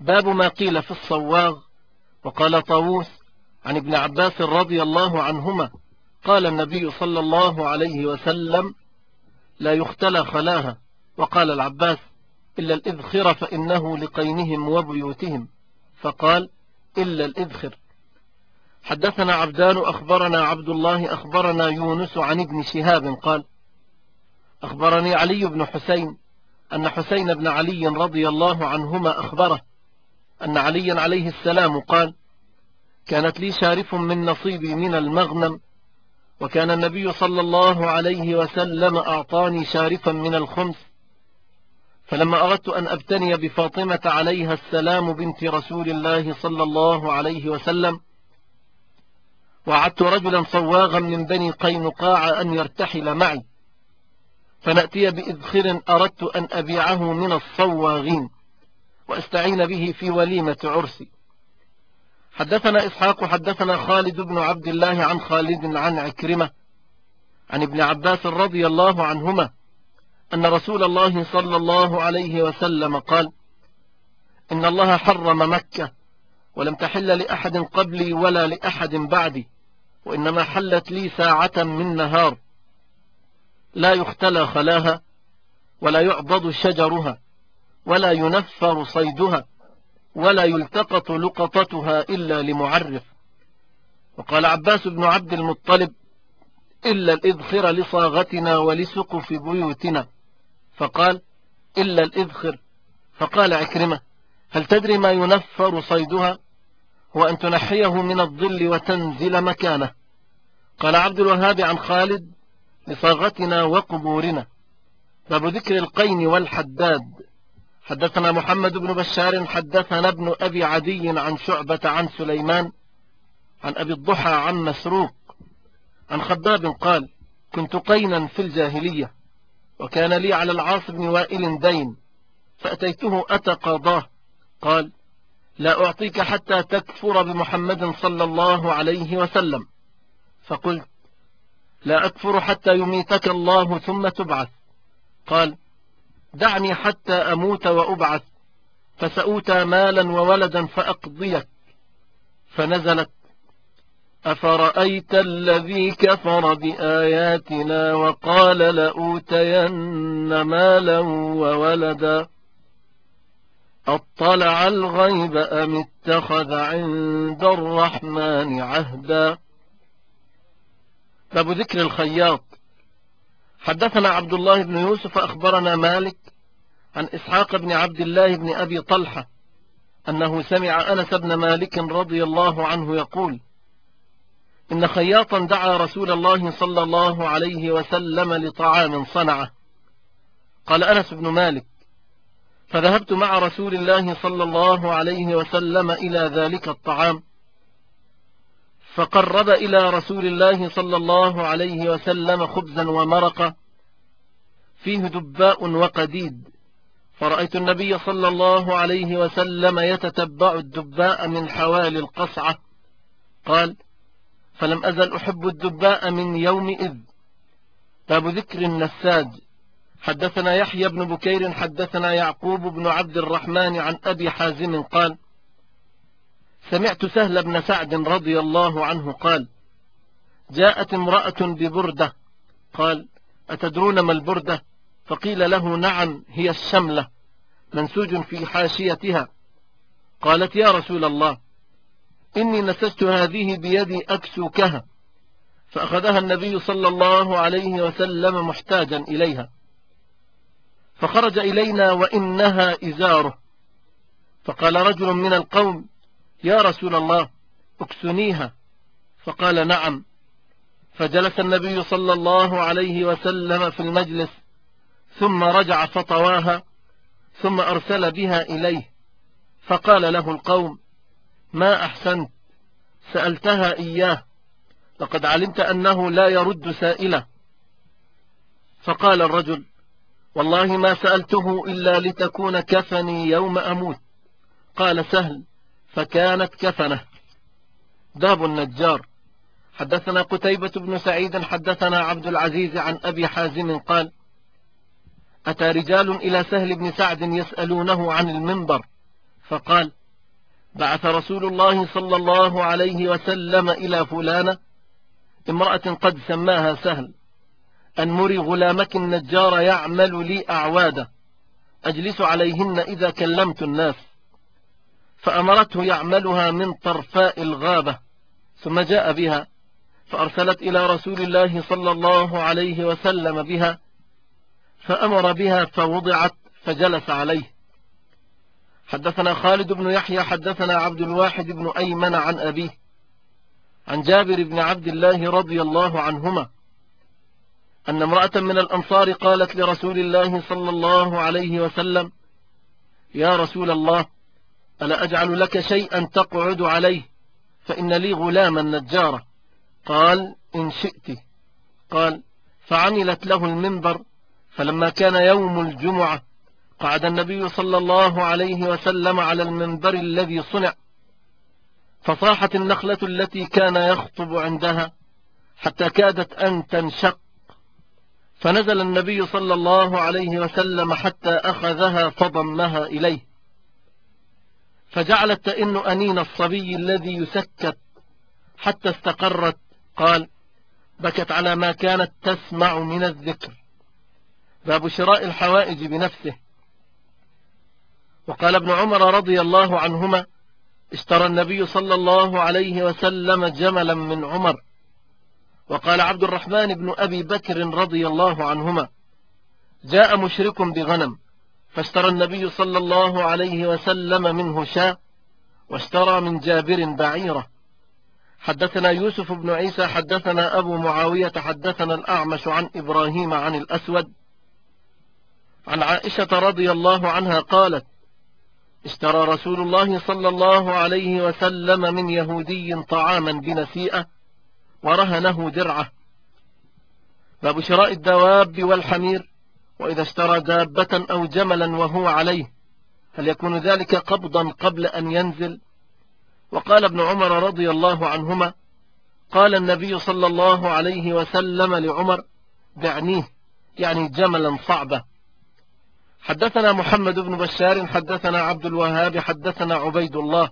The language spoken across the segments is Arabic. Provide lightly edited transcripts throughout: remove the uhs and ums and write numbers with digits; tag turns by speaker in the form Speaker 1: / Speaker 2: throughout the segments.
Speaker 1: باب ما قيل في الصواغ. وقال طاووس عن ابن عباس رضي الله عنهما قال النبي صلى الله عليه وسلم: لا يختلى خلاها. وقال العباس: إلا الإذخر فإنه لقينهم وبيوتهم. فقال: إلا الإذخر. حدثنا عبدان أخبرنا عبد الله أخبرنا يونس عن ابن شهاب قال: أخبرني علي بن حسين أن حسين بن علي رضي الله عنهما أخبره أن عليا عليه السلام قال: كانت لي شارف من نصيبي من المغنم، وكان النبي صلى الله عليه وسلم أعطاني شارفا من الخمس، فلما أردت أن أبتني بفاطمة عليها السلام بنت رسول الله صلى الله عليه وسلم، وعدت رجلا صواغا من بني قينقاع أن يرتحل معي، فنأتي بإذخر أردت أن أبيعه من الصواغين وأستعين به في وليمة عرسي. حدثنا إسحاق حدثنا خالد بن عبد الله عن خالد عن عكرمة عن ابن عباس رضي الله عنهما أن رسول الله صلى الله عليه وسلم قال: إن الله حرم مكة ولم تحل لأحد قبلي ولا لأحد بعدي، وإنما حلت لي ساعة من نهار، لا يختلى خلاها ولا يعضد شجرها ولا ينفر صيدها ولا يلتقط لقطتها إلا لمعرف. وقال عباس بن عبد المطلب: إلا الإذخر لصاغتنا ولسقف بيوتنا. فقال: إلا الإذخر. فقال عكرمة: هل تدري ما ينفر صيدها؟ هو أن تنحيه من الظل وتنزل مكانه. قال عبد الوهاب عن خالد: لصاغتنا وقبورنا. باب ذكر القين والحداد. حدثنا محمد بن بشار حدثنا ابن أبي عدي عن شعبة عن سليمان عن أبي الضحى عن مسروق عن خباب قال: كنت قينا في الجاهلية، وكان لي على العاص بن وائل دين، فأتيته أتقاضاه. قال: لا أعطيك حتى تكفر بمحمد صلى الله عليه وسلم. فقلت: لا أكفر حتى يميتك الله ثم تبعث. قال: دعني حتى أموت وأبعث، فسأوتى مالا وولدا فأقضيك. فنزلت: أفرأيت الذي كفر بآياتنا وقال لأوتين مالا وولدا أطلع الغيب أم اتخذ عند الرحمن عهدا. باب ذكر الخياط. حدثنا عبد الله بن يوسف أخبرنا مالك عن إسحاق بن عبد الله بن أبي طلحة أنه سمع أنس بن مالك رضي الله عنه يقول: إن خياطا دعا رسول الله صلى الله عليه وسلم لطعام صنعه. قال أنس بن مالك: فذهبت مع رسول الله صلى الله عليه وسلم إلى ذلك الطعام، فقرب إلى رسول الله صلى الله عليه وسلم خبزا ومرقة فيه دباء وقديد، فرأيت النبي صلى الله عليه وسلم يتتبع الدباء من حوالي القصعة. قال: فلم أزل أحب الدباء من يومئذ. باب ذكر النساج. حدثنا يحيى بن بكير حدثنا يعقوب بن عبد الرحمن عن أبي حازم قال: سمعت سهل بن سعد رضي الله عنه قال: جاءت امرأة ببردة. قال: أتدرون ما البردة؟ فقيل له: نعم، هي الشملة، منسوج في حاشيتها. قالت: يا رسول الله، إني نسجت هذه بيدي أكسوكها. فأخذها النبي صلى الله عليه وسلم محتاجا إليها، فخرج إلينا وإنها إزاره، فقال رجل من القوم: يا رسول الله، اكسنيها. فقال: نعم. فجلس النبي صلى الله عليه وسلم في المجلس، ثم رجع فطواها، ثم أرسل بها إليه، فقال له القوم: ما أحسنت، سألتها إياه، لقد علمت أنه لا يرد سائلة. فقال الرجل: والله ما سألته إلا لتكون كفني يوم أموت. قال سهل: فكانت كفنه. باب النجار. حدثنا قتيبة بن سعيد حدثنا عبد العزيز عن أبي حازم قال: أتى رجال إلى سهل بن سعد يسألونه عن المنبر، فقال: بعث رسول الله صلى الله عليه وسلم إلى فلانة امرأة قد سماها سهل أن مري غلامك النجار يعمل لي أعوادا أجلس عليهن إذا كلمت الناس، فأمرته يعملها من طرفاء الغابة، ثم جاء بها فأرسلت إلى رسول الله صلى الله عليه وسلم بها، فأمر بها فوضعت فجلس عليه. حدثنا خالد بن يحيى حدثنا عبد الواحد بن أيمن عن أبيه عن جابر بن عبد الله رضي الله عنهما أن امرأة من الأنصار قالت لرسول الله صلى الله عليه وسلم: يا رسول الله، ألا أجعل لك شيئا تقعد عليه، فإن لي غلاما نجارا. قال: إن شئت. قال: فعملت له المنبر، فلما كان يوم الجمعة قعد النبي صلى الله عليه وسلم على المنبر الذي صنع، فصاحت النخلة التي كان يخطب عندها حتى كادت أن تنشق، فنزل النبي صلى الله عليه وسلم حتى أخذها فضمها إليه، فجعلت تئن أنين الصبي الذي يسكت حتى استقرت. قال: بكت على ما كانت تسمع من الذكر. باب شراء الحوائج بنفسه. وقال ابن عمر رضي الله عنهما: اشترى النبي صلى الله عليه وسلم جملا من عمر. وقال عبد الرحمن بن أبي بكر رضي الله عنهما: جاء مشرك بغنم، فاشترى النبي صلى الله عليه وسلم منه شاة، واشترى من جابر بعيرة. حدثنا يوسف بن عيسى حدثنا أبو معاوية حدثنا الأعمش عن إبراهيم عن الأسود عن عائشة رضي الله عنها قالت: اشترى رسول الله صلى الله عليه وسلم من يهودي طعاما بنسيئة ورهنه درعه. باب شراء الدواب والحمير، وإذا اشترى دابة أو جملا وهو عليه هل يكون ذلك قبضا قبل أن ينزل؟ وقال ابن عمر رضي الله عنهما: قال النبي صلى الله عليه وسلم لعمر: دعنيه، يعني جملا صعبة. حدثنا محمد بن بشار حدثنا عبد الوهاب حدثنا عبيد الله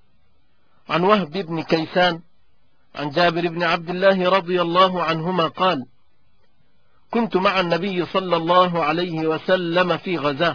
Speaker 1: عن وهب بن كيسان عن جابر بن عبد الله رضي الله عنهما قال: كنت مع النبي صلى الله عليه وسلم في غزاه،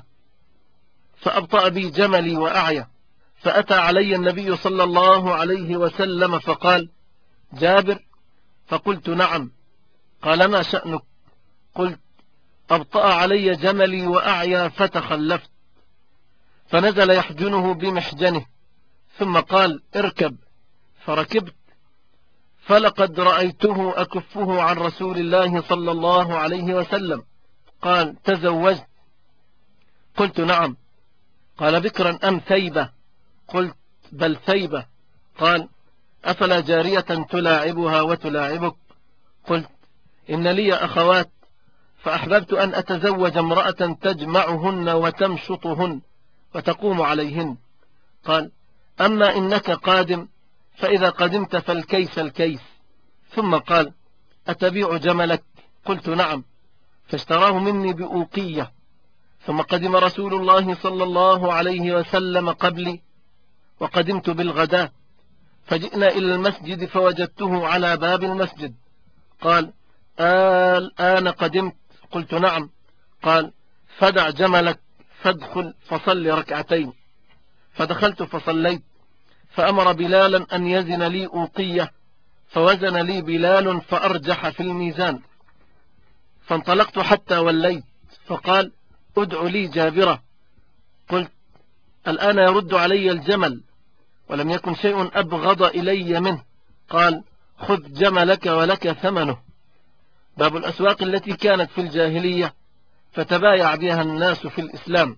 Speaker 1: فأبطأ بي جملي وأعيا، فأتى علي النبي صلى الله عليه وسلم فقال: جابر؟ فقلت: نعم. قال: ما شأنك؟ قلت: أبطأ علي جملي وأعيا فتخلفت. فنزل يحجنه بمحجنه، ثم قال: اركب. فركبت، فلقد رأيته أكفه عن رسول الله صلى الله عليه وسلم. قال: تزوجت؟ قلت: نعم. قال: بكرا أم ثيبة؟ قلت: بل ثيبة. قال: أفلا جارية تلاعبها وتلاعبك؟ قلت: إن لي أخوات، فأحببت أن أتزوج امرأة تجمعهن وتمشطهن وتقوم عليهن. قال: أما إنك قادم، فإذا قدمت فالكيس الكيس. ثم قال: أتبيع جملك؟ قلت: نعم. فاشتراه مني بأوقية. ثم قدم رسول الله صلى الله عليه وسلم قبلي، وقدمت بالغداء، فجئنا إلى المسجد فوجدته على باب المسجد. قال: الآن قدمت؟ قلت: نعم. قال: فدع جملك فادخل فصل ركعتين. فدخلت فصليت، فأمر بلالا أن يزن لي أوقية، فوزن لي بلال فأرجح في الميزان. فانطلقت حتى وليت، فقال: ادع لي جابرة. قلت: الآن يرد علي الجمل، ولم يكن شيء أبغض إلي منه. قال: خذ جملك ولك ثمنه. باب الأسواق التي كانت في الجاهلية فتبايع بها الناس في الإسلام.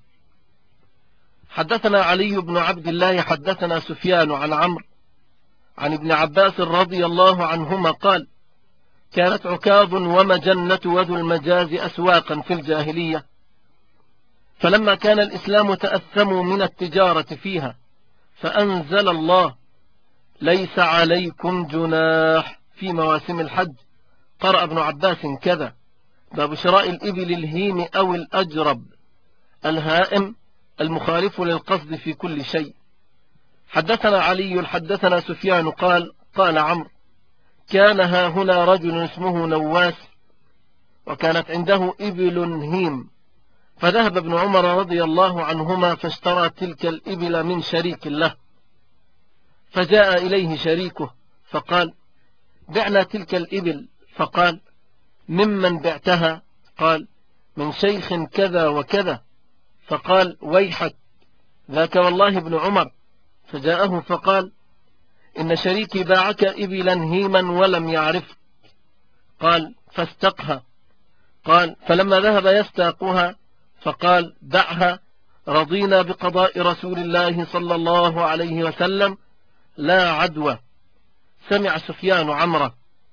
Speaker 1: حدثنا علي بن عبد الله حدثنا سفيان عن عمرو عن ابن عباس رضي الله عنهما قال: كانت عكاظ ومجنة وذو المجاز أسواقا في الجاهلية، فلما كان الإسلام تأثموا من التجارة فيها، فأنزل الله: ليس عليكم جناح في مواسم الحج. قرأ ابن عباس كذا. باب شراء الإبل الهيم أو الأجرب. الهائم المخالف للقصد في كل شيء. حدثنا علي حدثنا سفيان قال عمرو: كان ها هنا رجل اسمه نواس، وكانت عنده إبل هيم، فذهب ابن عمر رضي الله عنهما فاشترى تلك الإبل من شريك له، فجاء إليه شريكه فقال: بعنا تلك الإبل. فقال: ممن بعتها؟ قال: من شيخ كذا وكذا. فقال: ويحك، ذاك والله ابن عمر. فجاءه فقال: إن شريكي باعك إبلا هيما ولم يعرف. قال: فاستقها. قال: فلما ذهب يستاقها فقال: دعها، رضينا بقضاء رسول الله صلى الله عليه وسلم، لا عدوى. سمع سفيان عمرو.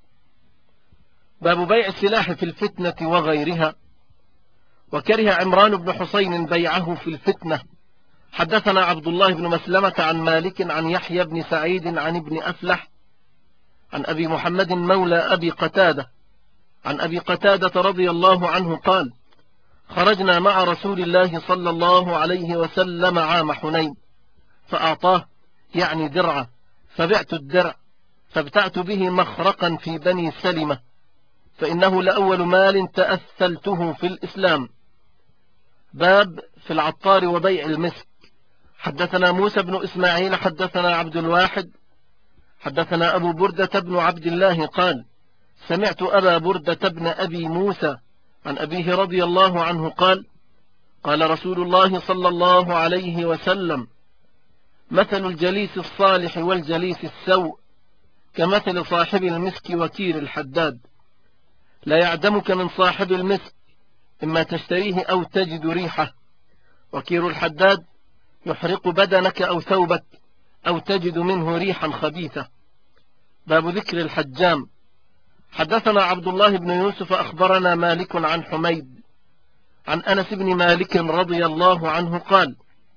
Speaker 1: باب بيع السلاح في الفتنة وغيرها. وكره عمران بن حسين بيعه في الفتنة. حدثنا عبد الله بن مسلمة عن مالك عن يحيى بن سعيد عن ابن أفلح عن أبي محمد مولى أبي قتادة عن أبي قتادة رضي الله عنه قال: خرجنا مع رسول الله صلى الله عليه وسلم عام حنين، فأعطاه يعني درعا، فبعت الدرع، فابتعت به مخرقا في بني سلمة، فإنه لأول مال تأثلته في الإسلام. باب في العطار وبيع المسك. حدثنا موسى بن إسماعيل حدثنا عبد الواحد حدثنا أبو بردة بن عبد الله قال: سمعت أبا بردة بن أبي موسى عن أبيه رضي الله عنه قال: قال رسول الله صلى الله عليه وسلم: مثل الجليس الصالح والجليس السوء كمثل صاحب المسك وكير الحداد، لا يعدمك من صاحب المسك إما تشتريه أو تجد ريحه، وكير الحداد يحرق بدنك أو ثوبك أو تجد منه ريحا خبيثة. باب ذكر الحجام. حدثنا عبد الله بن يوسف أخبرنا مالك عن حميد عن أنس بن مالك رضي الله عنه قال: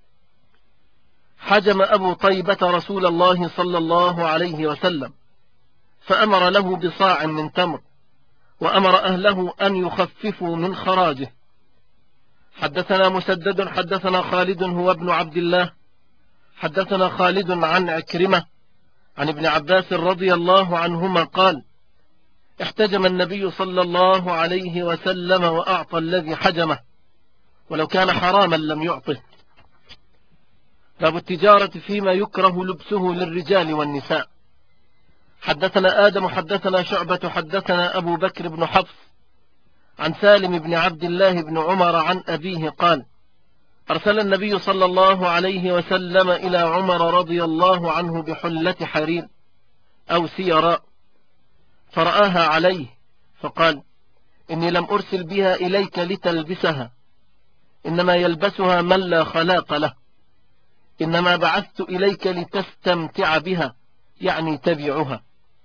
Speaker 1: حجم أبو طيبة رسول الله صلى الله عليه وسلم، فأمر له بصاع من تمر، وأمر أهله أن يخففوا من خراجه. حدثنا مسدد حدثنا خالد هو ابن عبد الله حدثنا خالد عن عكرمة عن ابن عباس رضي الله عنهما قال: احتجم النبي صلى الله عليه وسلم وأعطى الذي حجمه، ولو كان حراما لم يعطه. باب التجارة فيما يكره لبسه للرجال والنساء. حدثنا آدم حدثنا شعبة حدثنا أبو بكر بن حفص عن سالم بن عبد الله بن عمر عن أبيه قال: أرسل النبي صلى الله عليه وسلم إلى عمر رضي الله عنه بحلة حرير أو سيراء، فرآها عليه فقال: إني لم أرسل بها إليك لتلبسها، إنما يلبسها من لا خلاق له، إنما بعثت إليك لتستمتع بها، يعني تبيعها.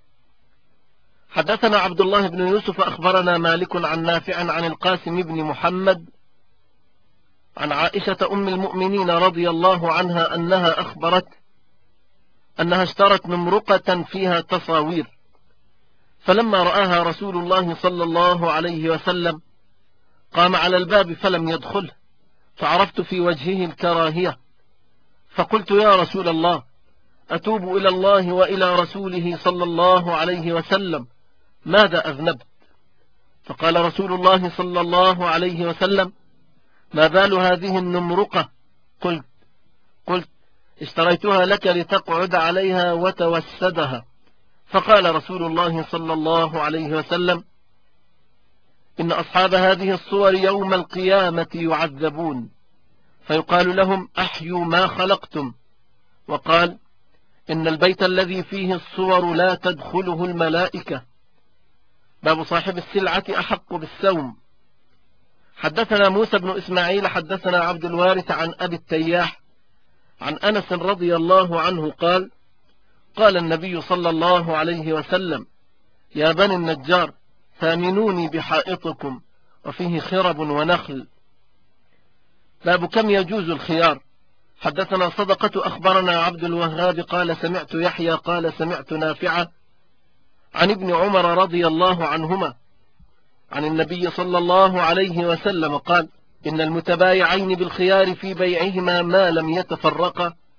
Speaker 1: حدثنا عبد الله بن يوسف أخبرنا مالك عن نافع عن القاسم بن محمد عن عائشة أم المؤمنين رضي الله عنها أنها أخبرت أنها اشترت ممرقة فيها تصاوير، فلما رآها رسول الله صلى الله عليه وسلم قام على الباب فلم يدخله، فعرفت في وجهه الكراهية، فقلت: يا رسول الله، أتوب إلى الله وإلى رسوله صلى الله عليه وسلم، ماذا أذنبت؟ فقال رسول الله صلى الله عليه وسلم: ما بال هذه النمرقة؟ قلت: اشتريتها لك لتقعد عليها وتوسدها. فقال رسول الله صلى الله عليه وسلم: إن أصحاب هذه الصور يوم القيامة يعذبون، فيقال لهم: أحيوا ما خلقتم. وقال: إن البيت الذي فيه الصور لا تدخله الملائكة. باب صاحب السلعة أحق بالسوم. حدثنا موسى بن إسماعيل حدثنا عبد الوارث عن أبي التياح عن أنس رضي الله عنه قال: قال النبي صلى الله عليه وسلم: يا بني النجار، ثامنوني بحائطكم، وفيه خرب ونخل. باب كم يجوز الخيار. حدثنا صدقة أخبرنا عبد الوهاب قال: سمعت يحيى قال: سمعت نافعة عن ابن عمر رضي الله عنهما عن النبي صلى الله عليه وسلم قال: إن المتبايعين بالخيار في بيعهما ما لم يتفرقا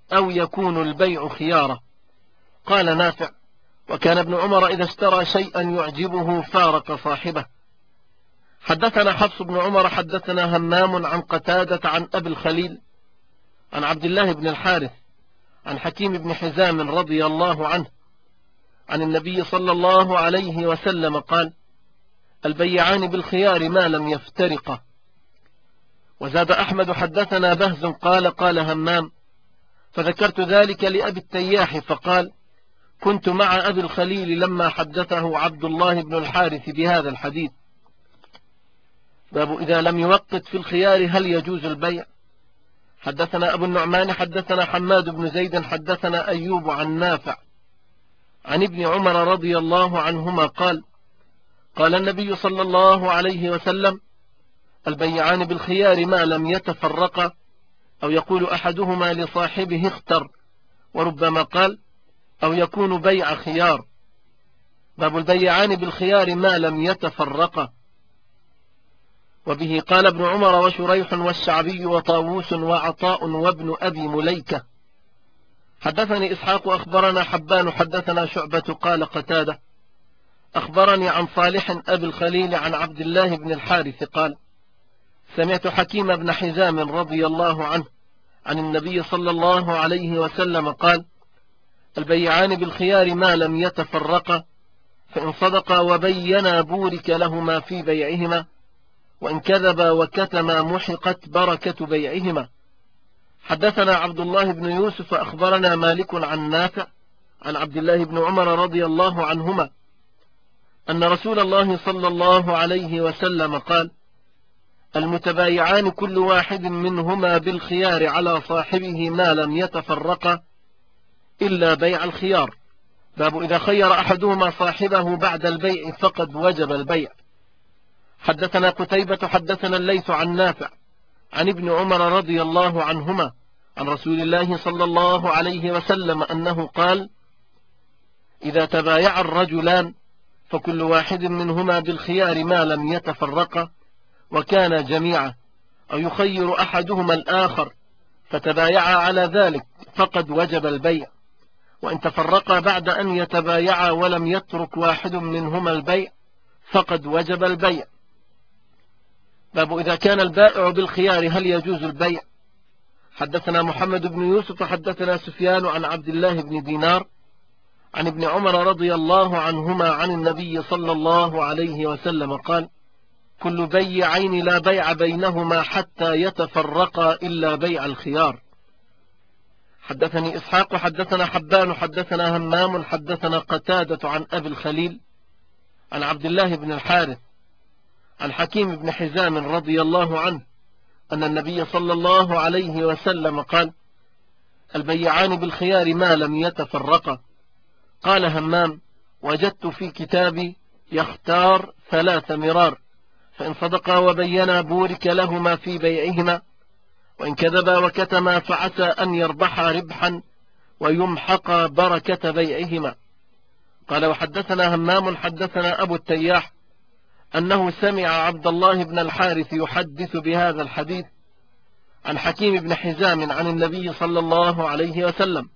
Speaker 1: أو يكون البيع خيارا. قال نافع: وكان ابن عمر إذا اشترى شيئا يعجبه فارق صاحبه. حدثنا حفص بن عمر حدثنا همام عن قتادة عن أبي الخليل عن عبد الله بن الحارث عن حكيم بن حزام رضي الله عنه عن النبي صلى الله عليه وسلم قال: البيعان بالخيار ما لم يفترقا. وزاد أحمد: حدثنا بهز قال قال همام، فذكرت ذلك لأبي التياح فقال: كنت مع أبي الخليل لما حدثه عبد الله بن الحارث بهذا الحديث. باب إذا لم يوقت في الخيار هل يجوز البيع؟ حدثنا أبو النعمان حدثنا حماد بن زيد حدثنا أيوب عن نافع عن ابن عمر رضي الله عنهما قال: قال النبي صلى الله عليه وسلم: البيعان بالخيار ما لم يتفرقا، أو يقول أحدهما لصاحبه اختر، وربما قال: أو يكون بيع خيار. باب البيعان بالخيار ما لم يتفرقا. وبه قال ابن عمر وشريح والشعبي وطاووس وعطاء وابن أبي مليكة. حدثني إسحاق أخبرنا حبان حدثنا شعبة قال قتادة: أخبرني عن صالح أبي الخليل عن عبد الله بن الحارث قال: سمعت حكيم بن حزام رضي الله عنه عن النبي صلى الله عليه وسلم قال: البيعان بالخيار ما لم يتفرقا، فإن صدقا وبينا بورك لهما في بيعهما، وإن كذبا وكتما محقت بركة بيعهما. حدثنا عبد الله بن يوسف أخبرنا مالك عن نافع عن عبد الله بن عمر رضي الله عنهما أن رسول الله صلى الله عليه وسلم قال: المتبايعان كل واحد منهما بالخيار على صاحبه ما لم يتفرقا إلا بيع الخيار. باب إذا خير أحدهما صاحبه بعد البيع فقد وجب البيع. حدثنا قتيبة حدثنا الليث عن نافع عن ابن عمر رضي الله عنهما عن رسول الله صلى الله عليه وسلم أنه قال: إذا تبايع الرجلان فكل واحد منهما بالخيار ما لم يتفرقا وكان جميعا، أو يخير أحدهما الآخر فتبايعا على ذلك فقد وجب البيع. وإن تفرقا بعد أن يتبايعا ولم يترك واحد منهما البيع فقد وجب البيع. باب إذا كان البائع بالخيار هل يجوز البيع؟ حدثنا محمد بن يوسف حدثنا سفيان عن عبد الله بن دينار عن ابن عمر رضي الله عنهما عن النبي صلى الله عليه وسلم قال: كل بيعين لا بيع بينهما حتى يتفرقا إلا بيع الخيار. حدثني إسحاق حدثنا حبان حدثنا همام حدثنا قتادة عن أبي الخليل عن عبد الله بن الحارث عن حكيم بن حزام رضي الله عنه أن النبي صلى الله عليه وسلم قال: البيعان بالخيار ما لم يتفرقا. قال همام: وجدت في كتابي يختار 3 مرار، فإن صدقا وبينا بورك لهما في بيعهما، وإن كذبا وكتما فعسى أن يربحا ربحا ويمحق بركة بيعهما. قال: وحدثنا همام حدثنا أبو التياح أنه سمع عبد الله بن الحارث يحدث بهذا الحديث عن حكيم بن حزام عن النبي صلى الله عليه وسلم.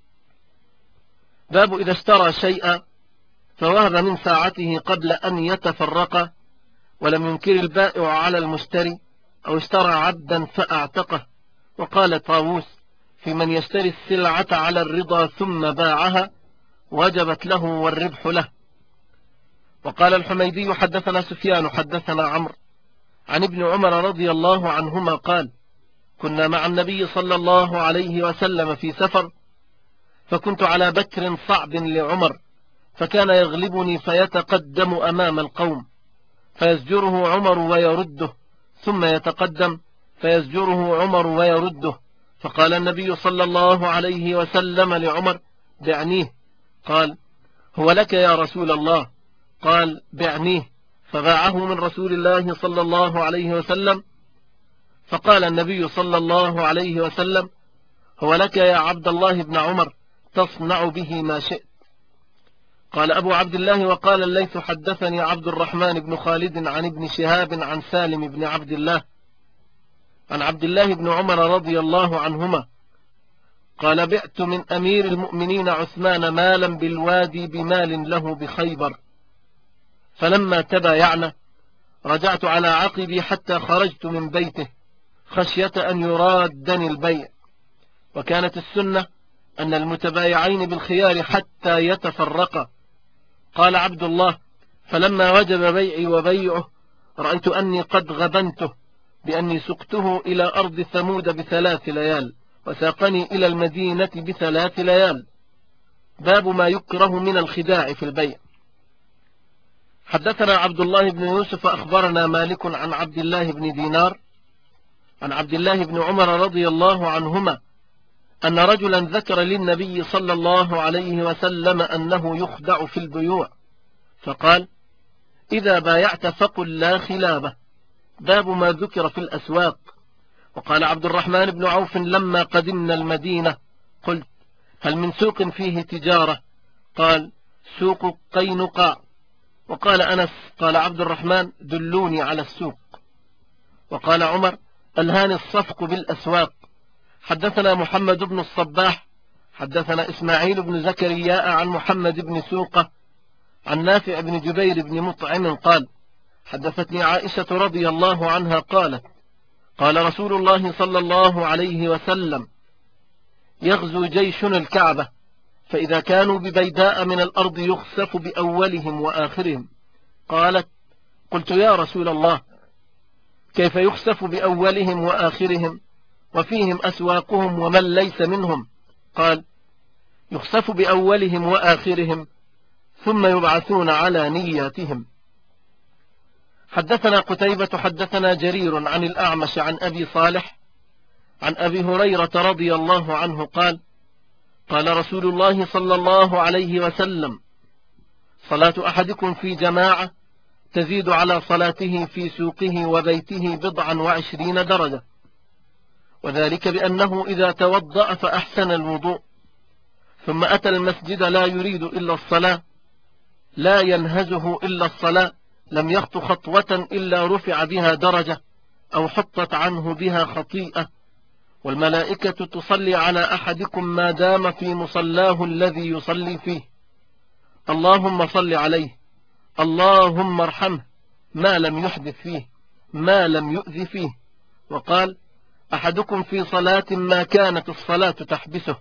Speaker 1: باب إذا اشترى شيئا فوهب من ساعته قبل أن يتفرق ولم ينكر البائع على المشتري، أو اشترى عبدا فأعتقه. وقال طاووس: في من يشتري السلعة على الرضا ثم باعها وجبت له والربح له. وقال الحميدي حدثنا سفيان حدثنا عمرو عن ابن عمر رضي الله عنهما قال: كنا مع النبي صلى الله عليه وسلم في سفر، فكنت على بكر صعب لعمر، فكان يغلبني فيتقدم أمام القوم فيزجره عمر ويرده، ثم يتقدم فيزجره عمر ويرده. فقال النبي صلى الله عليه وسلم لعمر: بعنيه. قال: هو لك يا رسول الله؟ قال: بعنيه. فباعه من رسول الله صلى الله عليه وسلم. فقال النبي صلى الله عليه وسلم: هو لك يا عبد الله بن عمر، تصنع به ما شئت. قال أبو عبد الله: وقال الليث حدثني عبد الرحمن بن خالد عن ابن شهاب عن سالم بن عبد الله عن عبد الله بن عمر رضي الله عنهما قال: بعت من أمير المؤمنين عثمان مالا بالوادي بمال له بخيبر، فلما تبايعنا رجعت على عقبي حتى خرجت من بيته خشية أن يرادني البيع، وكانت السنة أن المتبايعين بالخيار حتى يتفرقا. قال عبد الله: فلما وجب بيعي وبيعه رأيت أني قد غبنته بأني سقته إلى أرض ثمود ب3 ليال، وساقني إلى المدينة ب3 ليال. باب ما يكره من الخداع في البيع. حدثنا عبد الله بن يوسف أخبرنا مالك عن عبد الله بن دينار عن عبد الله بن عمر رضي الله عنهما أن رجلا ذكر للنبي صلى الله عليه وسلم أنه يخدع في البيوع، فقال: إذا بايعت فقل لا خلابة. باب ما ذكر في الأسواق. وقال عبد الرحمن بن عوف: لما قدمنا المدينة قلت: هل من سوق فيه تجارة؟ قال: سوق قينقاع. وقال أنس: قال عبد الرحمن: دلوني على السوق. وقال عمر: ألهاني الصفق بالأسواق. حدثنا محمد بن الصباح حدثنا إسماعيل بن زكرياء عن محمد بن سوقة عن نافع بن جبير بن مطعم قال: حدثتني عائشة رضي الله عنها قالت: قال رسول الله صلى الله عليه وسلم: يغزو جيش الكعبة، فإذا كانوا ببيداء من الأرض يخسف بأولهم وآخرهم. قالت: قلت يا رسول الله، كيف يخسف بأولهم وآخرهم وفيهم أسواقهم ومن ليس منهم؟ قال: يخسف بأولهم وآخرهم ثم يبعثون على نياتهم. حدثنا قتيبة حدثنا جرير عن الأعمش عن أبي صالح عن أبي هريرة رضي الله عنه قال: قال رسول الله صلى الله عليه وسلم: صلاة أحدكم في جماعة تزيد على صلاته في سوقه وبيته 20 درجة، وذلك بأنه إذا توضأ فأحسن الوضوء ثم أتى المسجد لا يريد إلا الصلاة، لا ينهزه إلا الصلاة، لم يخط خطوة إلا رفع بها درجة أو حطت عنه بها خطيئة، والملائكة تصلي على أحدكم ما دام في مصلاه الذي يصلي فيه، اللهم صل عليه، اللهم ارحمه، ما لم يحدث فيه، ما لم يؤذ فيه. وقال: أحدكم في صلاة ما كانت الصلاة تحبسه.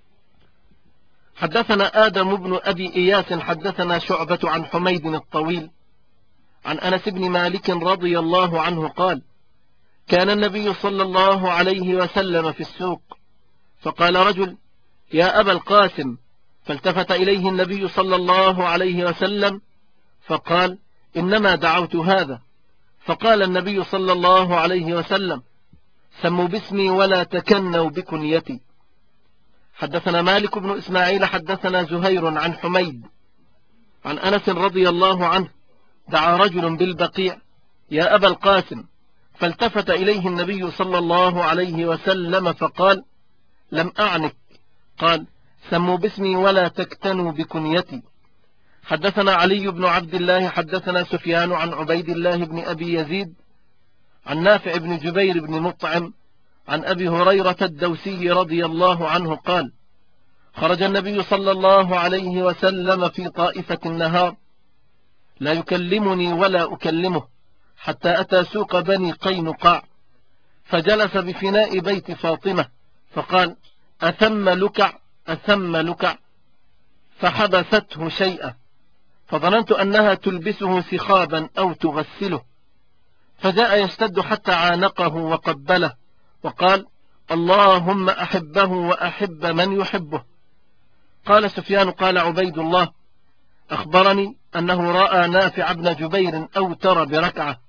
Speaker 1: حدثنا آدم بن أبي إياس حدثنا شعبة عن حميد الطويل عن أنس بن مالك رضي الله عنه قال: كان النبي صلى الله عليه وسلم في السوق، فقال رجل: يا أبا القاسم، فالتفت إليه النبي صلى الله عليه وسلم فقال: إنما دعوت هذا. فقال النبي صلى الله عليه وسلم: سموا باسمي ولا تكنوا بكنيتي. حدثنا مالك بن إسماعيل حدثنا زهير عن حميد عن أنس رضي الله عنه: دعا رجل بالبقيع: يا أبا القاسم، فالتفت إليه النبي صلى الله عليه وسلم فقال: لم أعنك. قال: سموا باسمي ولا تكتنوا بكنيتي. حدثنا علي بن عبد الله حدثنا سفيان عن عبيد الله بن أبي يزيد عن نافع بن جبير بن مطعم عن أبي هريرة الدوسي رضي الله عنه قال: خرج النبي صلى الله عليه وسلم في طائفة النهار، لا يكلمني ولا أكلمه، حتى أتى سوق بني قينقاع، فجلس بفناء بيت فاطمة، فقال: أثم لكع أثم لكع، فحبسته شيئا، فظننت أنها تلبسه سخابا أو تغسله، فجاء يشتد حتى عانقه وقبله، وقال: اللهم أحبه وأحب من يحبه. قال سفيان: قال عبيد الله: أخبرني أنه رأى نافع بن جبير أوتر بركعة.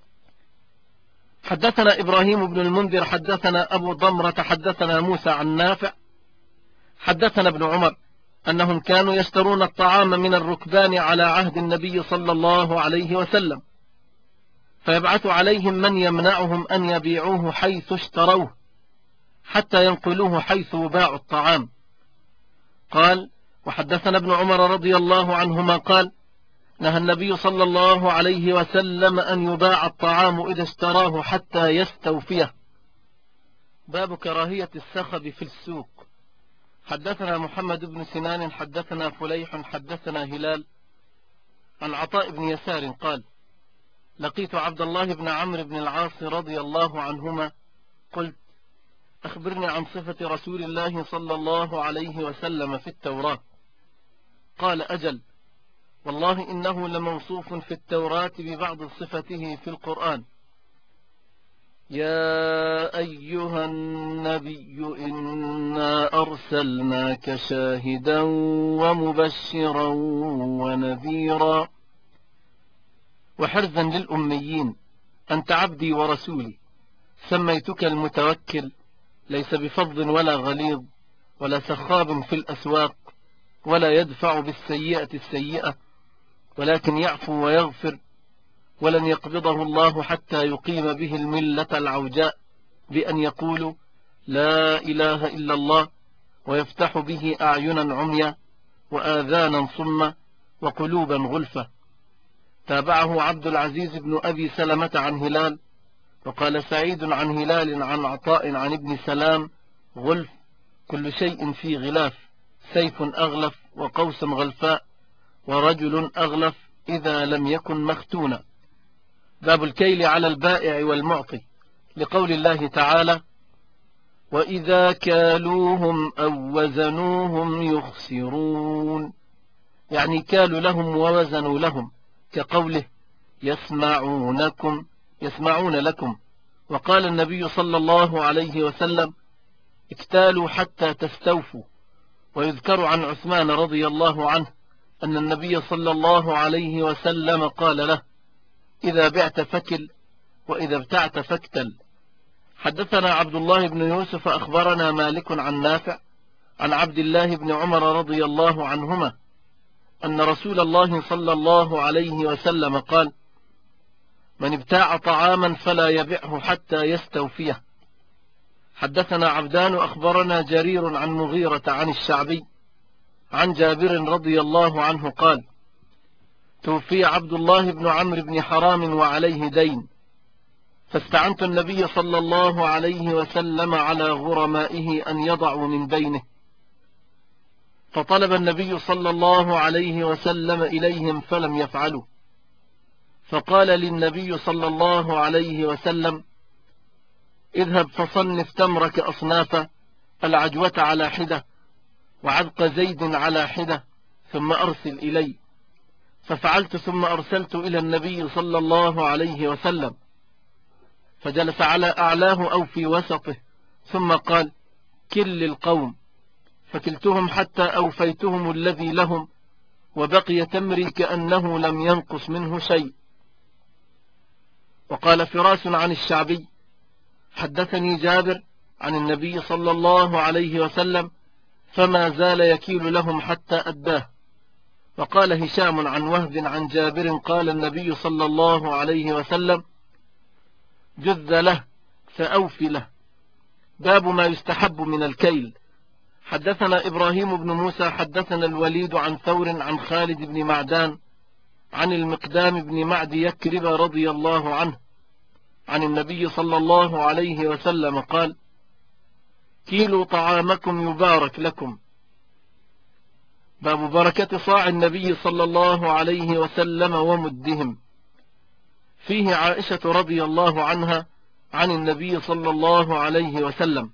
Speaker 1: حدثنا إبراهيم بن المنذر حدثنا أبو ضمرة حدثنا موسى عن نافع حدثنا ابن عمر أنهم كانوا يشترون الطعام من الركبان على عهد النبي صلى الله عليه وسلم، فيبعث عليهم من يمنعهم أن يبيعوه حيث اشتروه حتى ينقلوه حيث يباع الطعام. قال: وحدثنا ابن عمر رضي الله عنهما قال: نهى النبي صلى الله عليه وسلم أن يباع الطعام إذا اشتراه حتى يستوفيه. باب كراهية السخب في السوق. حدثنا محمد بن سنان حدثنا فليح حدثنا هلال عن عطاء بن يسار قال: لقيت عبد الله بن عمرو بن العاص رضي الله عنهما، قلت: أخبرني عن صفة رسول الله صلى الله عليه وسلم في التوراة. قال: أجل، والله إنه لموصوف في التوراة ببعض صفته في القرآن: يا أيها النبي إنا أرسلناك شاهدا ومبشرا ونذيرا وحرزا للأميين، أنت عبدي ورسولي، سميتك المتوكل، ليس بفظ ولا غليظ ولا سخاب في الأسواق، ولا يدفع بالسيئة السيئة، ولكن يعفو ويغفر، ولن يقبضه الله حتى يقيم به الملة العوجاء بأن يقول لا إله إلا الله، ويفتح به أعينا عميا وآذانا صما وقلوبا غلفة. تابعه عبد العزيز بن أبي سلمة عن هلال، وقال سعيد عن هلال عن عطاء عن ابن سلام: غلف كل شيء في غلاف، سيف أغلف وقوس غلفاء ورجل أغلف إذا لم يكن مختونا. باب الكيل على البائع والمعطي، لقول الله تعالى: وإذا كالوهم أو وزنوهم يخسرون، يعني كالوا لهم ووزنوا لهم، كقوله يسمعون لكم. وقال النبي صلى الله عليه وسلم: اكتالوا حتى تستوفوا. ويذكر عن عثمان رضي الله عنه أن النبي صلى الله عليه وسلم قال له: إذا بعت فكل، وإذا ابتعت فاكتل. حدثنا عبد الله بن يوسف أخبرنا مالك عن نافع عن عبد الله بن عمر رضي الله عنهما أن رسول الله صلى الله عليه وسلم قال: من ابتاع طعاما فلا يبعه حتى يستوفيه. حدثنا عبدان أخبرنا جرير عن مغيرة عن الشعبي عن جابر رضي الله عنه قال: توفي عبد الله بن عمرو بن حرام وعليه دين، فاستعنت النبي صلى الله عليه وسلم على غرمائه أن يضعوا من دينه، فطلب النبي صلى الله عليه وسلم إليهم فلم يفعلوا، فقال للنبي صلى الله عليه وسلم: اذهب فصنف تمرك أصنافا، العجوة على حدة وعذق زيد على حدة، ثم أرسل إلي. ففعلت ثم أرسلت إلى النبي صلى الله عليه وسلم، فجلس على أعلاه أو في وسطه، ثم قال: كل القوم، فكلتهم حتى أوفيتهم الذي لهم، وبقي تمري كأنه لم ينقص منه شيء. وقال فراس عن الشعبي: حدثني جابر عن النبي صلى الله عليه وسلم فما زال يكيل لهم حتى أداه. وقال هشام عن وهب عن جابر قال النبي صلى الله عليه وسلم: جذ له فأوفي له. باب ما يستحب من الكيل. حدثنا إبراهيم بن موسى حدثنا الوليد عن ثور عن خالد بن معدان عن المقدام بن معد يكرب رضي الله عنه عن النبي صلى الله عليه وسلم قال: كيلوا طعامكم يبارك لكم. باب بركة صاع النبي صلى الله عليه وسلم ومدهم. فيه عائشة رضي الله عنها عن النبي صلى الله عليه وسلم.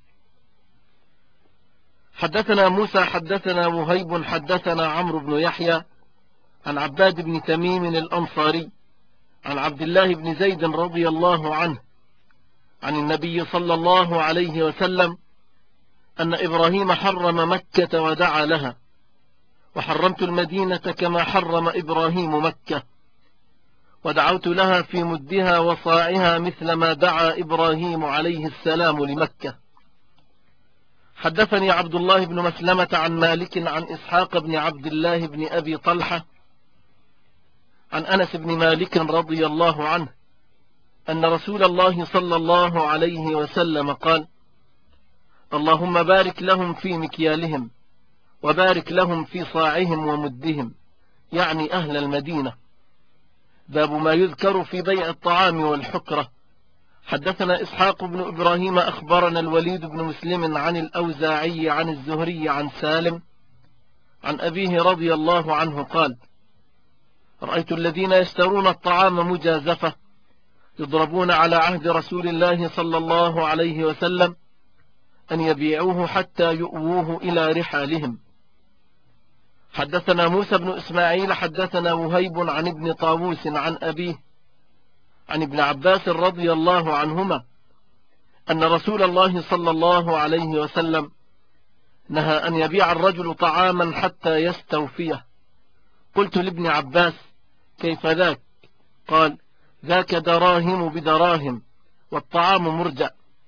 Speaker 1: حدثنا موسى حدثنا وهيب حدثنا عمرو بن يحيى عن عباد بن تميم الأنصاري عن عبد الله بن زيد رضي الله عنه عن النبي صلى الله عليه وسلم أن إبراهيم حرم مكة ودعا لها، وحرمت المدينة كما حرم إبراهيم مكة، ودعوت لها في مدها وصاعها مثل ما دعا إبراهيم عليه السلام لمكة. حدثني عبد الله بن مسلمة عن مالك عن إسحاق بن عبد الله بن أبي طلحة عن أنس بن مالك رضي الله عنه أن رسول الله صلى الله عليه وسلم قال: اللهم بارك لهم في مكيالهم، وبارك لهم في صاعهم ومدهم، يعني أهل المدينة. باب ما يذكر في بيع الطعام والحكرة. حدثنا إسحاق بن إبراهيم أخبرنا الوليد بن مسلم عن الأوزاعي عن الزهري عن سالم عن أبيه رضي الله عنه قال: رأيت الذين يشترون الطعام مجازفة يضربون على عهد رسول الله صلى الله عليه وسلم أن يبيعوه حتى يؤووه إلى رحالهم. حدثنا موسى بن إسماعيل حدثنا وهيب عن ابن طاووس عن أبيه عن ابن عباس رضي الله عنهما أن رسول الله صلى الله عليه وسلم نهى أن يبيع الرجل طعاما حتى يستوفيه. قلت لابن عباس: كيف ذاك؟ قال: ذاك دراهم بدراهم والطعام مرجع.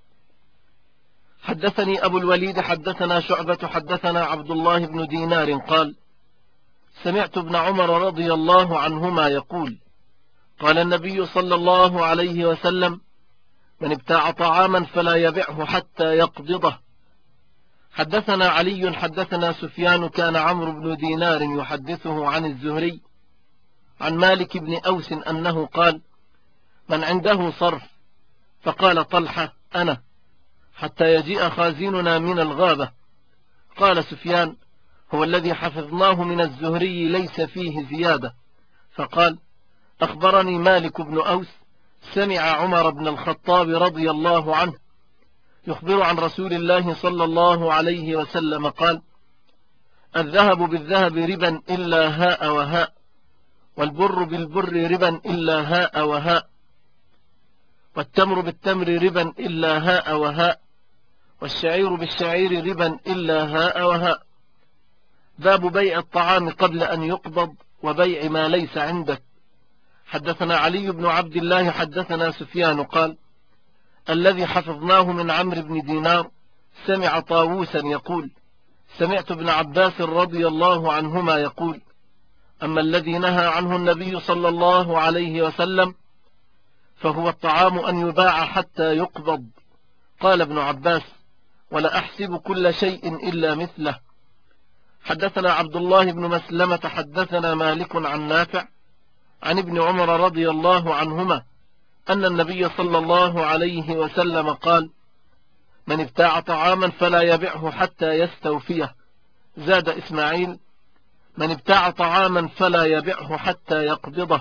Speaker 1: حدثني أبو الوليد حدثنا شعبة حدثنا عبد الله بن دينار قال: سمعت ابن عمر رضي الله عنهما يقول: قال النبي صلى الله عليه وسلم: من ابتاع طعاما فلا يبعه حتى يقبضه. حدثنا علي حدثنا سفيان كان عمرو بن دينار يحدثه عن الزهري عن مالك بن أوس أنه قال: من عنده صرف؟ فقال طلحة: أنا، حتى يجيء خازننا من الغابة. قال سفيان: هو الذي حفظناه من الزهري ليس فيه زيادة. فقال: أخبرني مالك بن أوس سمع عمر بن الخطاب رضي الله عنه يخبر عن رسول الله صلى الله عليه وسلم قال: الذهب بالذهب ربا إلا هاء وهاء، والبر بالبر ربا إلا هاء وهاء، والتمر بالتمر ربا إلا هاء وهاء، والشعير بالشعير ربا إلا هاء وهاء. باب بيع الطعام قبل أن يقبض وبيع ما ليس عندك. حدثنا علي بن عبد الله حدثنا سفيان قال: الذي حفظناه من عمرو بن دينار سمع طاووسا يقول: سمعت ابن عباس رضي الله عنهما يقول: أما الذي نهى عنه النبي صلى الله عليه وسلم فهو الطعام أن يباع حتى يقبض. قال ابن عباس: ولا أحسب كل شيء إلا مثله. حدثنا عبد الله بن مسلمة حدثنا مالك عن نافع عن ابن عمر رضي الله عنهما أن النبي صلى الله عليه وسلم قال: من ابتاع طعاما فلا يبعه حتى يستوفيه. زاد إسماعيل: من ابتاع طعاما فلا يبعه حتى يقبضه.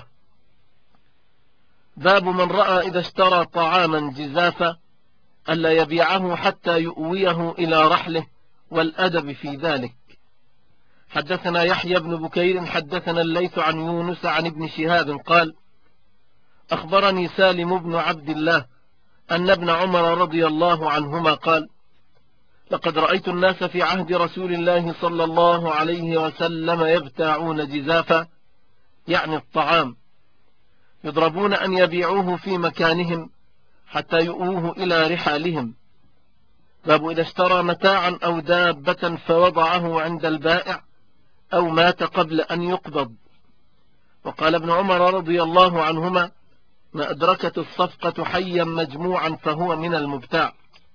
Speaker 1: باب من رأى إذا اشترى طعاما جزافا ألا يبيعه حتى يؤويه إلى رحله، والأدب في ذلك. حدثنا يحيى بن بكير حدثنا الليث عن يونس عن ابن شهاب قال: أخبرني سالم بن عبد الله أن ابن عمر رضي الله عنهما قال: لقد رأيت الناس في عهد رسول الله صلى الله عليه وسلم يبتاعون جزافا، يعني الطعام، يضربون أن يبيعوه في مكانهم حتى يؤوه إلى رحالهم. باب إذا اشترى متاعا أو دابة فوضعه عند البائع أو مات قبل أن يقبض. وقال ابن عمر رضي الله عنهما: ما أدركت الصفقة حيا مجموعا فهو من المبتاع.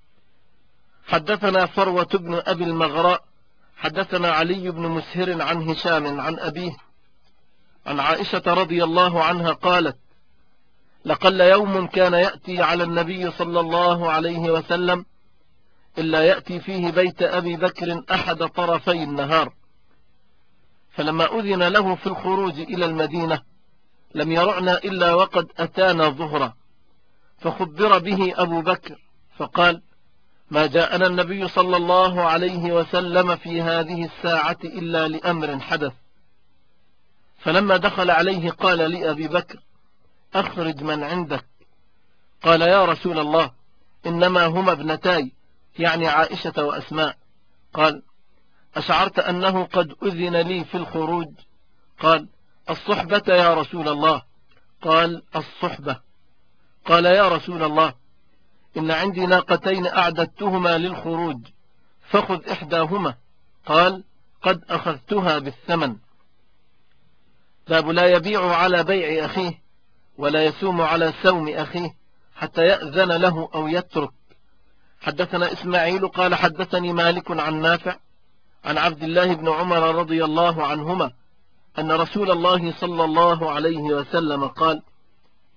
Speaker 1: حدثنا فروة بن أبي المغراء حدثنا علي بن مسهر عن هشام عن أبيه عن عائشة رضي الله عنها قالت: لقل يوم كان يأتي على النبي صلى الله عليه وسلم إلا يأتي فيه بيت أبي بكر أحد طرفي النهار، فلما أذن له في الخروج إلى المدينة لم يرعنا إلا وقد أتانا ظهرا، فخبر به أبو بكر فقال: ما جاءنا النبي صلى الله عليه وسلم في هذه الساعة إلا لأمر حدث. فلما دخل عليه قال لأبي بكر: أخرج من عندك. قال: يا رسول الله، إنما هما ابنتاي، يعني عائشة وأسماء. قال: أشعرت أنه قد أذن لي في الخروج؟ قال: الصحبة يا رسول الله. قال: الصحبة. قال: يا رسول الله، إن عندي ناقتين أعددتهما للخروج، فخذ إحداهما. قال: قد أخذتها بالثمن. باب لا يبيع على بيع أخيه ولا يسوم على سوم أخيه حتى يأذن له أو يترك. حدثنا إسماعيل قال: حدثني مالك عن نافع عن عبد الله بن عمر رضي الله عنهما أن رسول الله صلى الله عليه وسلم قال: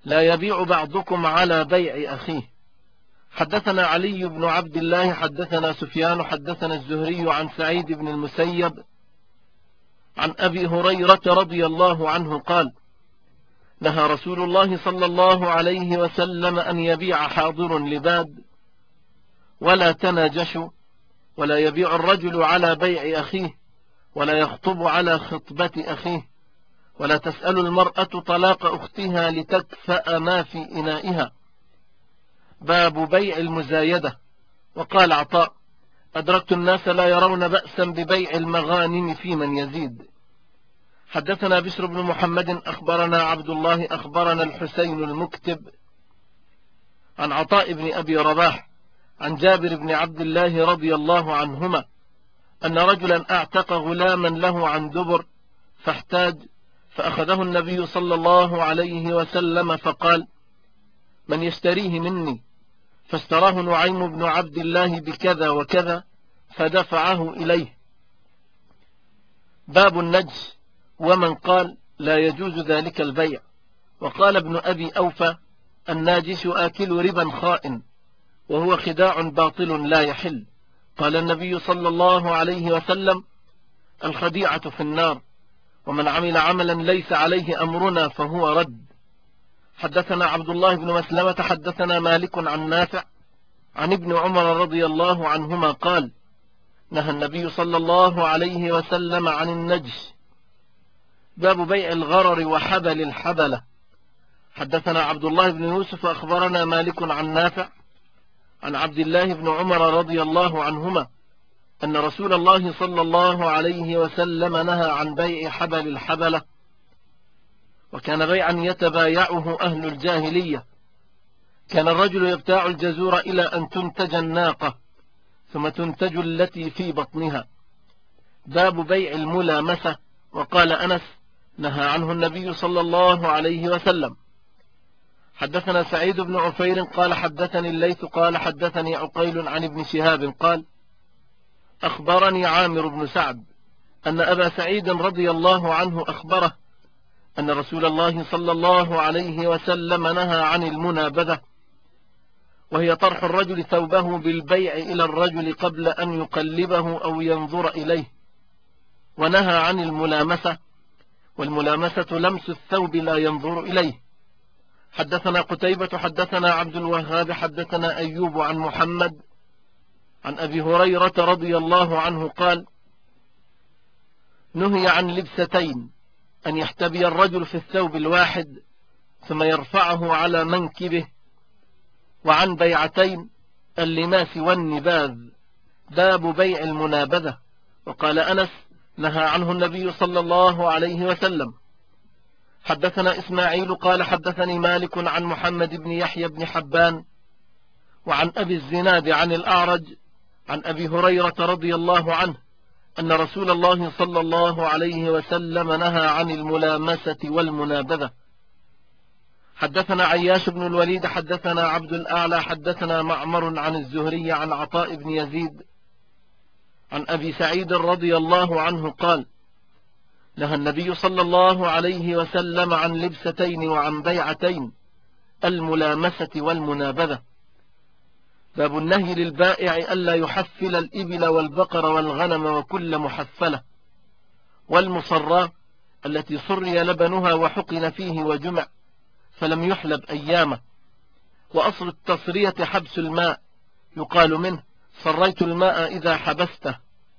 Speaker 1: لا يبيع بعضكم على بيع أخيه. حدثنا علي بن عبد الله حدثنا سفيان حدثنا الزهري عن سعيد بن المسيب عن أبي هريرة رضي الله عنه قال: نهى رسول الله صلى الله عليه وسلم أن يبيع حاضر لباد، ولا تناجشوا، ولا يبيع الرجل على بيع أخيه، ولا يخطب على خطبة أخيه، ولا تسأل المرأة طلاق أختها لتكفأ ما في إنائها. باب بيع المزايدة. وقال عطاء: أدركت الناس لا يرون بأسا ببيع المغانم في من يزيد. حدثنا بشر بن محمد أخبرنا عبد الله أخبرنا الحسين المكتب عن عطاء بن أبي رباح عن جابر بن عبد الله رضي الله عنهما أن رجلا أعتق غلاما له عن دبر فاحتاج، فأخذه النبي صلى الله عليه وسلم فقال: من يشتريه مني؟ فاشتراه نعيم بن عبد الله بكذا وكذا فدفعه إليه. باب النجس ومن قال لا يجوز ذلك البيع. وقال ابن أبي أوفى: الناجس آكل ربا خائن، وهو خداع باطل لا يحل. قال النبي صلى الله عليه وسلم: الخديعة في النار، ومن عمل عملا ليس عليه أمرنا فهو رد. حدثنا عبد الله بن مسلمة حدثنا مالك عن نافع عن ابن عمر رضي الله عنهما قال: نهى النبي صلى الله عليه وسلم عن النجس. باب بيع الغرر وحبل الحبلة. حدثنا عبد الله بن يوسف أخبرنا مالك عن نافع عن عبد الله بن عمر رضي الله عنهما أن رسول الله صلى الله عليه وسلم نهى عن بيع حبل الحبلة، وكان بيعا يتبايعه أهل الجاهلية. كان الرجل يبتاع الجزور إلى أن تنتج الناقة، ثم تنتج التي في بطنها. باب بيع الملامسة. وقال أنس: نهى عنه النبي صلى الله عليه وسلم. حدثنا سعيد بن عفير قال حدثني الليث قال حدثني عقيل عن ابن شهاب قال: أخبرني عامر بن سعد أن أبا سعيد رضي الله عنه أخبره أن رسول الله صلى الله عليه وسلم نهى عن المنابذة، وهي طرح الرجل ثوبه بالبيع إلى الرجل قبل أن يقلبه أو ينظر إليه، ونهى عن الملامسة، والملامسة لمس الثوب لا ينظر إليه. حدثنا قتيبة حدثنا عبد الوهاب حدثنا أيوب عن محمد عن أبي هريرة رضي الله عنه قال: نهي عن لبستين: أن يحتبي الرجل في الثوب الواحد ثم يرفعه على منكبه، وعن بيعتين: اللماس والنباذ. باب بيع المنابذة. وقال أنس: نهى عنه النبي صلى الله عليه وسلم. حدثنا إسماعيل قال حدثني مالك عن محمد بن يحيى بن حبان وعن أبي الزناد عن الأعرج عن أبي هريرة رضي الله عنه أن رسول الله صلى الله عليه وسلم نهى عن الملامسة والمنابذة. حدثنا عياش بن الوليد حدثنا عبد الأعلى حدثنا معمر عن الزهري عن عطاء بن يزيد عن أبي سعيد رضي الله عنه قال: نهى النبي صلى الله عليه وسلم عن لبستين وعن بيعتين: الملامسة والمنابذة. باب النهي للبائع ألا يحفل الإبل والبقر والغنم وكل محفلة، والمصرى التي صري لبنها وحقن فيه وجمع فلم يحلب أيامه. وأصل التصرية حبس الماء، يقال منه: صريت الماء إذا حبسته.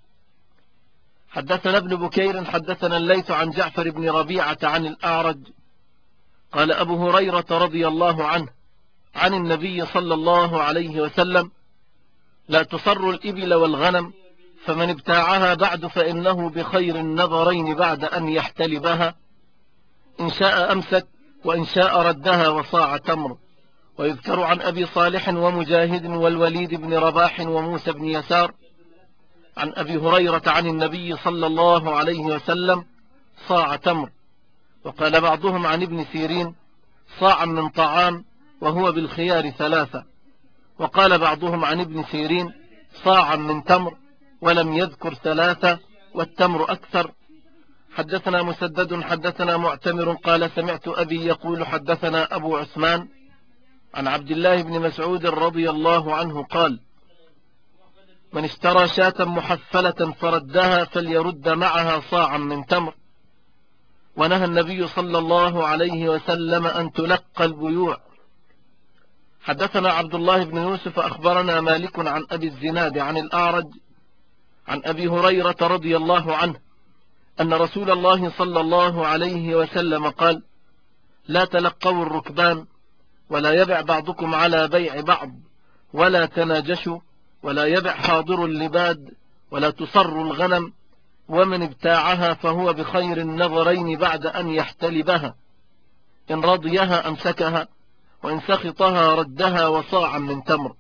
Speaker 1: حدثنا ابن بكير حدثنا الليث عن جعفر بن ربيعة عن الأعرج قال أبو هريرة رضي الله عنه عن النبي صلى الله عليه وسلم: لا تصر الإبل والغنم، فمن ابتاعها بعد فإنه بخير النظرين بعد أن يحتلبها، إن شاء أمسك وإن شاء ردها وصاع تمر. ويذكر عن أبي صالح ومجاهد والوليد بن رباح وموسى بن يسار عن أبي هريرة عن النبي صلى الله عليه وسلم: صاع تمر. وقال بعضهم عن ابن سيرين: صاع من طعام، وهو بالخيار 3. وقال بعضهم عن ابن سيرين: صاع من تمر، ولم يذكر 3، والتمر أكثر. حدثنا مسدد حدثنا معتمر قال سمعت أبي يقول حدثنا أبو عثمان عن عبد الله بن مسعود رضي الله عنه قال من اشترى شاة محفلة فردها فليرد معها صاعا من تمر. ونهى النبي صلى الله عليه وسلم أن تلقى البيوع. حدثنا عبد الله بن يوسف أخبرنا مالك عن أبي الزناد عن الأعرج عن أبي هريرة رضي الله عنه أن رسول الله صلى الله عليه وسلم قال لا تلقوا الركبان ولا يبع بعضكم على بيع بعض ولا تناجشوا ولا يبع حاضر اللباد ولا تصر الغنم ومن ابتاعها فهو بخير النظرين بعد أن يحتلبها إن رضيها أمسكها وإن سخطها ردها وصاعا من تمر.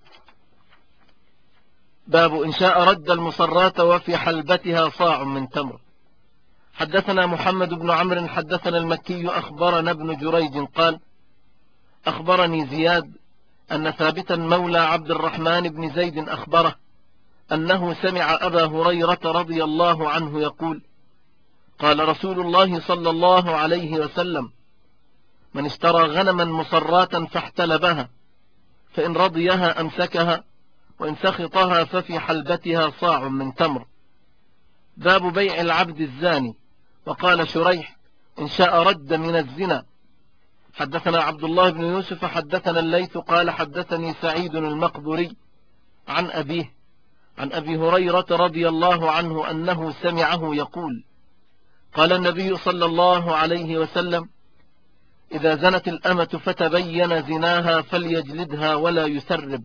Speaker 1: باب إن شاء رد المصرات وفي حلبتها صاع من تمر. حدثنا محمد بن عمرو حدثنا المكي أخبرنا ابن جريج قال أخبرني زياد أن ثابتا مولى عبد الرحمن بن زيد أخبره أنه سمع أبا هريرة رضي الله عنه يقول قال رسول الله صلى الله عليه وسلم من اشترى غنما مصراتا فاحتلبها فإن رضيها أمسكها وإن سخطها ففي حلبتها صاع من تمر. باب بيع العبد الزاني. وقال شريح إن شاء رد من الزنا. حدثنا عبد الله بن يوسف حدثنا الليث قال حدثني سعيد المقبري عن أبيه عن أبي هريرة رضي الله عنه أنه سمعه يقول قال النبي صلى الله عليه وسلم إذا زنت الأمة فتبين زناها فليجلدها ولا يثرب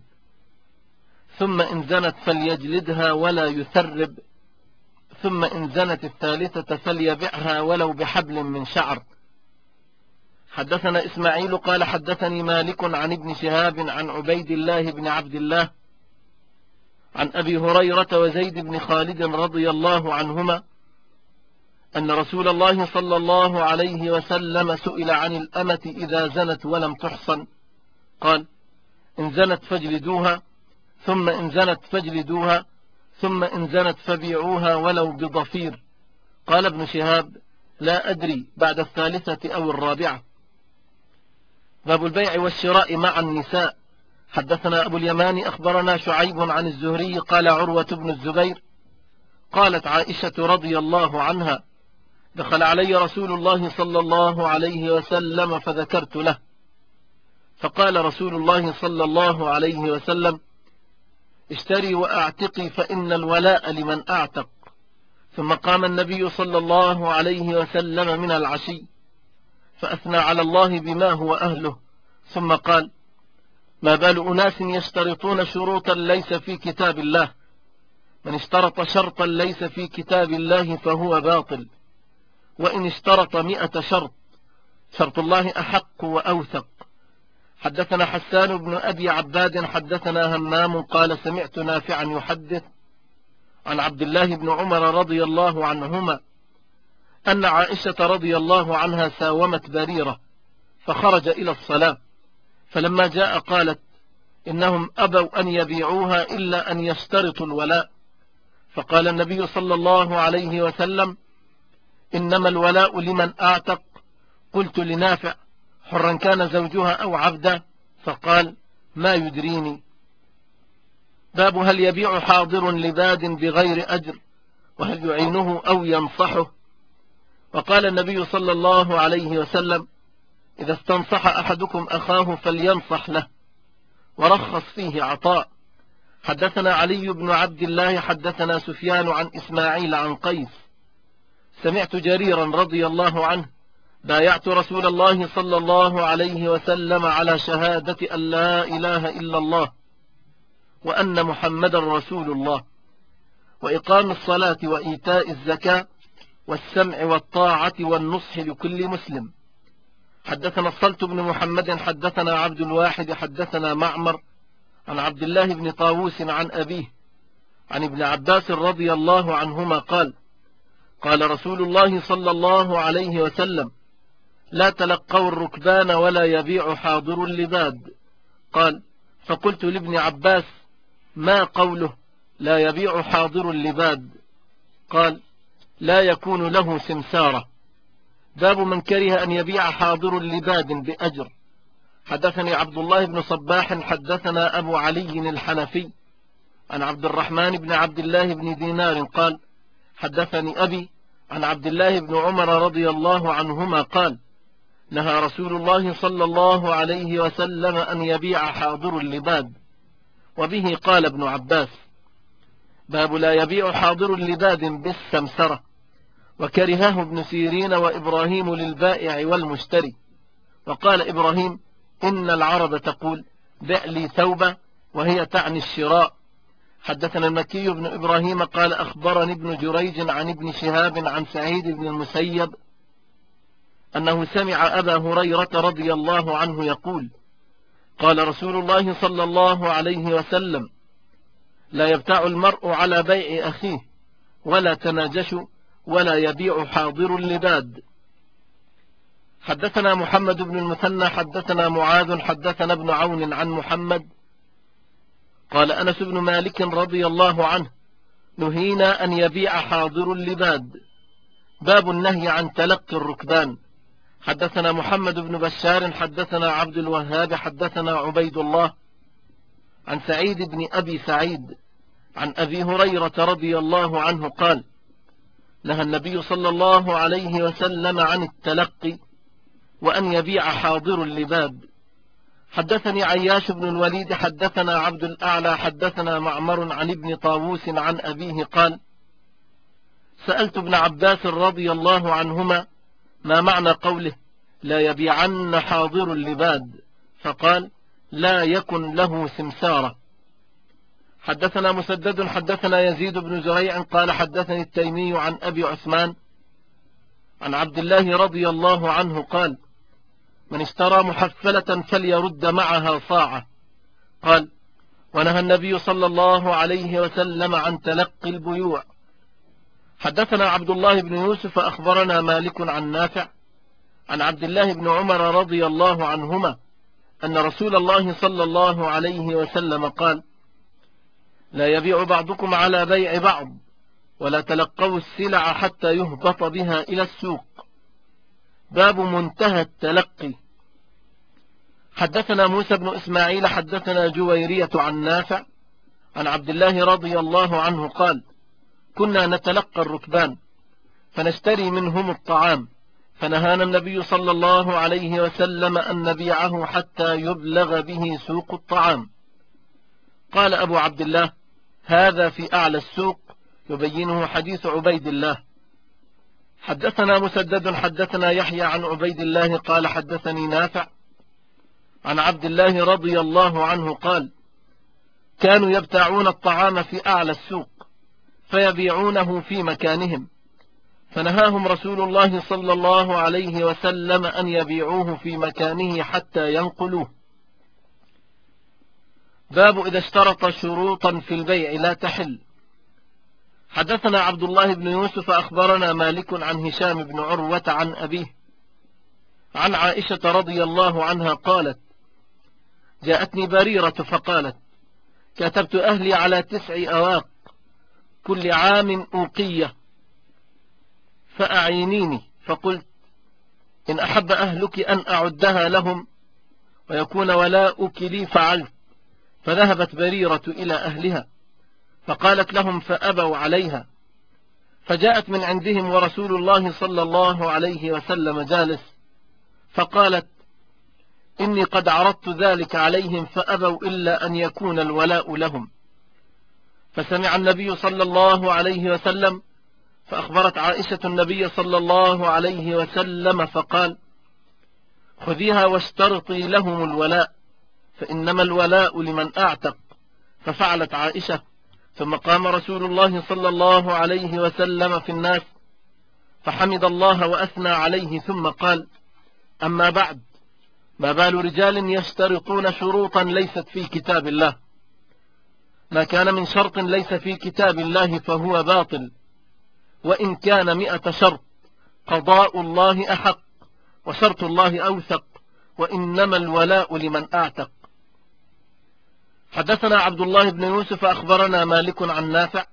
Speaker 1: ثم إن زنت فليجلدها ولا يثرب ثم إن زنت الثالثة فليبعها ولو بحبل من شعر. حدثنا إسماعيل قال حدثني مالك عن ابن شهاب عن عبيد الله بن عبد الله عن أبي هريرة وزيد بن خالد رضي الله عنهما أن رسول الله صلى الله عليه وسلم سئل عن الأمة إذا زنت ولم تحصن قال إن زنت فاجلدوها ثم إن زنت فاجلدوها ثم إن زنت فبيعوها ولو بضفير. قال ابن شهاب لا أدري بعد الثالثة أو الرابعة. باب البيع والشراء مع النساء. حدثنا أبو اليمان أخبرنا شعيب عن الزهري قال عروة بن الزبير قالت عائشة رضي الله عنها دخل علي رسول الله صلى الله عليه وسلم فذكرت له فقال رسول الله صلى الله عليه وسلم اشتري وأعتقي فإن الولاء لمن أعتق. ثم قام النبي صلى الله عليه وسلم من العشي فأثنى على الله بما هو أهله ثم قال ما بال أناس يشترطون شروطا ليس في كتاب الله من اشترط شرطا ليس في كتاب الله فهو باطل وإن اشترط 100 شرط شرط الله أحق وأوثق. حدثنا حسان بن أبي عباد حدثنا همام قال سمعت نافعا يحدث عن عبد الله بن عمر رضي الله عنهما أن عائشة رضي الله عنها ساومت بريرة فخرج إلى الصلاة فلما جاء قالت إنهم أبوا أن يبيعوها إلا أن يشترطوا الولاء. فقال النبي صلى الله عليه وسلم إنما الولاء لمن أعتق. قلت لنافع حرا كان زوجها أو عبدا فقال ما يدريني. باب هل يبيع حاضر لباد بغير أجر وهل يعينه أو ينصحه. وقال النبي صلى الله عليه وسلم إذا استنصح أحدكم أخاه فلينصح له ورخص فيه عطاء. حدثنا علي بن عبد الله حدثنا سفيان عن إسماعيل عن قيس سمعت جريرا رضي الله عنه بايعت رسول الله صلى الله عليه وسلم على شهادة أن لا إله إلا الله وأن محمد رسول الله وإقام الصلاة وإيتاء الزكاة والسمع والطاعة والنصح لكل مسلم. حدثنا الصلت بن محمد حدثنا عبد الواحد حدثنا معمر عن عبد الله بن طاووس عن أبيه عن ابن عباس رضي الله عنهما قال قال رسول الله صلى الله عليه وسلم لا تلقوا الركبان ولا يبيع حاضر اللباد. قال فقلت لابن عباس ما قوله لا يبيع حاضر اللباد؟ قال لا يكون له سمسارة. باب من كره أن يبيع حاضر لباد بأجر. حدثني عبد الله بن صباح حدثنا أبو علي الحنفي عن عبد الرحمن بن عبد الله بن دينار قال حدثني أبي عن عبد الله بن عمر رضي الله عنهما قال نهى رسول الله صلى الله عليه وسلم أن يبيع حاضر اللباد. وبه قال ابن عباس. باب لا يبيع حاضر اللباد بالسمسرة. وكرهه ابن سيرين وإبراهيم للبائع والمشتري. وقال إبراهيم إن العرب تقول بع لي ثوبة، وهي تعني الشراء. حدثنا المكي بن إبراهيم قال أخبرني ابن جريج عن ابن شهاب عن سعيد بن المسيب أنه سمع أبا هريرة رضي الله عنه يقول قال رسول الله صلى الله عليه وسلم لا يبتاع المرء على بيع أخيه ولا تناجش ولا يبيع حاضر اللباد. حدثنا محمد بن المثنى حدثنا معاذ حدثنا ابن عون عن محمد قال أنس بن مالك رضي الله عنه نهينا أن يبيع حاضر اللباد. باب النهي عن تلقي الركبان. حدثنا محمد بن بشار حدثنا عبد الوهاب حدثنا عبيد الله عن سعيد بن أبي سعيد عن أبي هريرة رضي الله عنه قال نهى النبي صلى الله عليه وسلم عن التلقي وأن يبيع حاضر اللباد. حدثني عياش بن الوليد حدثنا عبد الأعلى حدثنا معمر عن ابن طاووس عن أبيه قال سألت ابن عباس رضي الله عنهما ما معنى قوله لا يبيعن حاضر اللباد، فقال لا يكن له سمسارة. حدثنا مسدد حدثنا يزيد بن زريع قال حدثني التيمي عن أبي عثمان عن عبد الله رضي الله عنه قال من اشترى محفلة فليرد معها صاعة. قال ونهى النبي صلى الله عليه وسلم عن تلقي البيوع. حدثنا عبد الله بن يوسف أخبرنا مالك عن نافع عن عبد الله بن عمر رضي الله عنهما أن رسول الله صلى الله عليه وسلم قال لا يبيع بعضكم على بيع بعض ولا تلقوا السلع حتى يهبط بها إلى السوق. باب منتهى التلقي. حدثنا موسى بن إسماعيل حدثنا جويرية عن نافع عن عبد الله رضي الله عنه قال كنا نتلقى الركبان فنشتري منهم الطعام فنهانا النبي صلى الله عليه وسلم أن نبيعه حتى يبلغ به سوق الطعام. قال أبو عبد الله هذا في أعلى السوق، يبينه حديث عبيد الله. حدثنا مسدد حدثنا يحيى عن عبيد الله قال حدثني نافع عن عبد الله رضي الله عنه قال كانوا يبتاعون الطعام في أعلى السوق فيبيعونه في مكانهم فنهاهم رسول الله صلى الله عليه وسلم أن يبيعوه في مكانه حتى ينقلوه. باب إذا اشترط شروطا في البيع لا تحل. حدثنا عبد الله بن يوسف أخبرنا مالك عن هشام بن عروة عن أبيه عن عائشة رضي الله عنها قالت جاءتني بريرة فقالت كتبت أهلي على 9 أواق كل عام أوقية فأعينيني، فقلت إن أحب أهلك أن أعدها لهم ويكون ولاؤك لي فعلت. فذهبت بريرة إلى أهلها فقالت لهم فأبوا عليها، فجاءت من عندهم ورسول الله صلى الله عليه وسلم جالس فقالت إني قد عرضت ذلك عليهم فأبوا إلا أن يكون الولاء لهم. فسمع النبي صلى الله عليه وسلم فأخبرت عائشة النبي صلى الله عليه وسلم فقال خذيها واشترطي لهم الولاء فإنما الولاء لمن أعتق. ففعلت عائشة. ثم قام رسول الله صلى الله عليه وسلم في الناس فحمد الله وأثنى عليه ثم قال أما بعد ما بال رجال يشترطون شروطا ليست في كتاب الله، ما كان من شرط ليس في كتاب الله فهو باطل، وإن كان 100 شرط قضاء الله أحق وشرط الله أوثق، وإنما الولاء لمن أعتق. حدثنا عبد الله بن يوسف أخبرنا مالك عن نافع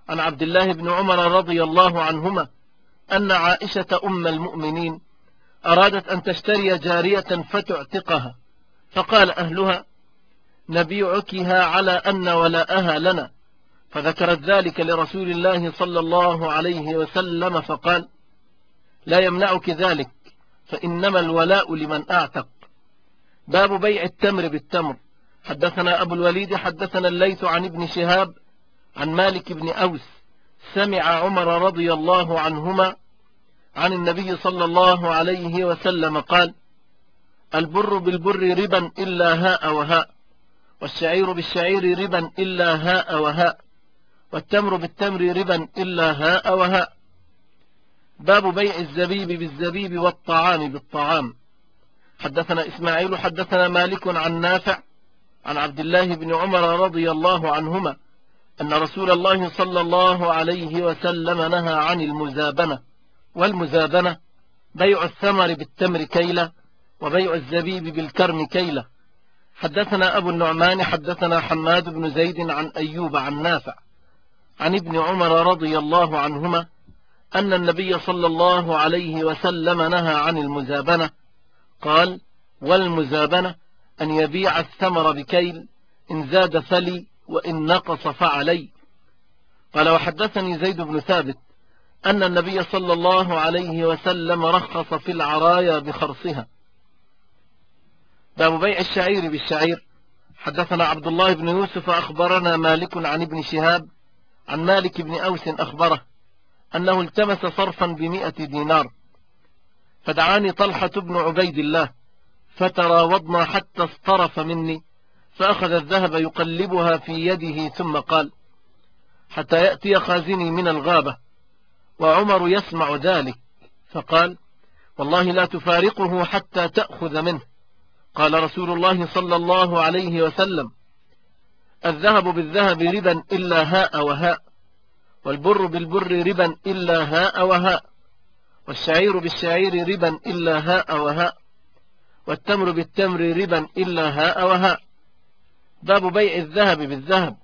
Speaker 1: عن عبد الله بن عمر رضي الله عنهما أن عائشة أم المؤمنين أرادت أن تشتري جارية فتعتقها، فقال أهلها: نبيعكها على أن ولاءها لنا، فذكرت ذلك لرسول الله صلى الله عليه وسلم فقال: لا يمنعك ذلك، فإنما الولاء لمن أعتق. باب بيع التمر بالتمر. حدثنا أبو الوليد حدثنا الليث عن ابن شهاب عن مالك بن أوس سمع عمر رضي الله عنهما عن النبي صلى الله عليه وسلم قال: البر بالبر ربا إلا هاء وهاء، والشعير بالشعير ربا إلا هاء وهاء، والتمر بالتمر ربا إلا هاء وهاء. باب بيع الزبيب بالزبيب والطعام بالطعام. حدثنا إسماعيل حدثنا مالك عن نافع عن عبد الله بن عمر رضي الله عنهما أن رسول الله صلى الله عليه وسلم نهى عن المزابنة. والمزابنة بيع الثمر بالتمر كيلة، وبيع الزبيب بالكرم كيلة. حدثنا أبو النعمان حدثنا حماد بن زيد عن أيوب عن نافع عن ابن عمر رضي الله عنهما أن النبي صلى الله عليه وسلم نهى عن المزابنة. قال: والمزابنة أن يبيع الثمر بكيل، إن زاد فلي وإن نقص فعلي. قال: وحدثني زيد بن ثابت أن النبي صلى الله عليه وسلم رخص في العرايا بخرصها. باب بيع الشعير بالشعير. حدثنا عبد الله بن يوسف أخبرنا مالك عن ابن شهاب عن مالك بن أوس أخبره أنه التمس صرفا ب100 دينار، فدعاني طلحة بن عبيد الله فتراوضنا حتى اصطرف مني، فأخذ الذهب يقلبها في يده ثم قال: حتى يأتي خازني من الغابة. وعمر يسمع ذلك فقال: والله لا تفارقه حتى تأخذ منه. قال رسول الله صلى الله عليه وسلم: الذهب بالذهب ربا إلا هاء وهاء، والبر بالبر ربا إلا هاء وهاء، والشعير بالشعير ربا إلا هاء وهاء، والتمر بالتمر ربا إلا هاء وهاء. باب بيع الذهب بالذهب.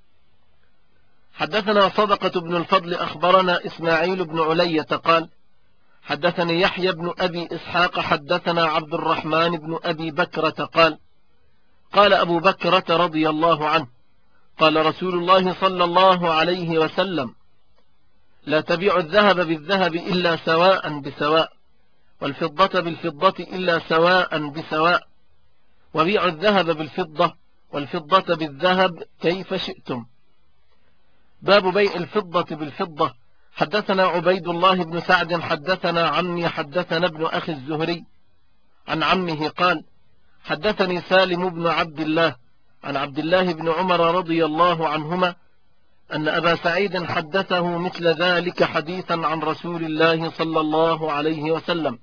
Speaker 1: حدثنا صدقة بن الفضل أخبرنا إسماعيل بن علية قال: حدثني يحيى بن أبي إسحاق حدثنا عبد الرحمن بن أبي بكرة قال: قال أبو بكرة رضي الله عنه: قال رسول الله صلى الله عليه وسلم: لا تبيع الذهب بالذهب إلا سواء بسواء، والفضة بالفضة إلا سواء بسواء، وبيع الذهب بالفضة والفضة بالذهب كيف شئتم. باب بيع الفضة بالفضة. حدثنا عبيد الله بن سعد حدثنا عمي حدثنا ابن أخي الزهري عن عمه قال: حدثني سالم بن عبد الله عن عبد الله بن عمر رضي الله عنهما أن أبا سعيد حدثه مثل ذلك حديثا عن رسول الله صلى الله عليه وسلم.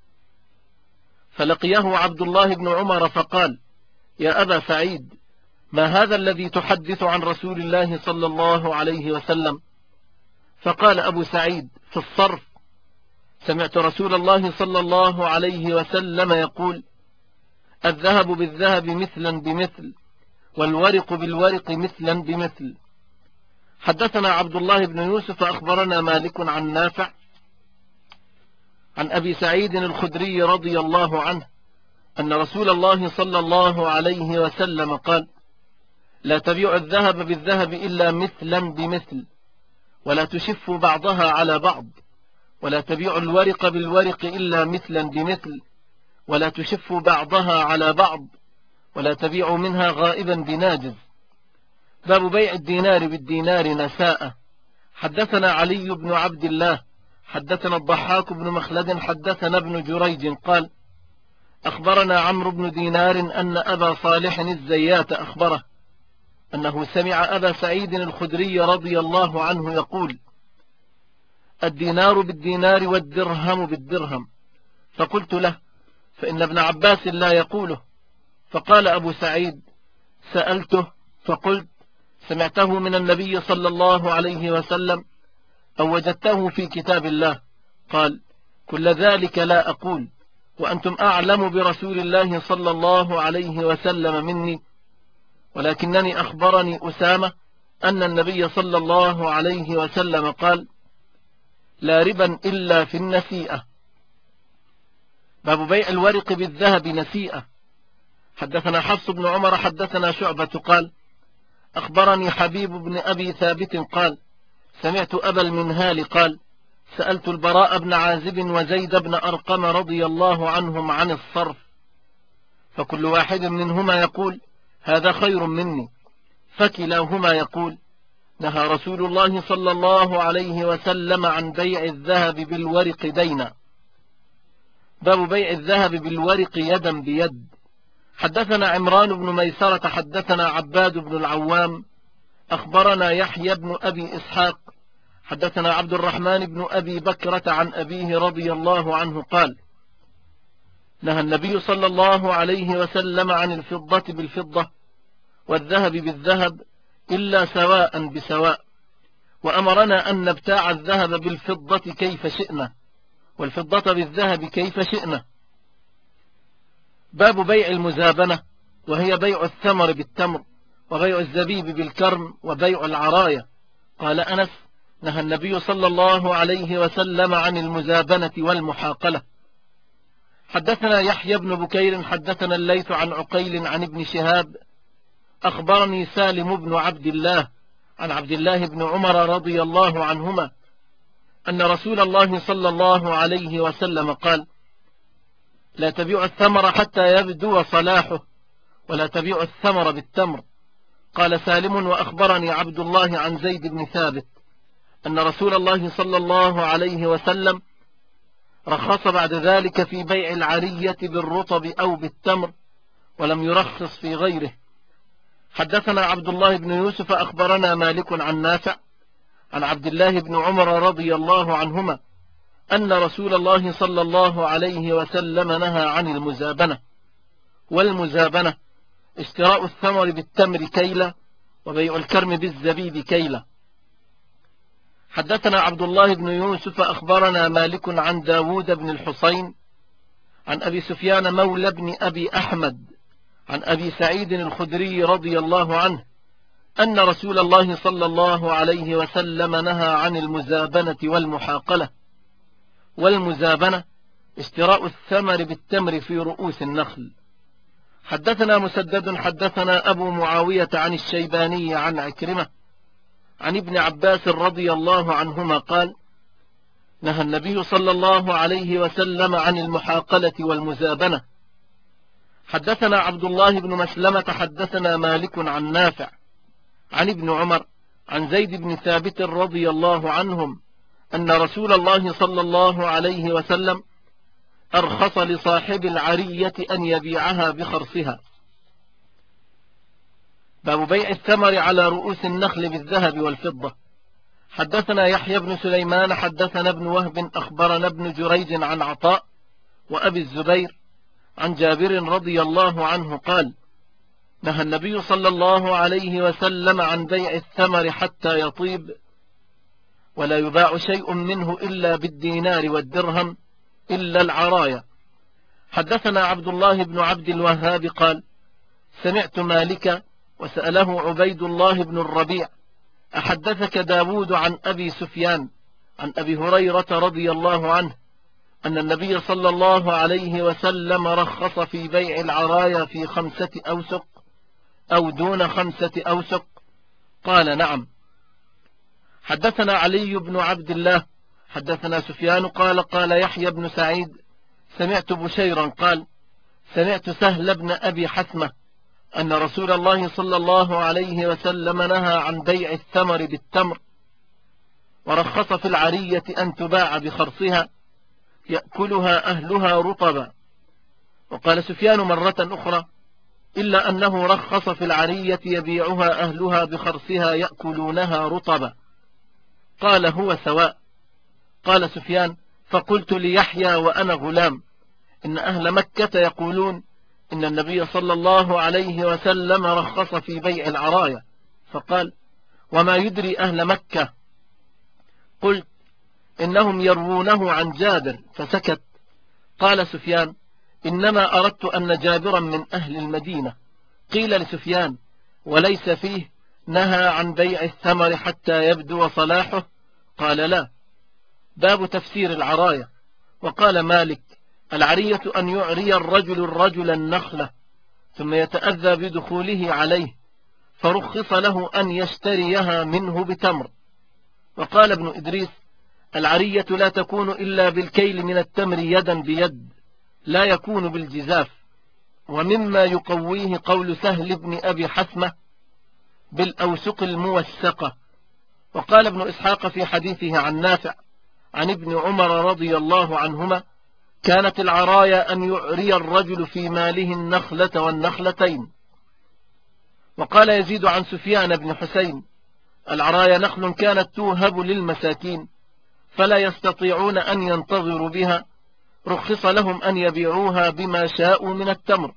Speaker 1: فلقيه عبد الله بن عمر فقال: يا أبا سعيد، ما هذا الذي تحدث عن رسول الله صلى الله عليه وسلم؟ فقال أبو سعيد: في الصرف سمعت رسول الله صلى الله عليه وسلم يقول: الذهب بالذهب مثلا بمثل، والورق بالورق مثلا بمثل. حدثنا عبد الله بن يوسف أخبرنا مالك عن نافع عن أبي سعيد الخدري رضي الله عنه أن رسول الله صلى الله عليه وسلم قال: لا تبيع الذهب بالذهب إلا مثلا بمثل، ولا تشف بعضها على بعض، ولا تبيع الورق بالورق إلا مثلا بمثل، ولا تشف بعضها على بعض، ولا تبيع منها غائبا بناجز. باب بيع الدينار بالدينار نساء. حدثنا علي بن عبد الله حدثنا الضحاك بن مخلد حدثنا ابن جريج قال: أخبرنا عمرو بن دينار أن أبا صالح الزيات أخبره أنه سمع أبا سعيد الخدري رضي الله عنه يقول: الدينار بالدينار والدرهم بالدرهم. فقلت له: فإن ابن عباس لا يقوله. فقال أبو سعيد: سألته فقلت: سمعته من النبي صلى الله عليه وسلم أو وجدته في كتاب الله؟ قال: كل ذلك لا أقول، وأنتم أعلم برسول الله صلى الله عليه وسلم مني، ولكنني أخبرني أسامة أن النبي صلى الله عليه وسلم قال: لا ربا إلا في النسيئة. باب بيع الورق بالذهب نسيئة. حدثنا حفص بن عمر حدثنا شعبة قال: أخبرني حبيب بن أبي ثابت قال: سمعت أبا المنهال قال: سألت البراء بن عازب وزيد بن أرقم رضي الله عنهم عن الصرف، فكل واحد منهما يقول: هذا خير مني، فكلاهما يقول: نهى رسول الله صلى الله عليه وسلم عن بيع الذهب بالورق دينا. باب بيع الذهب بالورق يدا بيد. حدثنا عمران بن ميسرة حدثنا عباد بن العوام أخبرنا يحيى بن أبي إسحاق حدثنا عبد الرحمن بن أبي بكرة عن أبيه رضي الله عنه قال: نهى النبي صلى الله عليه وسلم عن الفضة بالفضة والذهب بالذهب إلا سواء بسواء، وأمرنا أن نبتاع الذهب بالفضة كيف شئنا والفضة بالذهب كيف شئنا. باب بيع المزابنة، وهي بيع الثمر بالتمر وبيع الزبيب بالكرم وبيع العراية. قال أنس: نهى النبي صلى الله عليه وسلم عن المزابنة والمحاقلة. حدثنا يحيى بن بكير حدثنا الليث عن عقيل عن ابن شهاب أخبرني سالم بن عبد الله عن عبد الله بن عمر رضي الله عنهما أن رسول الله صلى الله عليه وسلم قال: لا تبيع الثمر حتى يبدو صلاحه ولا تبيع الثمر بالتمر. قال سالم: وأخبرني عبد الله عن زيد بن ثابت أن رسول الله صلى الله عليه وسلم رخص بعد ذلك في بيع العرية بالرطب أو بالتمر ولم يرخص في غيره. حدثنا عبد الله بن يوسف أخبرنا مالك عن نافع عن عبد الله بن عمر رضي الله عنهما أن رسول الله صلى الله عليه وسلم نهى عن المزابنة. والمزابنة اشتراء الثمر بالتمر كيلة وبيع الكرم بالزبيب كيلة. حدثنا عبد الله بن يوسف أخبرنا مالك عن داود بن الحصين عن أبي سفيان مولى بن أبي أحمد عن أبي سعيد الخدري رضي الله عنه أن رسول الله صلى الله عليه وسلم نهى عن المزابنة والمحاقلة. والمزابنة اشتراء الثمر بالتمر في رؤوس النخل. حدثنا مسدد حدثنا أبو معاوية عن الشيباني عن عكرمة عن ابن عباس رضي الله عنهما قال: نهى النبي صلى الله عليه وسلم عن المحاقلة والمزابنة. حدثنا عبد الله بن مسلمة حدثنا مالك عن نافع عن ابن عمر عن زيد بن ثابت رضي الله عنهم أن رسول الله صلى الله عليه وسلم أرخص لصاحب العرية أن يبيعها بخرصها. باب بيع الثمر على رؤوس النخل بالذهب والفضة. حدثنا يحيى بن سليمان حدثنا ابن وهب أخبرنا ابن جريج عن عطاء وأبي الزبير عن جابر رضي الله عنه قال: نهى النبي صلى الله عليه وسلم عن بيع الثمر حتى يطيب، ولا يباع شيء منه إلا بالدينار والدرهم إلا العرايا. حدثنا عبد الله بن عبد الوهاب قال: سمعت مالك وسأله عبيد الله بن الربيع: أحدثك داود عن أبي سفيان عن أبي هريرة رضي الله عنه أن النبي صلى الله عليه وسلم رخص في بيع العرايا في 5 أوسق أو دون 5 أوسق؟ قال: نعم. حدثنا علي بن عبد الله حدثنا سفيان قال يحيى بن سعيد: سمعت بشيرا قال: سمعت سهل بن أبي حثمة أن رسول الله صلى الله عليه وسلم نهى عن بيع الثمر بالتمر، ورخص في العرية أن تباع بخرصها يأكلها أهلها رطبا. وقال سفيان مرة أخرى: إلا أنه رخص في العرية يبيعها أهلها بخرصها يأكلونها رطبا. قال: هو سواء. قال سفيان: فقلت ليحيى وأنا غلام: إن أهل مكة يقولون إن النبي صلى الله عليه وسلم رخص في بيع العرايا. فقال: وما يدري أهل مكة؟ قلت: إنهم يروونه عن جابر. فسكت. قال سفيان: إنما أردت أن جابرا من أهل المدينة. قيل لسفيان: وليس فيه نهى عن بيع الثمر حتى يبدو صلاحه؟ قال لا. باب تفسير العراية. وقال مالك: العرية أن يعري الرجل النخلة ثم يتأذى بدخوله عليه، فرخص له أن يشتريها منه بتمر. وقال ابن إدريس: العرية لا تكون إلا بالكيل من التمر يدا بيد، لا يكون بالجزاف. ومما يقويه قول سهل بن أبي حثمة: بالأوسق الموسقة. وقال ابن إسحاق في حديثه عن نافع عن ابن عمر رضي الله عنهما: كانت العرايا أن يعري الرجل في ماله النخلة والنخلتين. وقال يزيد عن سفيان بن حسين: العرايا نخل كانت توهب للمساكين فلا يستطيعون أن ينتظروا بها، رخص لهم أن يبيعوها بما شاءوا من التمر.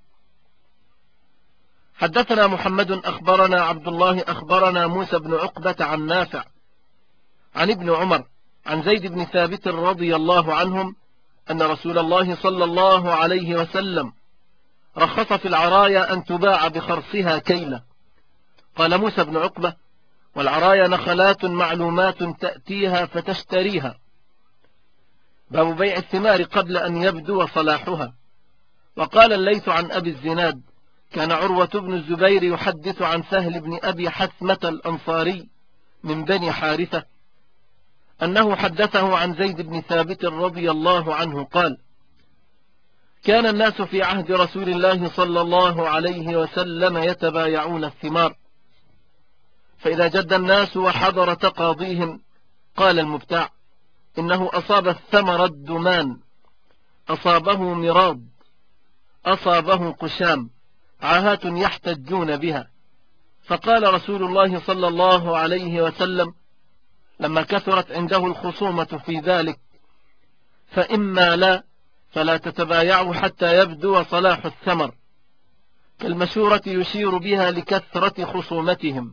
Speaker 1: حدثنا محمد أخبرنا عبد الله أخبرنا موسى بن عقبة عن نافع عن ابن عمر عن زيد بن ثابت رضي الله عنهم أن رسول الله صلى الله عليه وسلم رخص في العرايا أن تباع بخرصها كيلة. قال موسى بن عقبة: والعرايا نخلات معلومات تأتيها فتشتريها. باب بيع الثمار قبل أن يبدو صلاحها. وقال الليث عن أبي الزناد: كان عروة بن الزبير يحدث عن سهل بن أبي حثمة الأنصاري من بني حارثة أنه حدثه عن زيد بن ثابت رضي الله عنه قال: كان الناس في عهد رسول الله صلى الله عليه وسلم يتبايعون الثمار، فإذا جد الناس وحضر تقاضيهم قال المبتاع: إنه أصاب الثمر الدمان، أصابه مراض، أصابه قشام، عاهات يحتجون بها. فقال رسول الله صلى الله عليه وسلم لما كثرت عنده الخصومة في ذلك: فإما لا فلا تتبايعوا حتى يبدو صلاح الثمر، كالمشورة يشير بها لكثرة خصومتهم.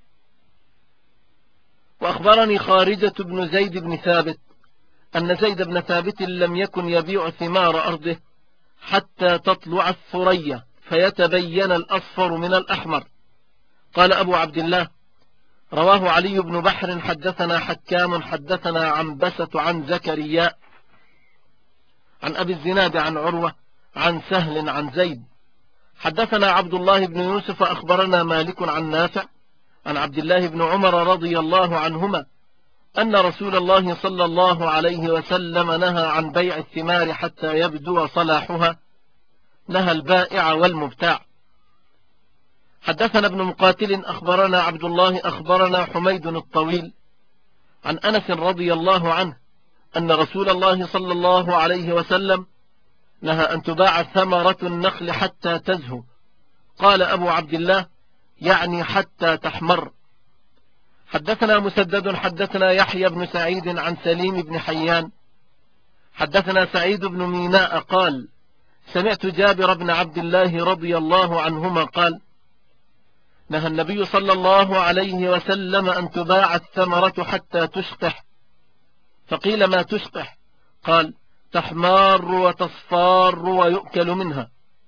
Speaker 1: وأخبرني خارجة بن زيد بن ثابت أن زيد بن ثابت لم يكن يبيع ثمار أرضه حتى تطلع الثريا فيتبين الأصفر من الأحمر. قال أبو عبد الله: رواه علي بن بحر حدثنا حكام حدثنا عنبسة عن زكريا عن أبي الزناد عن عروة عن سهل عن زيد. حدثنا عبد الله بن يوسف أخبرنا مالك عن نافع عن عبد الله بن عمر رضي الله عنهما أن رسول الله صلى الله عليه وسلم نهى عن بيع الثمار حتى يبدو صلاحها، نهى البائع والمبتاع. حدثنا ابن مقاتل أخبرنا عبد الله أخبرنا حميد الطويل عن أنس رضي الله عنه أن رسول الله صلى الله عليه وسلم نهى أن تباع ثمرة النخل حتى تزهو. قال أبو عبد الله: يعني حتى تحمر. حدثنا مسدد حدثنا يحيى بن سعيد عن سليم بن حيان حدثنا سعيد بن ميناء قال: سمعت جابر بن عبد الله رضي الله عنهما قال: نهى النبي صلى الله عليه وسلم أن تباع الثمرة حتى تشقح. فقيل: ما تشقح؟ قال: تحمار وتصفار ويؤكل منها.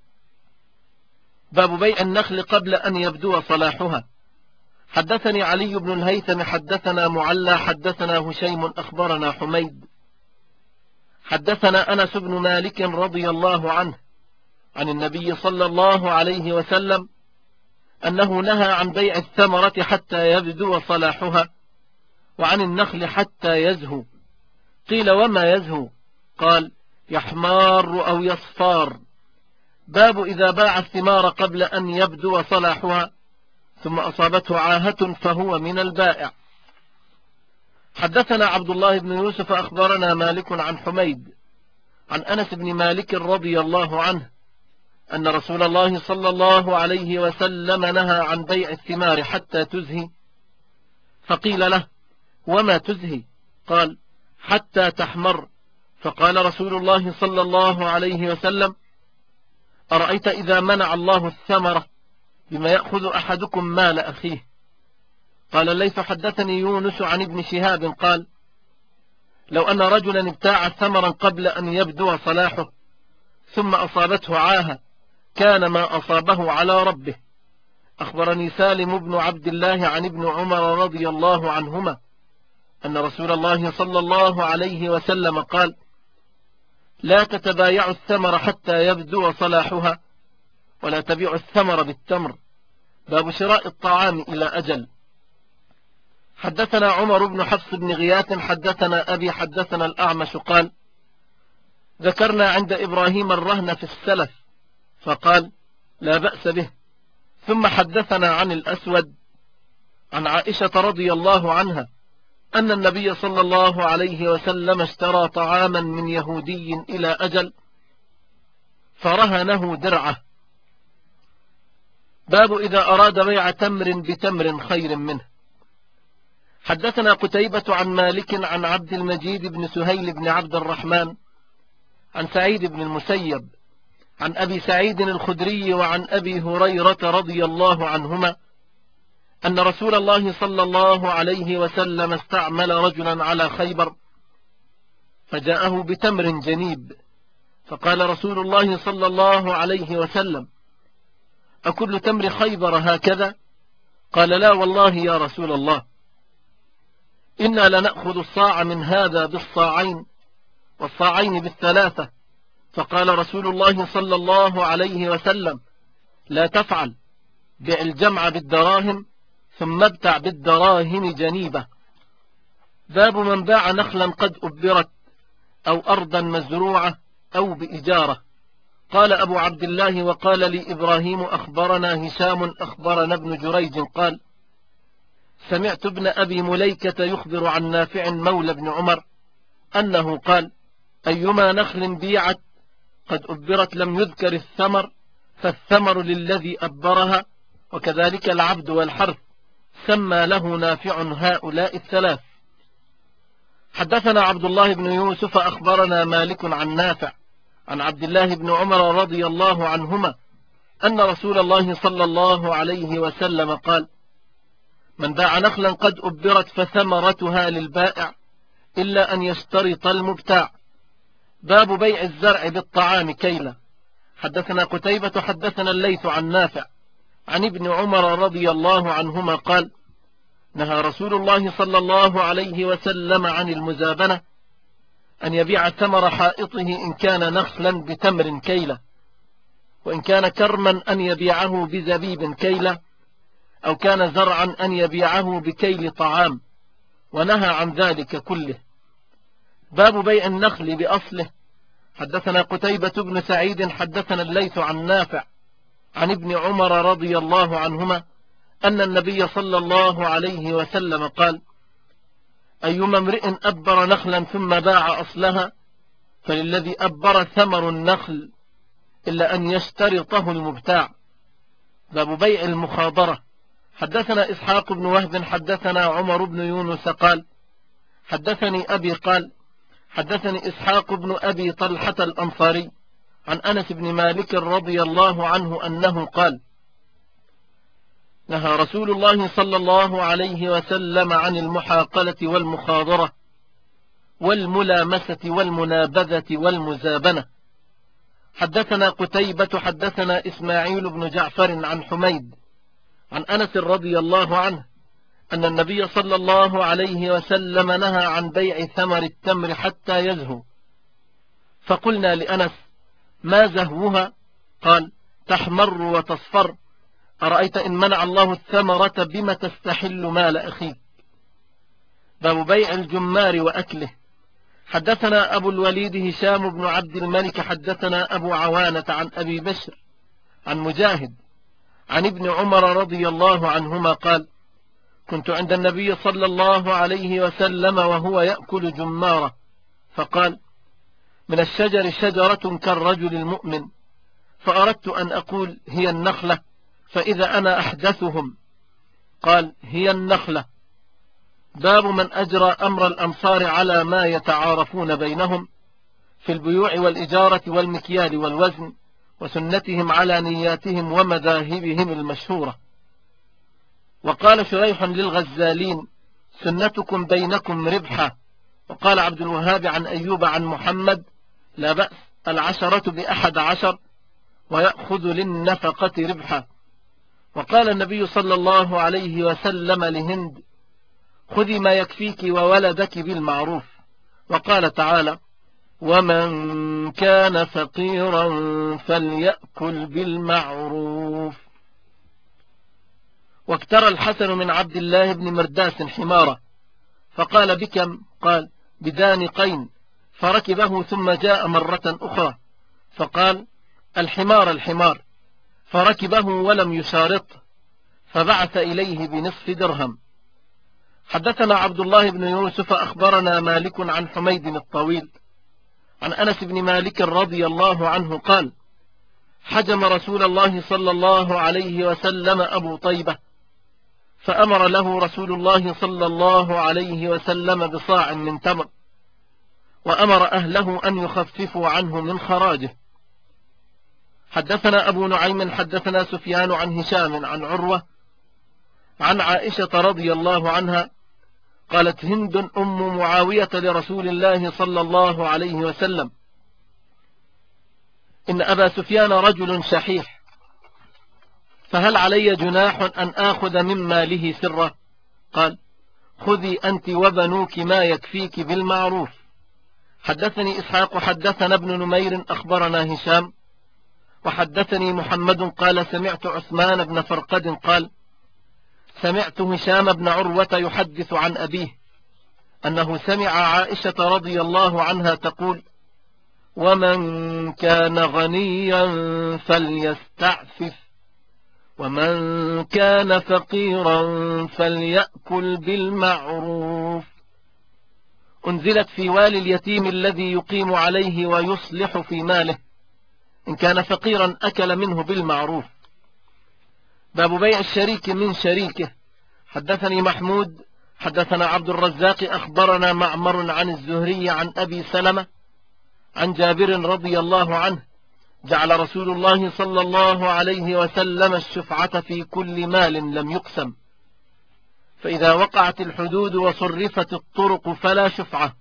Speaker 1: باب بيع النخل قبل أن يبدو صلاحها. حدثني علي بن الهيثم حدثنا معلى حدثنا هشيم أخبرنا حميد حدثنا أنس بن مالك رضي الله عنه عن النبي صلى الله عليه وسلم أنه نهى عن بيع الثمرة حتى يبدو صلاحها، وعن النخل حتى يزهو. قيل: وما يزهو؟ قال: يحمار أو يصفار. باب إذا باع الثمار قبل أن يبدو صلاحها ثم أصابته عاهة فهو من البائع. حدثنا عبد الله بن يوسف أخبرنا مالك عن حميد عن أنس بن مالك رضي الله عنه أن رسول الله صلى الله عليه وسلم نهى عن بيع الثمار حتى تزهي. فقيل له: وما تزهي؟ قال: حتى تحمر. فقال رسول الله صلى الله عليه وسلم: أرأيت إذا منع الله الثمرة بما يأخذ أحدكم مال أخيه؟ قال الليث: حدثني يونس عن ابن شهاب قال: لو أن رجلا ابتاع ثمرا قبل أن يبدو صلاحه ثم أصابته عاهة كان ما أصابه على ربه، أخبرني سالم بن عبد الله عن ابن عمر رضي الله عنهما أن رسول الله صلى الله عليه وسلم قال: لا تتبايعوا الثمر حتى يبدو صلاحها، ولا تبيعوا الثمر بالتمر. باب شراء الطعام إلى أجل. حدثنا عمر بن حفص بن غياث حدثنا أبي حدثنا الأعمش قال: ذكرنا عند إبراهيم الرهن في السلف فقال: لا بأس به. ثم حدثنا عن الأسود عن عائشة رضي الله عنها أن النبي صلى الله عليه وسلم اشترى طعاما من يهودي إلى أجل فرهنه درعه. باب إذا أراد بيع تمر بتمر خير منه. حدثنا قتيبة عن مالك عن عبد المجيد بن سهيل بن عبد الرحمن عن سعيد بن المسيب عن أبي سعيد الخدري وعن أبي هريرة رضي الله عنهما أن رسول الله صلى الله عليه وسلم استعمل رجلا على خيبر فجاءه بتمر جنيب، فقال رسول الله صلى الله عليه وسلم: أكل تمر خيبر هكذا؟ قال: لا والله يا رسول الله، إنا لنأخذ الصاع من هذا بالصاعين والصاعين بالثلاثة. فقال رسول الله صلى الله عليه وسلم: لا تفعل، بع الجمع بالدراهم ثم ابتع بالدراهم جنيبة. باب من باع نخلا قد أبرت أو أرضا مزروعة أو بإجارة. قال أبو عبد الله: وقال لي إبراهيم أخبرنا هشام أخبرنا ابن جريج قال: سمعت ابن أبي مليكة يخبر عن نافع مولى بن عمر أنه قال: أيما نخل بيعت قد أبرت لم يذكر الثمر فالثمر للذي أبرها، وكذلك العبد والحرث، سمى له نافع هؤلاء الثلاث. حدثنا عبد الله بن يوسف أخبرنا مالك عن نافع عن عبد الله بن عمر رضي الله عنهما أن رسول الله صلى الله عليه وسلم قال: من باع نخلا قد أبرت فثمرتها للبائع إلا أن يشترط المبتاع. باب بيع الزرع بالطعام كيلا. حدثنا قتيبة حدثنا الليث عن نافع عن ابن عمر رضي الله عنهما قال: نهى رسول الله صلى الله عليه وسلم عن المزابنة، أن يبيع ثمر حائطه إن كان نخلا بتمر كيلا، وإن كان كرما أن يبيعه بزبيب كيلا، أو كان زرعا أن يبيعه بكيل طعام، ونهى عن ذلك كله. باب بيع النخل بأصله. حدثنا قتيبة بن سعيد حدثنا الليث عن نافع عن ابن عمر رضي الله عنهما أن النبي صلى الله عليه وسلم قال: أيما امرئ أبر نخلا ثم باع أصلها فللذي أبر ثمر النخل إلا أن يشترطه المبتاع. باب بيع المخاضرة. حدثنا إسحاق بن وهب حدثنا عمر بن يونس قال: حدثني أبي قال: حدثني إسحاق بن أبي طلحة الأنصاري عن أنس بن مالك رضي الله عنه أنه قال: نهى رسول الله صلى الله عليه وسلم عن المحاقلة والمخاضرة والملامسة والمنابذة والمزابنة. حدثنا قتيبة حدثنا إسماعيل بن جعفر عن حميد عن أنس رضي الله عنه أن النبي صلى الله عليه وسلم نهى عن بيع ثمر التمر حتى يزهو. فقلنا لأنس: ما زهوها؟ قال: تحمر وتصفر. أرأيت إن منع الله الثمرة بما تستحل مال أخيك. باب بيع الجمار وأكله. حدثنا أبو الوليد هشام بن عبد الملك حدثنا أبو عوانة عن أبي بشر عن مجاهد عن ابن عمر رضي الله عنهما قال: كنت عند النبي صلى الله عليه وسلم وهو يأكل جمارة، فقال: من الشجر شجرة كالرجل المؤمن، فأردت أن أقول هي النخلة، فإذا أنا أحدثهم. قال: هي النخلة. باب من أجرى أمر الأمصار على ما يتعارفون بينهم في البيوع والإجارة والمكيال والوزن، وسنتهم على نياتهم ومذاهبهم المشهورة. وقال شريح للغزالين: سنتكم بينكم ربحة. وقال عبد الوهاب عن أيوب عن محمد: لا بأس 10 ب11 ويأخذ للنفقة ربحة. وقال النبي صلى الله عليه وسلم لهند: خذي ما يكفيك وولدك بالمعروف. وقال تعالى: ومن كان فقيرا فليأكل بالمعروف. واكترى الحسن من عبد الله بن مرداس حمارة، فقال: بكم؟ قال: بدانقين. فركبه ثم جاء مرة أخرى فقال: الحمار الحمار. فركبه ولم يشارطه، فبعث إليه بنصف درهم. حدثنا عبد الله بن يوسف أخبرنا مالك عن حميد الطويل عن أنس بن مالك رضي الله عنه قال: حجم رسول الله صلى الله عليه وسلم أبو طيبة، فأمر له رسول الله صلى الله عليه وسلم بصاع من تمر، وأمر أهله أن يخففوا عنه من خراجه. حدثنا أبو نعيم حدثنا سفيان عن هشام عن عروة عن عائشة رضي الله عنها قالت: هند أم معاوية لرسول الله صلى الله عليه وسلم: إن أبا سفيان رجل شحيح، فهل علي جناح أن آخذ من ماله سرا؟ قال: خذي أنت وبنوك ما يكفيك بالمعروف. حدثني إسحاق حدثنا ابن نمير أخبرنا هشام وحدثني محمد قال: سمعت عثمان بن فرقد قال: سمعت هشام بن عروة يحدث عن أبيه أنه سمع عائشة رضي الله عنها تقول: ومن كان غنيا فليستعفف، ومن كان فقيرا فليأكل بالمعروف. أنزلت في والي اليتيم الذي يقيم عليه ويصلح في ماله، إن كان فقيرا أكل منه بالمعروف. باب بيع الشريك من شريكه. حدثني محمود حدثنا عبد الرزاق أخبرنا معمر عن الزهري عن أبي سلمة عن جابر رضي الله عنه: جعل رسول الله صلى الله عليه وسلم الشفعة في كل مال لم يقسم، فإذا وقعت الحدود وصرفت الطرق فلا شفعة.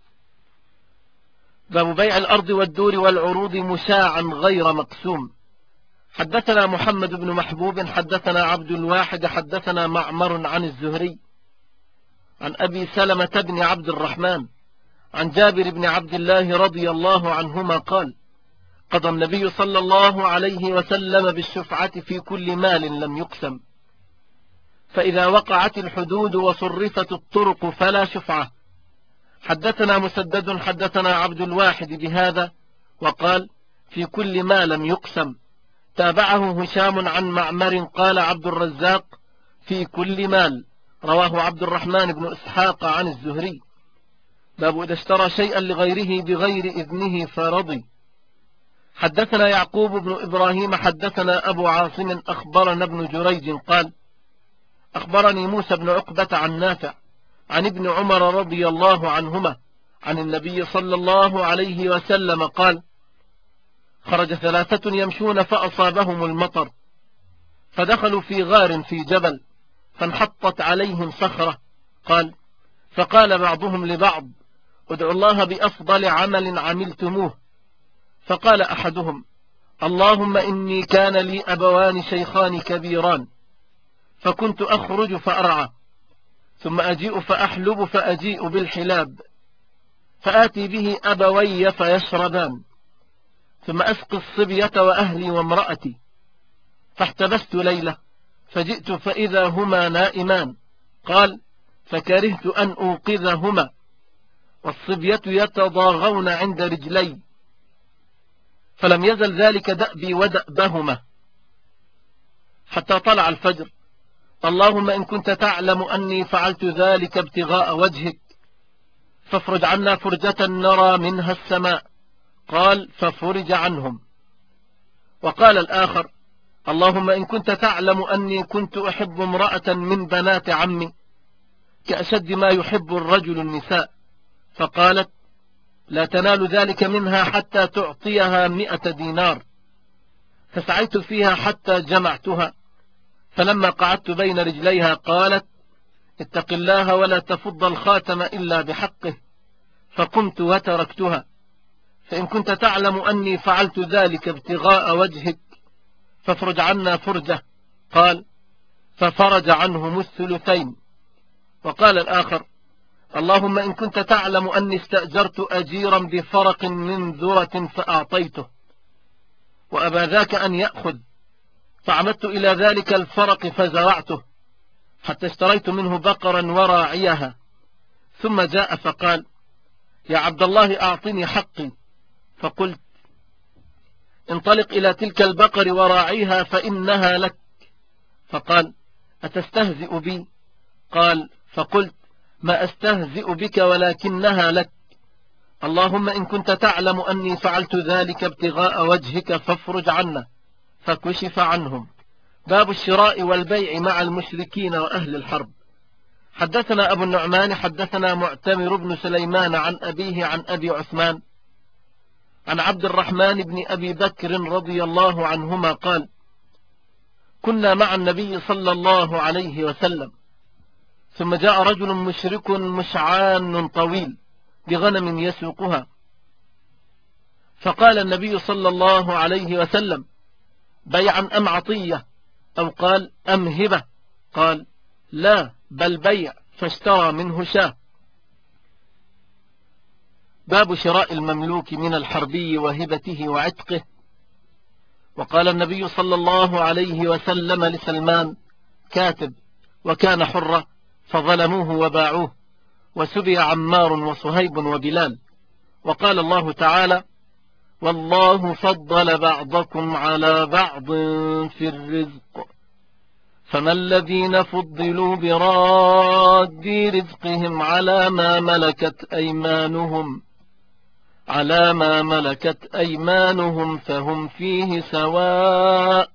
Speaker 1: باب بيع الأرض والدور والعروض مشاعا غير مقسوم. حدثنا محمد بن محبوب حدثنا عبد الواحد حدثنا معمر عن الزهري عن أبي سلمة بن عبد الرحمن عن جابر بن عبد الله رضي الله عنهما قال: قضى النبي صلى الله عليه وسلم بالشفعة في كل مال لم يقسم، فإذا وقعت الحدود وصرفت الطرق فلا شفعة. حدثنا مسدد حدثنا عبد الواحد بهذا وقال: في كل ما لم يقسم. تابعه هشام عن معمر قال عبد الرزاق: في كل مال. رواه عبد الرحمن بن إسحاق عن الزهري. باب إذا اشترى شيئا لغيره بغير إذنه فرضي. حدثنا يعقوب بن إبراهيم حدثنا أبو عاصم أخبرنا ابن جريج قال: أخبرني موسى بن عقبة عن نافع عن ابن عمر رضي الله عنهما عن النبي صلى الله عليه وسلم قال: خرج 3 يمشون فأصابهم المطر، فدخلوا في غار في جبل، فانحطت عليهم صخرة. قال: فقال بعضهم لبعض: ادعوا الله بأفضل عمل عملتموه. فقال أحدهم: اللهم إني كان لي أبوان شيخان كبيران، فكنت أخرج فأرعى، ثم أجيء فأحلب، فأجيء بالحلاب فآتي به أبوي فيشربان، ثم أسقي الصبية وأهلي وامرأتي، فاحتبست ليلة فجئت فإذا هما نائمان. قال: فكرهت أن أوقظهما، والصبية يتضاغون عند رجلي، فلم يزل ذلك دأبي ودأبهما حتى طلع الفجر. اللهم إن كنت تعلم أني فعلت ذلك ابتغاء وجهك فافرج عنا فرجة نرى منها السماء. قال: ففرج عنهم. وقال الآخر: اللهم إن كنت تعلم أني كنت أحب امرأة من بنات عمي كأشد ما يحب الرجل النساء، فقالت: لا تنال ذلك منها حتى تعطيها 100 دينار. فسعيت فيها حتى جمعتها، فلما قعدت بين رجليها قالت: اتق الله ولا تفض الخاتم إلا بحقه، فقمت وتركتها. فإن كنت تعلم أني فعلت ذلك ابتغاء وجهك فافرج عنا فرجة قال: ففرج عنهم الثلثين. وقال الآخر: اللهم إن كنت تعلم أني استأجرت أجيرا بفرق من ذرة فأعطيته وأبى ذاك أن يأخذ، فعمدت إلى ذلك الفرق فزرعته حتى اشتريت منه بقرا وراعيها، ثم جاء فقال: يا عبد الله أعطني حقي. فقلت: انطلق إلى تلك البقر وراعيها فإنها لك. فقال: أتستهزئ بي؟ قال: فقلت: ما أستهزئ بك ولكنها لك. اللهم إن كنت تعلم أني فعلت ذلك ابتغاء وجهك فافرج عنا. فكشف عنهم. باب الشراء والبيع مع المشركين وأهل الحرب. حدثنا أبو النعمان حدثنا معتمر بن سليمان عن أبيه عن أبي عثمان عن عبد الرحمن بن أبي بكر رضي الله عنهما قال: كنا مع النبي صلى الله عليه وسلم، ثم جاء رجل مشرك مشعان طويل بغنم يسوقها، فقال النبي صلى الله عليه وسلم: بيعا أم عطية؟ أو قال: أم هبة؟ قال: لا، بل بيع، فاشترى منه شاة. باب شراء المملوك من الحربي وهبته وعتقه. وقال النبي صلى الله عليه وسلم لسلمان كاتب وكان حرة فظلموه وباعوه، وسبي عمار وصهيب وبلال. وقال الله تعالى: والله فضل بعضكم على بعض في الرزق، فما الذين فضلوا براد رزقهم على ما ملكت أيمانهم فهم فيه سواء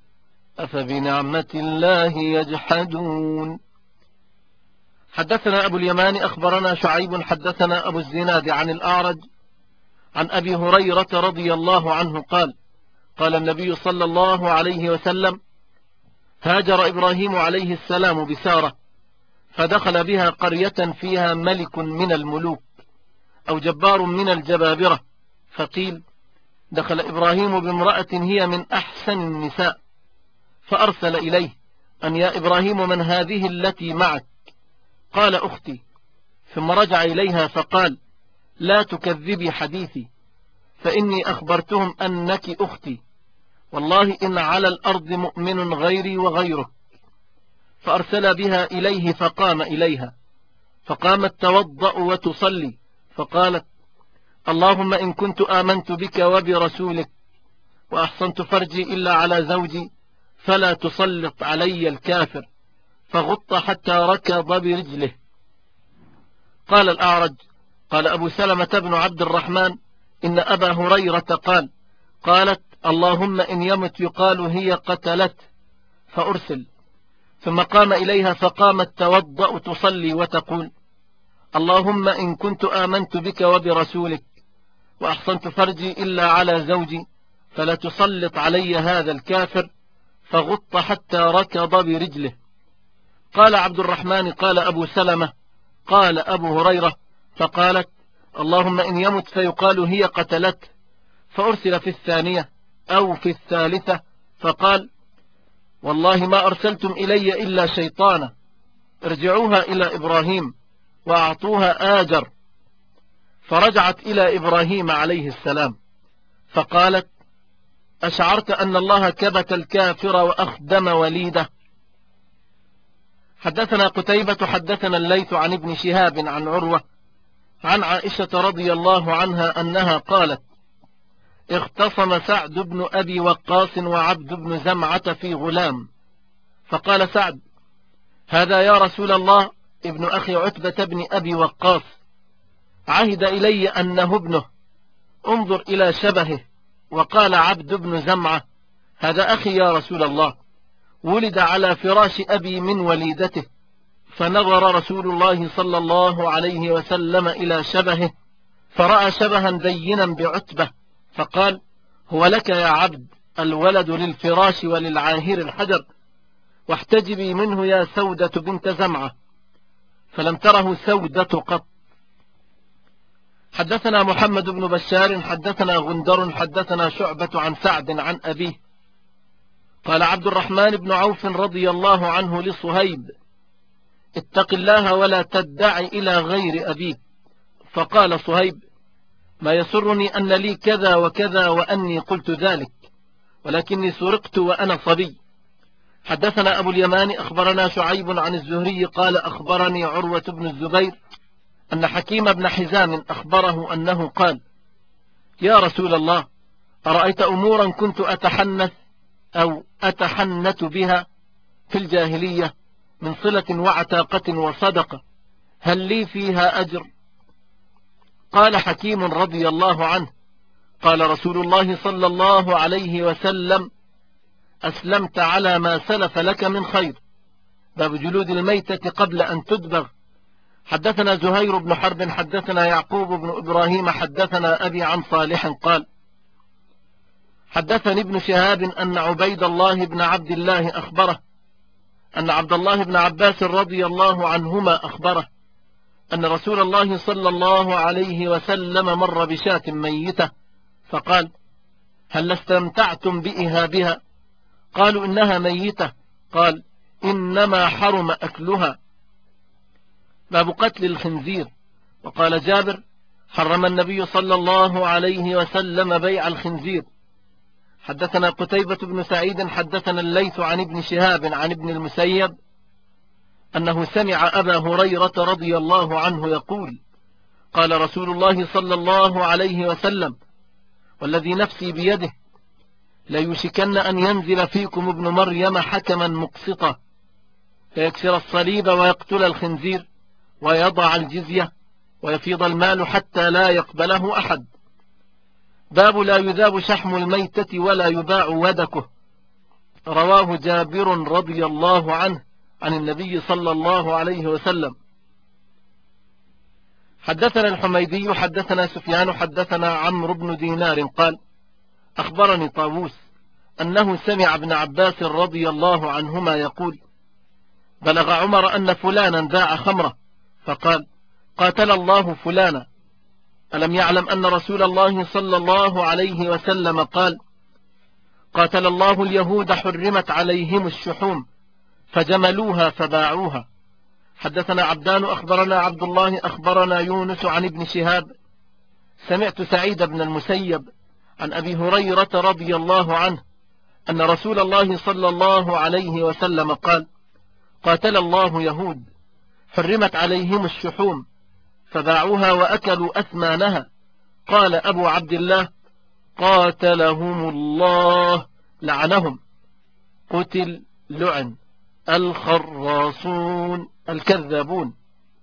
Speaker 1: أفبنعمة الله يجحدون. حدثنا أبو اليمان أخبرنا شعيب حدثنا أبو الزناد عن الأعرج عن أبي هريرة رضي الله عنه قال: قال النبي صلى الله عليه وسلم: هاجر إبراهيم عليه السلام بسارة، فدخل بها قرية فيها ملك من الملوك أو جبار من الجبابرة، فقيل: دخل إبراهيم بامرأة هي من أحسن النساء، فأرسل إليه أن يا إبراهيم من هذه التي معك؟ قال: أختي. ثم رجع إليها فقال: لا تكذبي حديثي، فإني أخبرتهم أنك أختي، والله إن على الأرض مؤمن غيري وغيره. فأرسل بها إليه فقام إليها، فقامت توضأ وتصلي، فقالت: اللهم إن كنت آمنت بك وبرسولك وأحصنت فرجي إلا على زوجي فلا تسلط علي الكافر، فغط حتى ركض برجله. قال الأعرج: قال أبو سلمة بن عبد الرحمن: إن أبا هريرة قالت: اللهم إن يمت يقال هي قتلت، فأرسل. ثم قام إليها فقامت توضأ تصلي وتقول: اللهم إن كنت آمنت بك وبرسولك وأحصنت فرجي إلا على زوجي فلا تسلط علي هذا الكافر، فغط حتى ركض برجله. قال عبد الرحمن: قال أبو سلمة: قال أبو هريرة، فقالت: اللهم إن يمت فيقال هي قتلت، فأرسل في الثانية أو في الثالثة، فقال: والله ما أرسلتم إلي إلا شيطانا، ارجعوها إلى إبراهيم وأعطوها آجر. فرجعت إلى إبراهيم عليه السلام فقالت: أشعرت أن الله كبت الكافر وأخدم وليده. حدثنا قتيبة حدثنا الليث عن ابن شهاب عن عروة عن عائشة رضي الله عنها أنها قالت: اختصم سعد بن أبي وقاص وعبد بن زمعة في غلام، فقال سعد: هذا يا رسول الله ابن أخي عتبة بن أبي وقاص، عهد إلي أنه ابنه، انظر إلى شبهه. وقال عبد بن زمعة: هذا أخي يا رسول الله، ولد على فراش أبي من وليدته. فنظر رسول الله صلى الله عليه وسلم إلى شبهه فرأى شبها دينا بعتبة، فقال: هو لك يا عبد، الولد للفراش وللعاهر الحجر، واحتجبي منه يا سودة بنت زمعة. فلم تره سودة قط. حدثنا محمد بن بشار حدثنا غندر حدثنا شعبة عن سعد عن أبيه قال عبد الرحمن بن عوف رضي الله عنه لصهيب: اتق الله ولا تدع إلى غير أبيك. فقال صهيب: ما يسرني أن لي كذا وكذا وأني قلت ذلك، ولكني سرقت وأنا صبي. حدثنا أبو اليمان أخبرنا شعيب عن الزهري قال أخبرني عروة بن الزبير أن حكيم بن حزام أخبره أنه قال: يا رسول الله، أرأيت أمورا كنت أتحنت بها في الجاهلية من صلة وعتاقة وصدقة، هل لي فيها أجر؟ قال حكيم رضي الله عنه: قال رسول الله صلى الله عليه وسلم: أسلمت على ما سلف لك من خير. باب جلود الميتة قبل أن تدبغ. حدثنا زهير بن حرب حدثنا يعقوب بن إبراهيم حدثنا أبي عن صالح قال: حدثني ابن شهاب أن عبيد الله بن عبد الله أخبره أن عبد الله بن عباس رضي الله عنهما أخبره أن رسول الله صلى الله عليه وسلم مر بشاة ميتة فقال: هل استمتعتم بإهابها؟ قالوا: إنها ميتة. قال: إنما حرم أكلها. باب قتل الخنزير. وقال جابر: حرم النبي صلى الله عليه وسلم بيع الخنزير. حدثنا قتيبة بن سعيد حدثنا الليث عن ابن شهاب عن ابن المسيب أنه سمع أبا هريرة رضي الله عنه يقول: قال رسول الله صلى الله عليه وسلم: والذي نفسي بيده ليوشكن أن ينزل فيكم ابن مريم حكما مقسطا فيكسر الصليب ويقتل الخنزير ويضع الجزية ويفيض المال حتى لا يقبله أحد. باب لا يذاب شحم الميتة ولا يباع ودكه. رواه جابر رضي الله عنه عن النبي صلى الله عليه وسلم. حدثنا الحميدي حدثنا سفيان حدثنا عمرو بن دينار قال: أخبرني طاووس أنه سمع ابن عباس رضي الله عنهما يقول: بلغ عمر أن فلانا باع خمره فقال: قاتل الله فلانا. ألم يعلم أن رسول الله صلى الله عليه وسلم قال: قاتل الله اليهود حرمت عليهم الشحوم فجملوها فباعوها. حدثنا عبدان أخبرنا عبد الله أخبرنا يونس عن ابن شهاب سمعت سعيد بن المسيب عن أبي هريرة رضي الله عنه أن رسول الله صلى الله عليه وسلم قال: قاتل الله يهود حرمت عليهم الشحوم فباعوها وأكلوا أثمانها. قال أبو عبد الله: قاتلهم الله لعنهم. قتل لعن الخراصون الكذابون.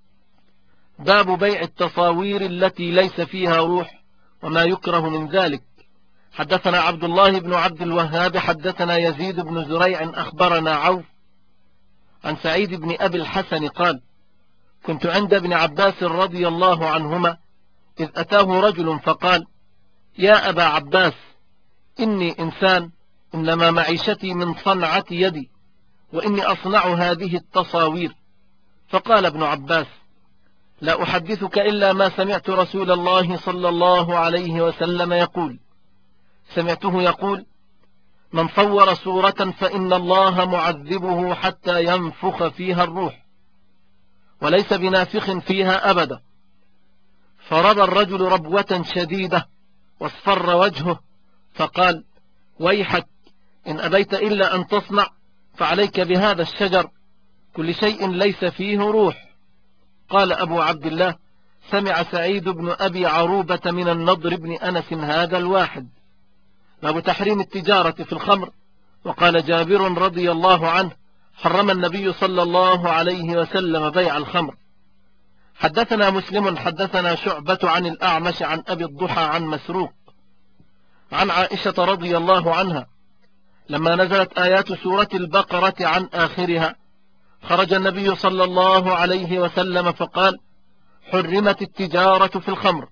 Speaker 1: باب بيع التصاوير التي ليس فيها روح وما يكره من ذلك. حدثنا عبد الله بن عبد الوهاب حدثنا يزيد بن زريع أخبرنا عوف عن سعيد بن أبي الحسن قال: كنت عند ابن عباس رضي الله عنهما إذ أتاه رجل فقال: يا أبا عباس، إني إنسان إنما معيشتي من صنعة يدي وإني أصنع هذه التصاوير. فقال ابن عباس: لا أحدثك إلا ما سمعت رسول الله صلى الله عليه وسلم يقول. سمعته يقول: من صور صورة فإن الله معذبه حتى ينفخ فيها الروح وليس بنافخ فيها أبدا. فربى الرجل ربوة شديدة واصفر وجهه فقال: ويحك، إن أبيت إلا أن تصنع فعليك بهذا الشجر، كل شيء ليس فيه روح. قال أبو عبد الله: سمع سعيد بن أبي عروبة من النضر بن أنس هذا الواحد. باب تحريم التجارة في الخمر. وقال جابر رضي الله عنه: حرم النبي صلى الله عليه وسلم بيع الخمر. حدثنا مسلم حدثنا شعبة عن الأعمش عن أبي الضحى عن مسروق عن عائشة رضي الله عنها لما نزلت آيات سورة البقرة عن آخرها خرج النبي صلى الله عليه وسلم فقال: حرمت التجارة في الخمر.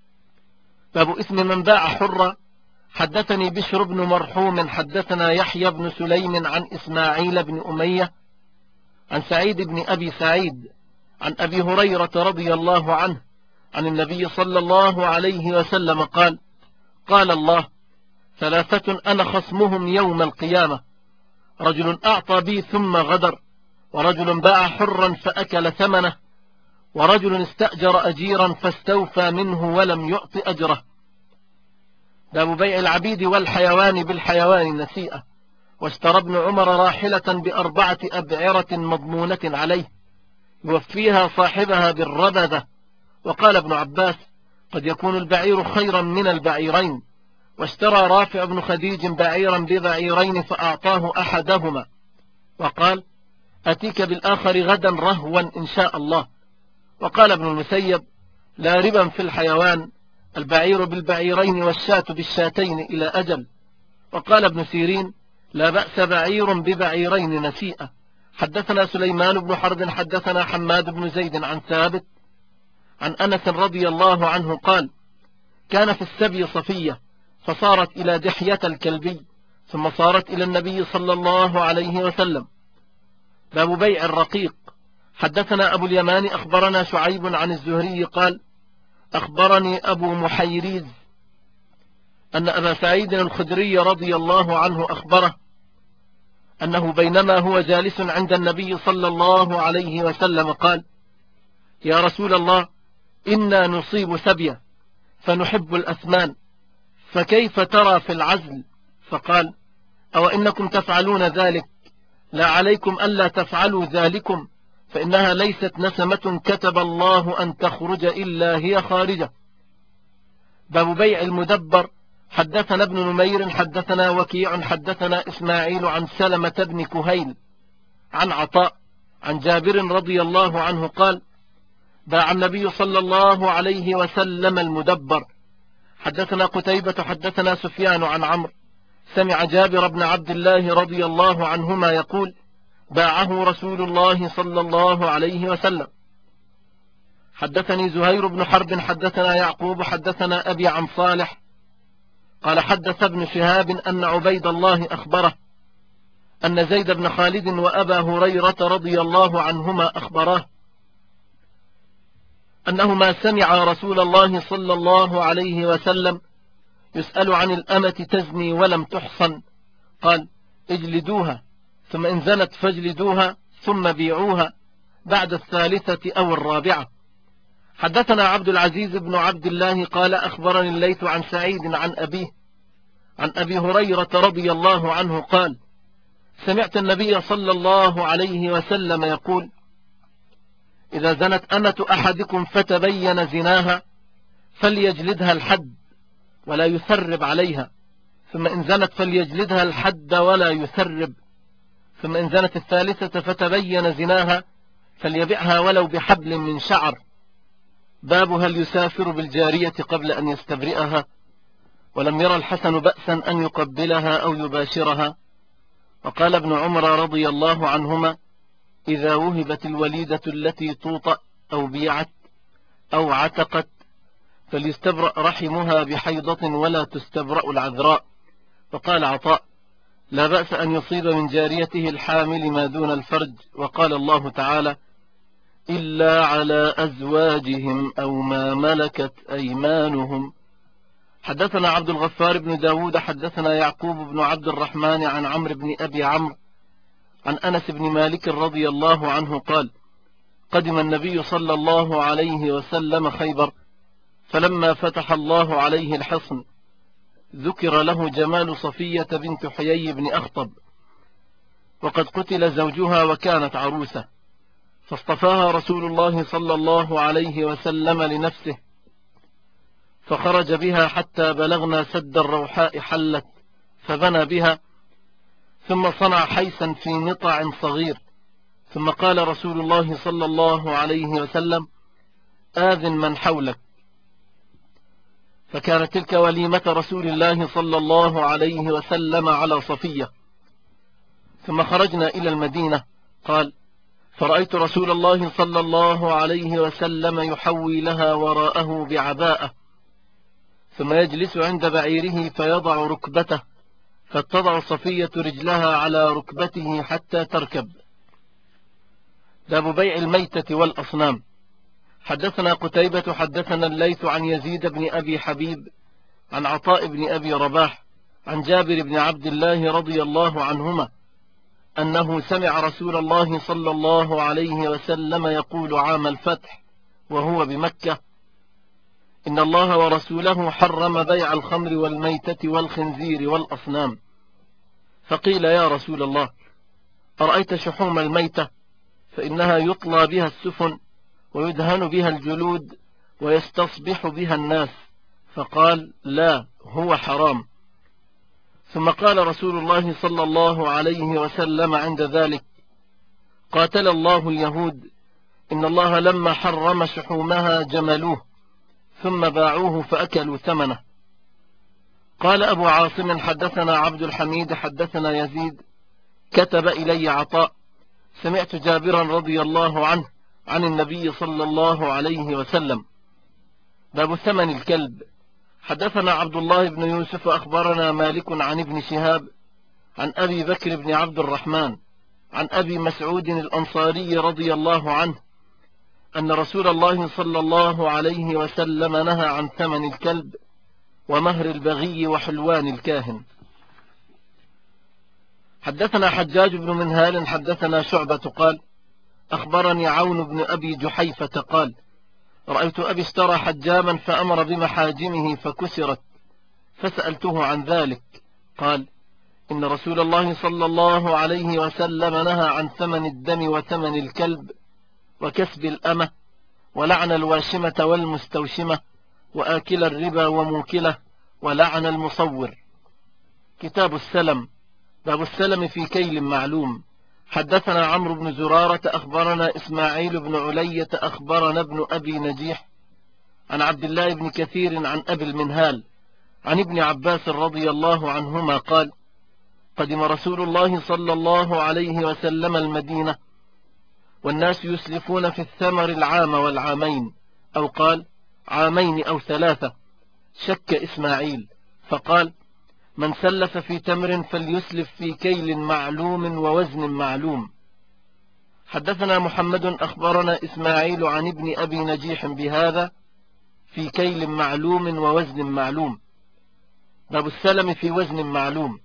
Speaker 1: باب اسم من باع حرا. حدثني بشر بن مرحوم حدثنا يحيى بن سليم عن إسماعيل بن أمية عن سعيد بن أبي سعيد عن أبي هريرة رضي الله عنه عن النبي صلى الله عليه وسلم قال: قال الله: ثلاثة أنا خصمهم يوم القيامة: رجل أعطى بي ثم غدر، ورجل باع حرا فأكل ثمنه، ورجل استأجر أجيرا فاستوفى منه ولم يعط أجره. باب بيع العبيد والحيوان بالحيوان نسيئة. واشترى ابن عمر راحلة ب4 أبعرة مضمونة عليه يوفيها صاحبها بالربذة. وقال ابن عباس: قد يكون البعير خيرا من البعيرين. واشترى رافع بن خديج بعيرا ببعيرين فأعطاه أحدهما وقال: أتيك بالآخر غدا رهوا إن شاء الله. وقال ابن المسيب: لا ربا في الحيوان، البعير بالبعيرين والشاة بالشاتين إلى أجل. وقال ابن سيرين: لا بأس بعير ببعيرين نسيئة. حدثنا سليمان بن حرب حدثنا حماد بن زيد عن ثابت عن أنس رضي الله عنه قال: كان في السبي صفية فصارت إلى دحية الكلبي ثم صارت إلى النبي صلى الله عليه وسلم. باب بيع الرقيق. حدثنا أبو اليمان أخبرنا شعيب عن الزهري قال: أخبرني أبو محيريز أن أبا سعيد الخدري رضي الله عنه أخبره أنه بينما هو جالس عند النبي صلى الله عليه وسلم قال: يا رسول الله، إنا نصيب سبيا فنحب الأثمان، فكيف ترى في العزل؟ فقال: أو إنكم تفعلون ذلك؟ لا عليكم ألا تفعلوا ذلكم، فإنها ليست نسمة كتب الله أن تخرج إلا هي خارجة. باب بيع المدبر. حدثنا ابن نمير حدثنا وكيع حدثنا إسماعيل عن سلمة بن كهيل عن عطاء عن جابر رضي الله عنه قال: باع النبي صلى الله عليه وسلم المدبر. حدثنا قتيبة حدثنا سفيان عن عمرو سمع جابر بن عبد الله رضي الله عنهما يقول: باعه رسول الله صلى الله عليه وسلم. حدثني زهير بن حرب حدثنا يعقوب حدثنا أبي عن صالح قال: حدث ابن شهاب أن عبيد الله أخبره أن زيد بن خالد وأبا هريرة رضي الله عنهما أخبراه أنهما سمع رسول الله صلى الله عليه وسلم يسأل عن الأمة تزني ولم تحصن، قال: اجلدوها، ثم إن زنت فاجلدوها، ثم بيعوها بعد 3 أو 4. حدثنا عبد العزيز بن عبد الله قال: أخبرني الليث عن سعيد عن أبيه عن أبي هريرة رضي الله عنه قال: سمعت النبي صلى الله عليه وسلم يقول: إذا زنت أمة أحدكم فتبين زناها فليجلدها الحد ولا يثرب عليها، ثم إن زنت فليجلدها الحد ولا يثرب، ثم إن زنت الثالثة فتبين زناها فليبعها ولو بحبل من شعر. باب هل يسافر بالجارية قبل أن يستبرئها؟ ولم ير الحسن بأسا أن يقبلها أو يباشرها. وقال ابن عمر رضي الله عنهما: إذا وهبت الوليدة التي توطأ أو بيعت أو عتقت فليستبرأ رحمها بحيضة ولا تستبرأ العذراء. وقال عطاء: لا بأس أن يصيب من جاريته الحامل ما دون الفرج. وقال الله تعالى: إلا على أزواجهم أو ما ملكت أيمانهم. حدثنا عبد الغفار بن داود حدثنا يعقوب بن عبد الرحمن عن عمرو بن أبي عمرو عن أنس بن مالك رضي الله عنه قال: قدم النبي صلى الله عليه وسلم خيبر، فلما فتح الله عليه الحصن ذكر له جمال صفية بنت حيي بن أخطب، وقد قتل زوجها وكانت عروسة، فاصطفاها رسول الله صلى الله عليه وسلم لنفسه، فخرج بها حتى بلغنا سد الروحاء حلت، فبنى بها، ثم صنع حيسا في نطع صغير، ثم قال رسول الله صلى الله عليه وسلم: آذن من حولك. فكانت تلك وليمة رسول الله صلى الله عليه وسلم على صفية. ثم خرجنا إلى المدينة. قال: فرأيت رسول الله صلى الله عليه وسلم يحوي لها وراءه بعباءة، ثم يجلس عند بعيره فيضع ركبته، فتضع صفية رجلها على ركبته حتى تركب. باب بيع الميتة والأصنام. حدثنا قتيبة حدثنا الليث عن يزيد بن أبي حبيب عن عطاء بن أبي رباح عن جابر بن عبد الله رضي الله عنهما أنه سمع رسول الله صلى الله عليه وسلم يقول عام الفتح وهو بمكة: إن الله ورسوله حرم بيع الخمر والميتة والخنزير والأصنام. فقيل: يا رسول الله، أرأيت شحوم الميتة؟ فإنها يطلى بها السفن ويدهن بها الجلود ويستصبح بها الناس. فقال: لا، هو حرام. ثم قال رسول الله صلى الله عليه وسلم عند ذلك: قاتل الله اليهود، إن الله لما حرم شحومها جملوه ثم باعوه فأكلوا ثمنه. قال أبو عاصم: حدثنا عبد الحميد حدثنا يزيد كتب إلي عطاء: سمعت جابرا رضي الله عنه عن النبي صلى الله عليه وسلم. باب ثمن الكلب. حدثنا عبد الله بن يوسف أخبرنا مالك عن ابن شهاب عن أبي بكر بن عبد الرحمن عن أبي مسعود الأنصاري رضي الله عنه أن رسول الله صلى الله عليه وسلم نهى عن ثمن الكلب ومهر البغي وحلوان الكاهن. حدثنا حجاج بن منهال حدثنا شعبة قال: أخبرني عون بن أبي جحيفة قال: رأيت أبي اشترى حجاما فأمر بمحاجمه فكسرت، فسألته عن ذلك قال: إن رسول الله صلى الله عليه وسلم نهى عن ثمن الدم وثمن الكلب وكسب الأمة ولعن الواشمة والمستوشمة وآكل الربا وموكله ولعن المصور. كتاب السلم. باب السلم في كيل معلوم. حدثنا عمرو بن زرارة أخبرنا إسماعيل بن علية أخبرنا ابن أبي نجيح عن عبد الله بن كثير عن أبي المنهال عن ابن عباس رضي الله عنهما قال: قدم رسول الله صلى الله عليه وسلم المدينة والناس يسلفون في الثمر العام والعامين، أو قال عامين أو ثلاثة. شك إسماعيل فقال: من سلف في تمر فليسلف في كيل معلوم ووزن معلوم. حدثنا محمد أخبرنا إسماعيل عن ابن أبي نجيح بهذا: في كيل معلوم ووزن معلوم. باب السلم في وزن معلوم.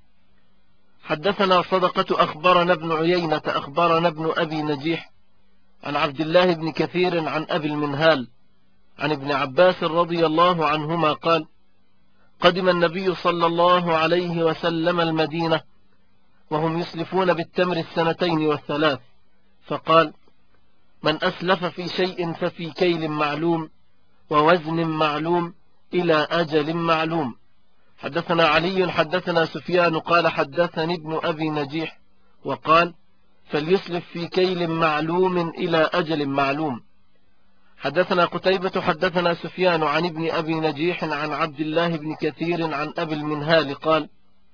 Speaker 1: حدثنا صدقة أخبرنا ابن عيينة أخبرنا ابن أبي نجيح عن عبد الله بن كثير عن أبي المنهال عن ابن عباس رضي الله عنهما قال: قدم النبي صلى الله عليه وسلم المدينة وهم يسلفون بالتمر السنتين والثلاث، فقال: من أسلف في شيء ففي كيل معلوم ووزن معلوم إلى أجل معلوم. حدثنا علي حدثنا سفيان قال: حدثني ابن أبي نجيح وقال: فليسلف في كيل معلوم إلى أجل معلوم. حدثنا قتيبة حدثنا سفيان عن ابن أبي نجيح عن عبد الله بن كثير عن أبي المنهال قال: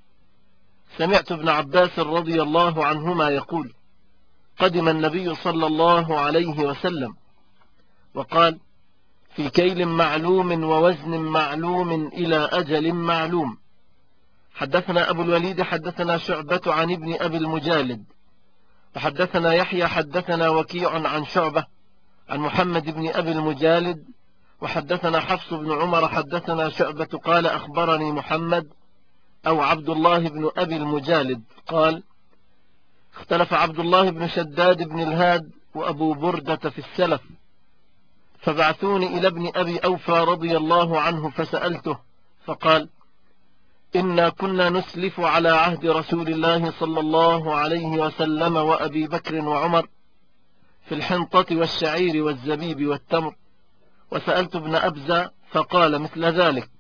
Speaker 1: سمعت ابن عباس رضي الله عنهما يقول: قدم النبي صلى الله عليه وسلم، وقال: في كيل معلوم ووزن معلوم إلى أجل معلوم. حدثنا أبو الوليد حدثنا شعبة عن ابن أبي المجالد وحدثنا يحيى حدثنا وكيع عن شعبة عن محمد بن أبي المجالد وحدثنا حفص بن عمر حدثنا شعبة قال: أخبرني محمد أو عبد الله بن أبي المجالد قال: اختلف عبد الله بن شداد بن الهاد وأبو بردة في السلف، فبعثوني إلى ابن أبي أوفى رضي الله عنه فسألته، فقال: إنا كنا نسلف على عهد رسول الله صلى الله عليه وسلم وأبي بكر وعمر في الحنطة والشعير والزبيب والتمر، وسألت ابن أبزة فقال مثل ذلك.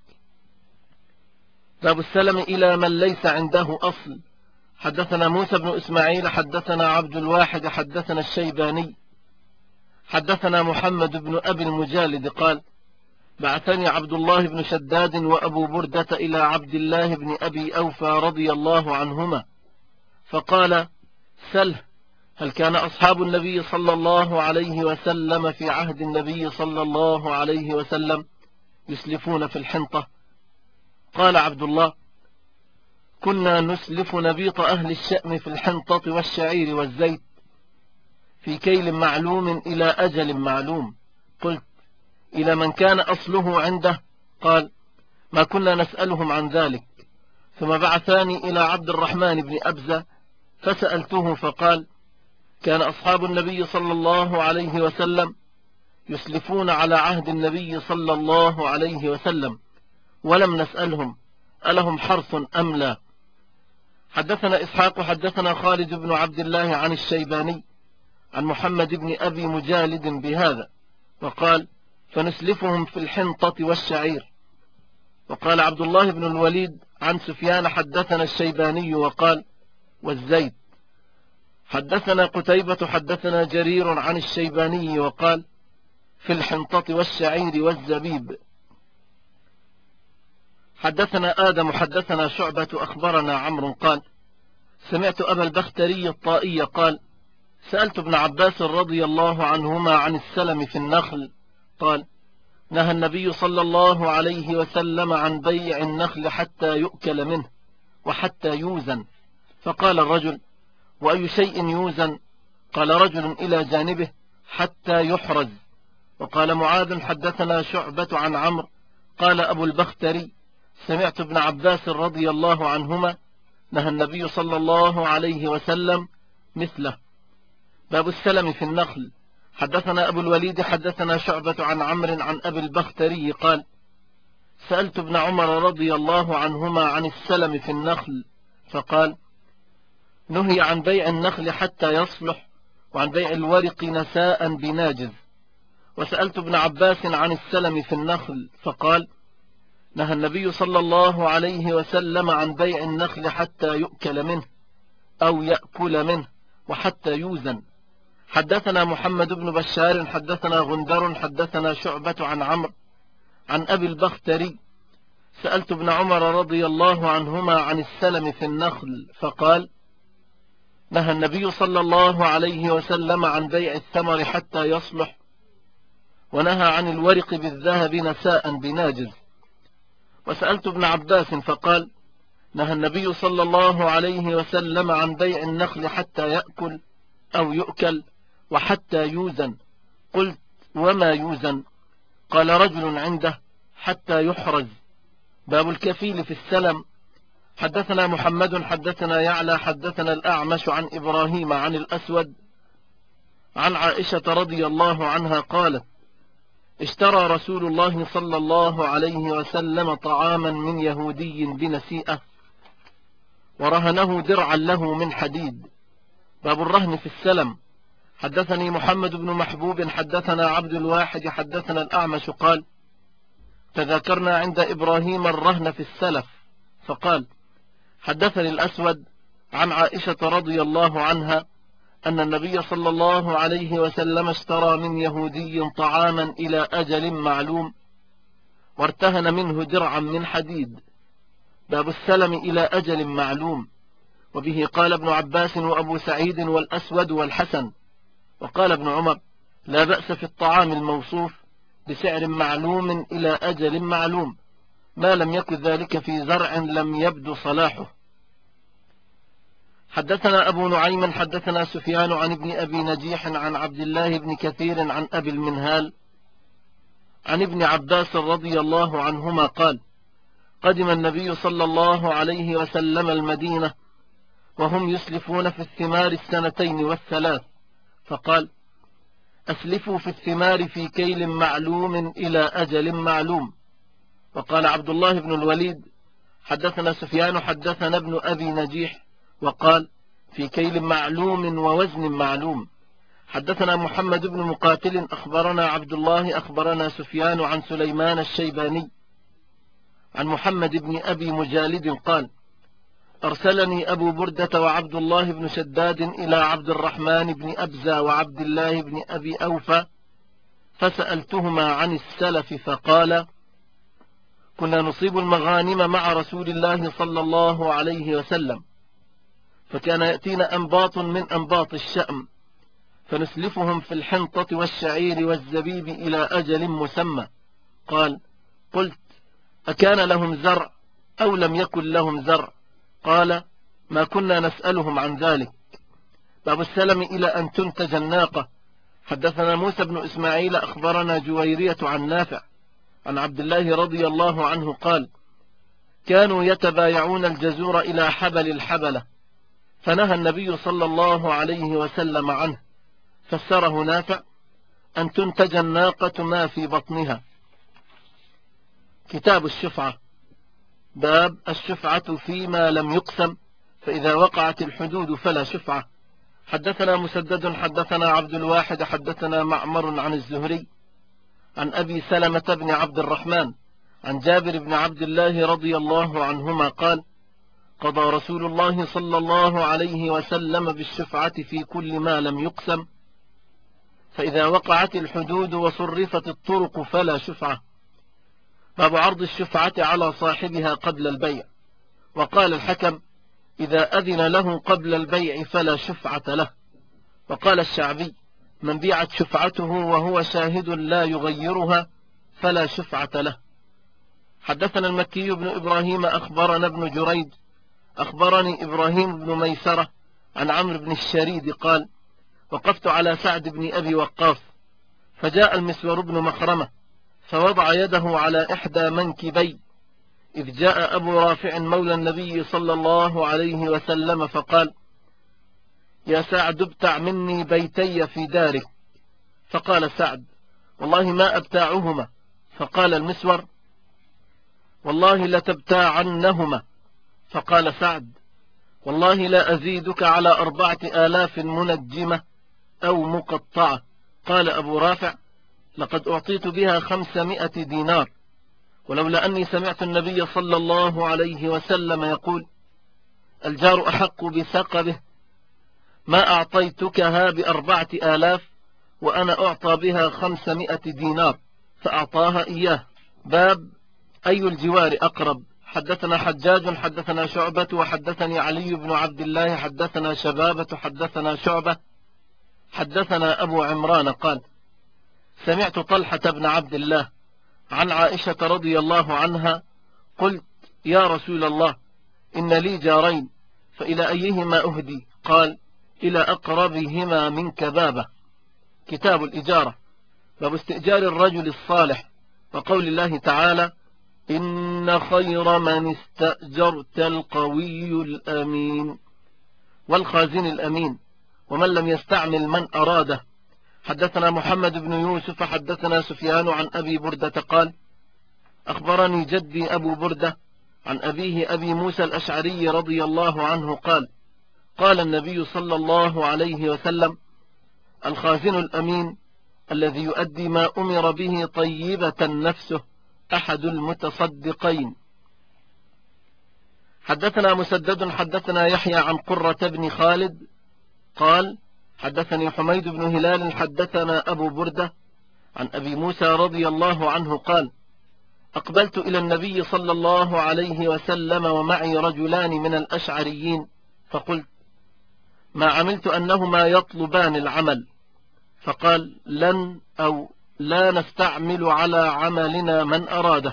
Speaker 1: باب السلم إلى من ليس عنده أصل. حدثنا موسى بن إسماعيل حدثنا عبد الواحد حدثنا الشيباني حدثنا محمد بن أبي المجالد قال: بعثني عبد الله بن شداد وأبو بردة إلى عبد الله بن أبي أوفى رضي الله عنهما، فقال: سله، هل كان أصحاب النبي صلى الله عليه وسلم في عهد النبي صلى الله عليه وسلم يسلفون في الحنطة؟ قال عبد الله: كنا نسلف نبيط أهل الشأم في الحنطة والشعير والزيت في كيل معلوم إلى أجل معلوم. قلت: إلى من كان أصله عنده؟ قال: ما كنا نسألهم عن ذلك. ثم بعثاني إلى عبد الرحمن بن أبزة فسألته فقال: كان أصحاب النبي صلى الله عليه وسلم يسلفون على عهد النبي صلى الله عليه وسلم، ولم نسألهم ألهم حرث أم لا. حدثنا إسحاق حدثنا خالد بن عبد الله عن الشيباني عن محمد بن أبي مجالد بهذا، وقال: فنسلفهم في الحنطة والشعير. وقال عبد الله بن الوليد عن سفيان حدثنا الشيباني وقال: والزيت. حدثنا قتيبة حدثنا جرير عن الشيباني وقال: في الحنطة والشعير والزبيب. حدثنا آدم حدثنا شعبة أخبرنا عمرو قال: سمعت أبا البختري الطائي قال: سألت ابن عباس رضي الله عنهما عن السلم في النخل، قال: نهى النبي صلى الله عليه وسلم عن بيع النخل حتى يؤكل منه وحتى يوزن. فقال الرجل: وأي شيء يوزن؟ قال رجل: إلى جانبه حتى يحرز. وقال معاذ حدثنا شعبة عن عمرو قال أبو البختري: سمعت ابن عباس رضي الله عنهما نهى النبي صلى الله عليه وسلم مثله. باب السلم في النخل. حدثنا أبو الوليد حدثنا شعبة عن عمرو عن أبي البختري قال: سألت ابن عمر رضي الله عنهما عن السلم في النخل، فقال: نهي عن بيع النخل حتى يصلح، وعن بيع الورق نساء بناجز. وسألت ابن عباس عن السلم في النخل، فقال: نهى النبي صلى الله عليه وسلم عن بيع النخل حتى يؤكل منه أو يأكل منه وحتى يوزن. حدثنا محمد بن بشار حدثنا غندر حدثنا شعبة عن عمرو عن أبي البختري: سألت ابن عمر رضي الله عنهما عن السلم في النخل، فقال: نهى النبي صلى الله عليه وسلم عن بيع الثمر حتى يصلح، ونهى عن الورق بالذهب نساء بناجز. وسألت ابن عباس فقال: نهى النبي صلى الله عليه وسلم عن بيع النخل حتى يأكل أو يؤكل وحتى يوزن. قلت: وما يوزن؟ قال رجل عنده: حتى يحرز. باب الكفيل في السلم. حدثنا محمد حدثنا يعلى حدثنا الأعمش عن إبراهيم عن الأسود عن عائشة رضي الله عنها قالت: اشترى رسول الله صلى الله عليه وسلم طعاما من يهودي بنسيئة، ورهنه درعا له من حديد. باب الرهن في السلم. حدثني محمد بن محبوب حدثنا عبد الواحد حدثنا الأعمش قال: تذاكرنا عند إبراهيم الرهن في السلف، فقال: حدثني الأسود عن عائشة رضي الله عنها أن النبي صلى الله عليه وسلم اشترى من يهودي طعاما إلى أجل معلوم، وارتهن منه درعا من حديد. باب السلم إلى أجل معلوم. وبه قال ابن عباس وأبو سعيد والأسود والحسن. وقال ابن عمر: لا بأس في الطعام الموصوف بسعر معلوم إلى أجل معلوم، ما لم يكن ذلك في زرع لم يبدو صلاحه. حدثنا أبو نعيم حدثنا سفيان عن ابن أبي نجيح عن عبد الله بن كثير عن أبي المنهال عن ابن عباس رضي الله عنهما قال: قدم النبي صلى الله عليه وسلم المدينة وهم يسلفون في الثمار 2 والثلاث، فقال: أسلفوا في الثمار في كيل معلوم إلى أجل معلوم. وقال عبد الله بن الوليد: حدثنا سفيان حدثنا ابن أبي نجيح وقال: في كيل معلوم ووزن معلوم. حدثنا محمد بن مقاتل أخبرنا عبد الله أخبرنا سفيان عن سليمان الشيباني عن محمد بن أبي مجالد قال: أرسلني أبو بردة وعبد الله بن شداد إلى عبد الرحمن بن أبزى وعبد الله بن أبي أوفى فسألتهما عن السلف، فقال: كنا نصيب المغانم مع رسول الله صلى الله عليه وسلم، فكان يأتينا أنباط من أنباط الشأم فنسلفهم في الحنطة والشعير والزبيب إلى أجل مسمى. قال: قلت: أكان لهم زرع أو لم يكن لهم زرع؟ قال: ما كنا نسألهم عن ذلك. باب السلم إلى أن تنتج الناقة. حدثنا موسى بن إسماعيل أخبرنا جويرية عن نافع عن عبد الله رضي الله عنه قال: كانوا يتبايعون الجزور إلى حبل الحبلة، فنهى النبي صلى الله عليه وسلم عنه، فسره نافع: أن تنتج الناقة ما في بطنها. كتاب الشفعة. باب الشفعة فيما لم يقسم، فإذا وقعت الحدود فلا شفعة. حدثنا مسدد حدثنا عبد الواحد حدثنا معمر عن الزهري عن أبي سلمة بن عبد الرحمن عن جابر بن عبد الله رضي الله عنهما قال: قضى رسول الله صلى الله عليه وسلم بالشفعة في كل ما لم يقسم، فإذا وقعت الحدود وصرفت الطرق فلا شفعة. باب عرض الشفعة على صاحبها قبل البيع. وقال الحكم: إذا أذن له قبل البيع فلا شفعة له. وقال الشعبي: من بيعت شفعته وهو شاهد لا يغيرها فلا شفعة له. حدثنا المكي بن إبراهيم أخبرنا ابن جريج أخبرني إبراهيم بن ميسرة عن عمرو بن الشريد قال: وقفت على سعد بن أبي وقاص، فجاء المسور بن مخرمة فوضع يده على إحدى منكبي، إذ جاء أبو رافع مولى النبي صلى الله عليه وسلم فقال: يا سعد ابتع مني بيتي في دارك. فقال سعد: والله ما أبتاعهما. فقال المسور: والله لتبتاعنهما. فقال سعد: والله لا أزيدك على 4000 منجمة أو مقطعة. قال أبو رافع: لقد أعطيت بها 500 دينار، ولولا أني سمعت النبي صلى الله عليه وسلم يقول: الجار أحق بثقبه، ما أعطيتكها ب4000 وأنا أعطى بها 500 دينار، فأعطاها إياه. باب أي الجوار أقرب. حدثنا حجاج حدثنا شعبة وحدثني علي بن عبد الله حدثنا شبابة حدثنا شعبة حدثنا أبو عمران قال: سمعت طلحة بن عبد الله عن عائشة رضي الله عنها قلت: يا رسول الله، إن لي جارين، فإلى أيهما أهدي؟ قال: إلى أقربهما منك بابا. كتاب الإجارة. باب استئجار الرجل الصالح، وقول الله تعالى: إن خير من استأجرت القوي الأمين. والخازن الأمين، ومن لم يستعمل من أراده. حدثنا محمد بن يوسف حدثنا سفيان عن أبي بردة قال: أخبرني جدي أبو بردة عن أبيه أبي موسى الأشعري رضي الله عنه قال: قال النبي صلى الله عليه وسلم: الخازن الأمين الذي يؤدي ما أمر به طيبة نفسه أحد المتصدقين. حدثنا مسدد حدثنا يحيى عن قرة بن خالد قال: حدثني حميد بن هلال حدثنا أبو بردة عن أبي موسى رضي الله عنه قال: أقبلت إلى النبي صلى الله عليه وسلم ومعي رجلان من الأشعريين، فقلت: ما عملت أنهما يطلبان العمل؟ فقال: لن أو لا نستعمل على عملنا من أراده.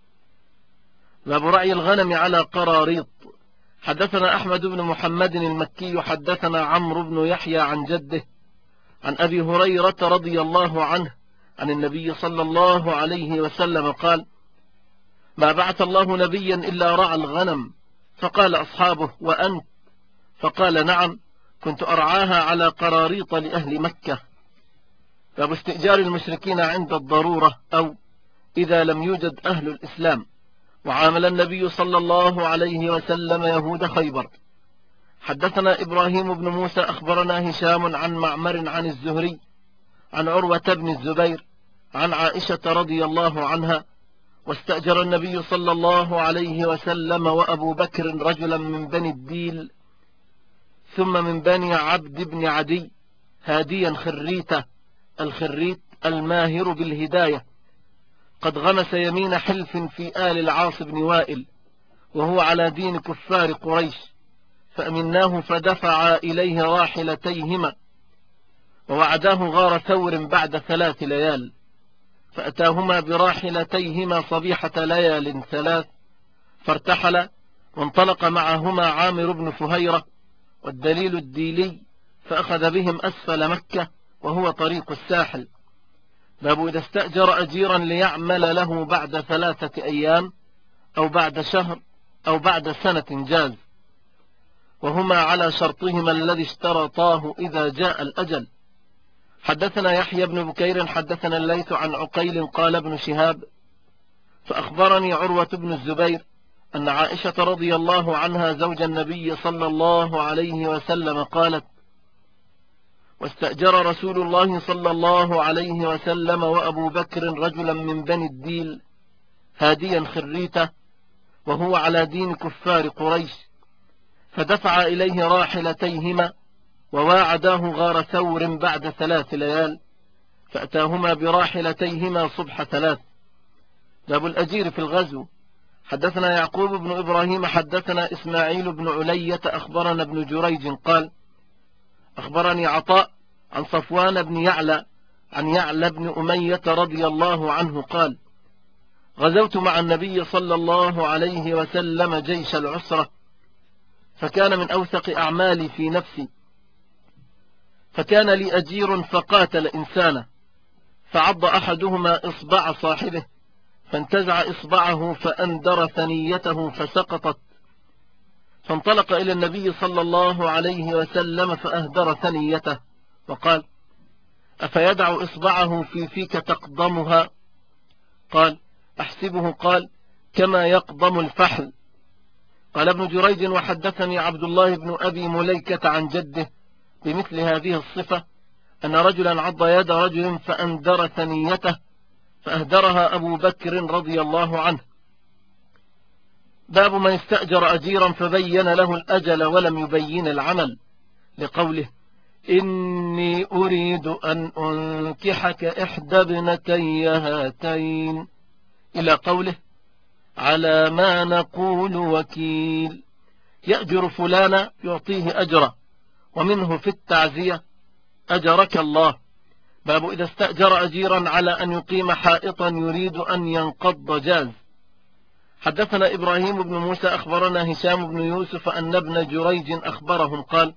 Speaker 1: باب رعي الغنم على قراريط. حدثنا أحمد بن محمد المكي حدثنا عمرو بن يحيى عن جده عن أبي هريرة رضي الله عنه عن النبي صلى الله عليه وسلم قال: ما بعث الله نبيا إلا رعى الغنم. فقال أصحابه: وأنت؟ فقال: نعم، كنت أرعاها على قراريط لأهل مكة. باب استئجار المشركين عند الضرورة، أو إذا لم يوجد أهل الإسلام. وعامل النبي صلى الله عليه وسلم يهود خيبر. حدثنا إبراهيم بن موسى أخبرنا هشام عن معمر عن الزهري عن عروة بن الزبير عن عائشة رضي الله عنها: واستأجر النبي صلى الله عليه وسلم وأبو بكر رجلا من بني الديل ثم من بني عبد بن عدي هاديا خريتا. الخريت الماهر بالهداية، قد غمس يمين حلف في آل العاص بن وائل، وهو على دين كفار قريش، فأمناه فدفع إليه راحلتيهما، ووعداه غار ثور بعد 3 ليال، فأتاهما براحلتيهما صبيحة ليال 3، فارتحل، وانطلق معهما عامر بن فهيرة والدليل الديلي، فأخذ بهم أسفل مكة وهو طريق الساحل. باب إذا استأجر أجيرا ليعمل له بعد 3 أيام أو بعد شهر أو بعد سنة جاز. وهما على شرطهما الذي اشترطاه إذا جاء الأجل. حدثنا يحيى بن بكير حدثنا الليث عن عقيل قال ابن شهاب فأخبرني عروة بن الزبير أن عائشة رضي الله عنها زوج النبي صلى الله عليه وسلم قالت: واستأجر رسول الله صلى الله عليه وسلم وأبو بكر رجلا من بني الديل هاديا خريته وهو على دين كفار قريش، فدفع إليه راحلتيهما وواعداه غار ثور بعد 3 ليال، فأتاهما براحلتيهما صبح 3. باب الأجير في الغزو. حدثنا يعقوب بن إبراهيم حدثنا إسماعيل بن علية أخبرنا ابن جريج قال: أخبرني عطاء عن صفوان بن يعلى عن يعلى بن أمية رضي الله عنه قال: غزوت مع النبي صلى الله عليه وسلم جيش العسرة، فكان من أوثق أعمالي في نفسي، فكان لي أجير فقاتل إنسانا، فعض أحدهما إصبع صاحبه، فانتزع إصبعه فأندر ثنيته فسقطت، فانطلق إلى النبي صلى الله عليه وسلم فأهدر ثنيته وقال: أفيدع إصبعه في فيك تقضمها؟ قال: أحسبه قال: كما يقضم الفحل. قال ابن جريج: وحدثني عبد الله بن أبي مليكة عن جده بمثل هذه الصفة، أن رجلا عض يد رجل فأندر ثنيته فأهدرها أبو بكر رضي الله عنه. باب من استأجر أجيرا فبين له الأجل ولم يبين العمل، لقوله: إني أريد أن أنكحك إحدى ابنتي هاتين، إلى قوله: على ما نقول وكيل. يأجر فلانا يعطيه أجرا، ومنه في التعزية: أجرك الله. باب إذا استأجر أجيرا على أن يقيم حائطا يريد أن ينقض جاز. حدثنا إبراهيم بن موسى أخبرنا هشام بن يوسف أن ابن جريج أخبرهم قال: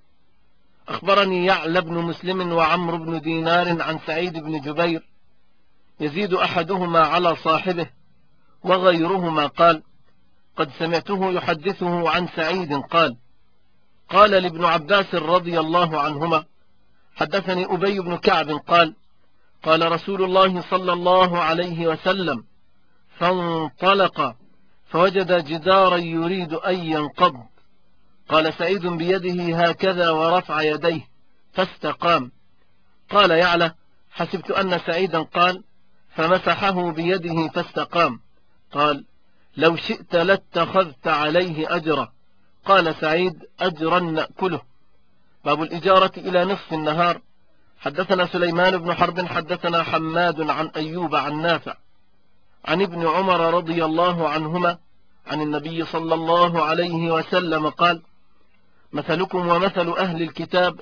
Speaker 1: أخبرني يعلى بن مسلم وعمرو بن دينار عن سعيد بن جبير يزيد أحدهما على صاحبه، وغيرهما قال: قد سمعته يحدثه عن سعيد قال: قال لابن عباس رضي الله عنهما: حدثني أبي بن كعب قال: قال رسول الله صلى الله عليه وسلم: فانطلق فوجد جدارا يريد أن ينقض. قال سعيد: بيده هكذا ورفع يديه فاستقام. قال يعلى: حسبت أن سعيدا قال: فمسحه بيده فاستقام. قال: لو شئت لاتخذت عليه أجرا. قال سعيد: أجرا نأكله. باب الإجارة إلى نصف النهار. حدثنا سليمان بن حرب حدثنا حماد عن أيوب عن نافع عن ابن عمر رضي الله عنهما عن النبي صلى الله عليه وسلم قال: مثلكم ومثل أهل الكتاب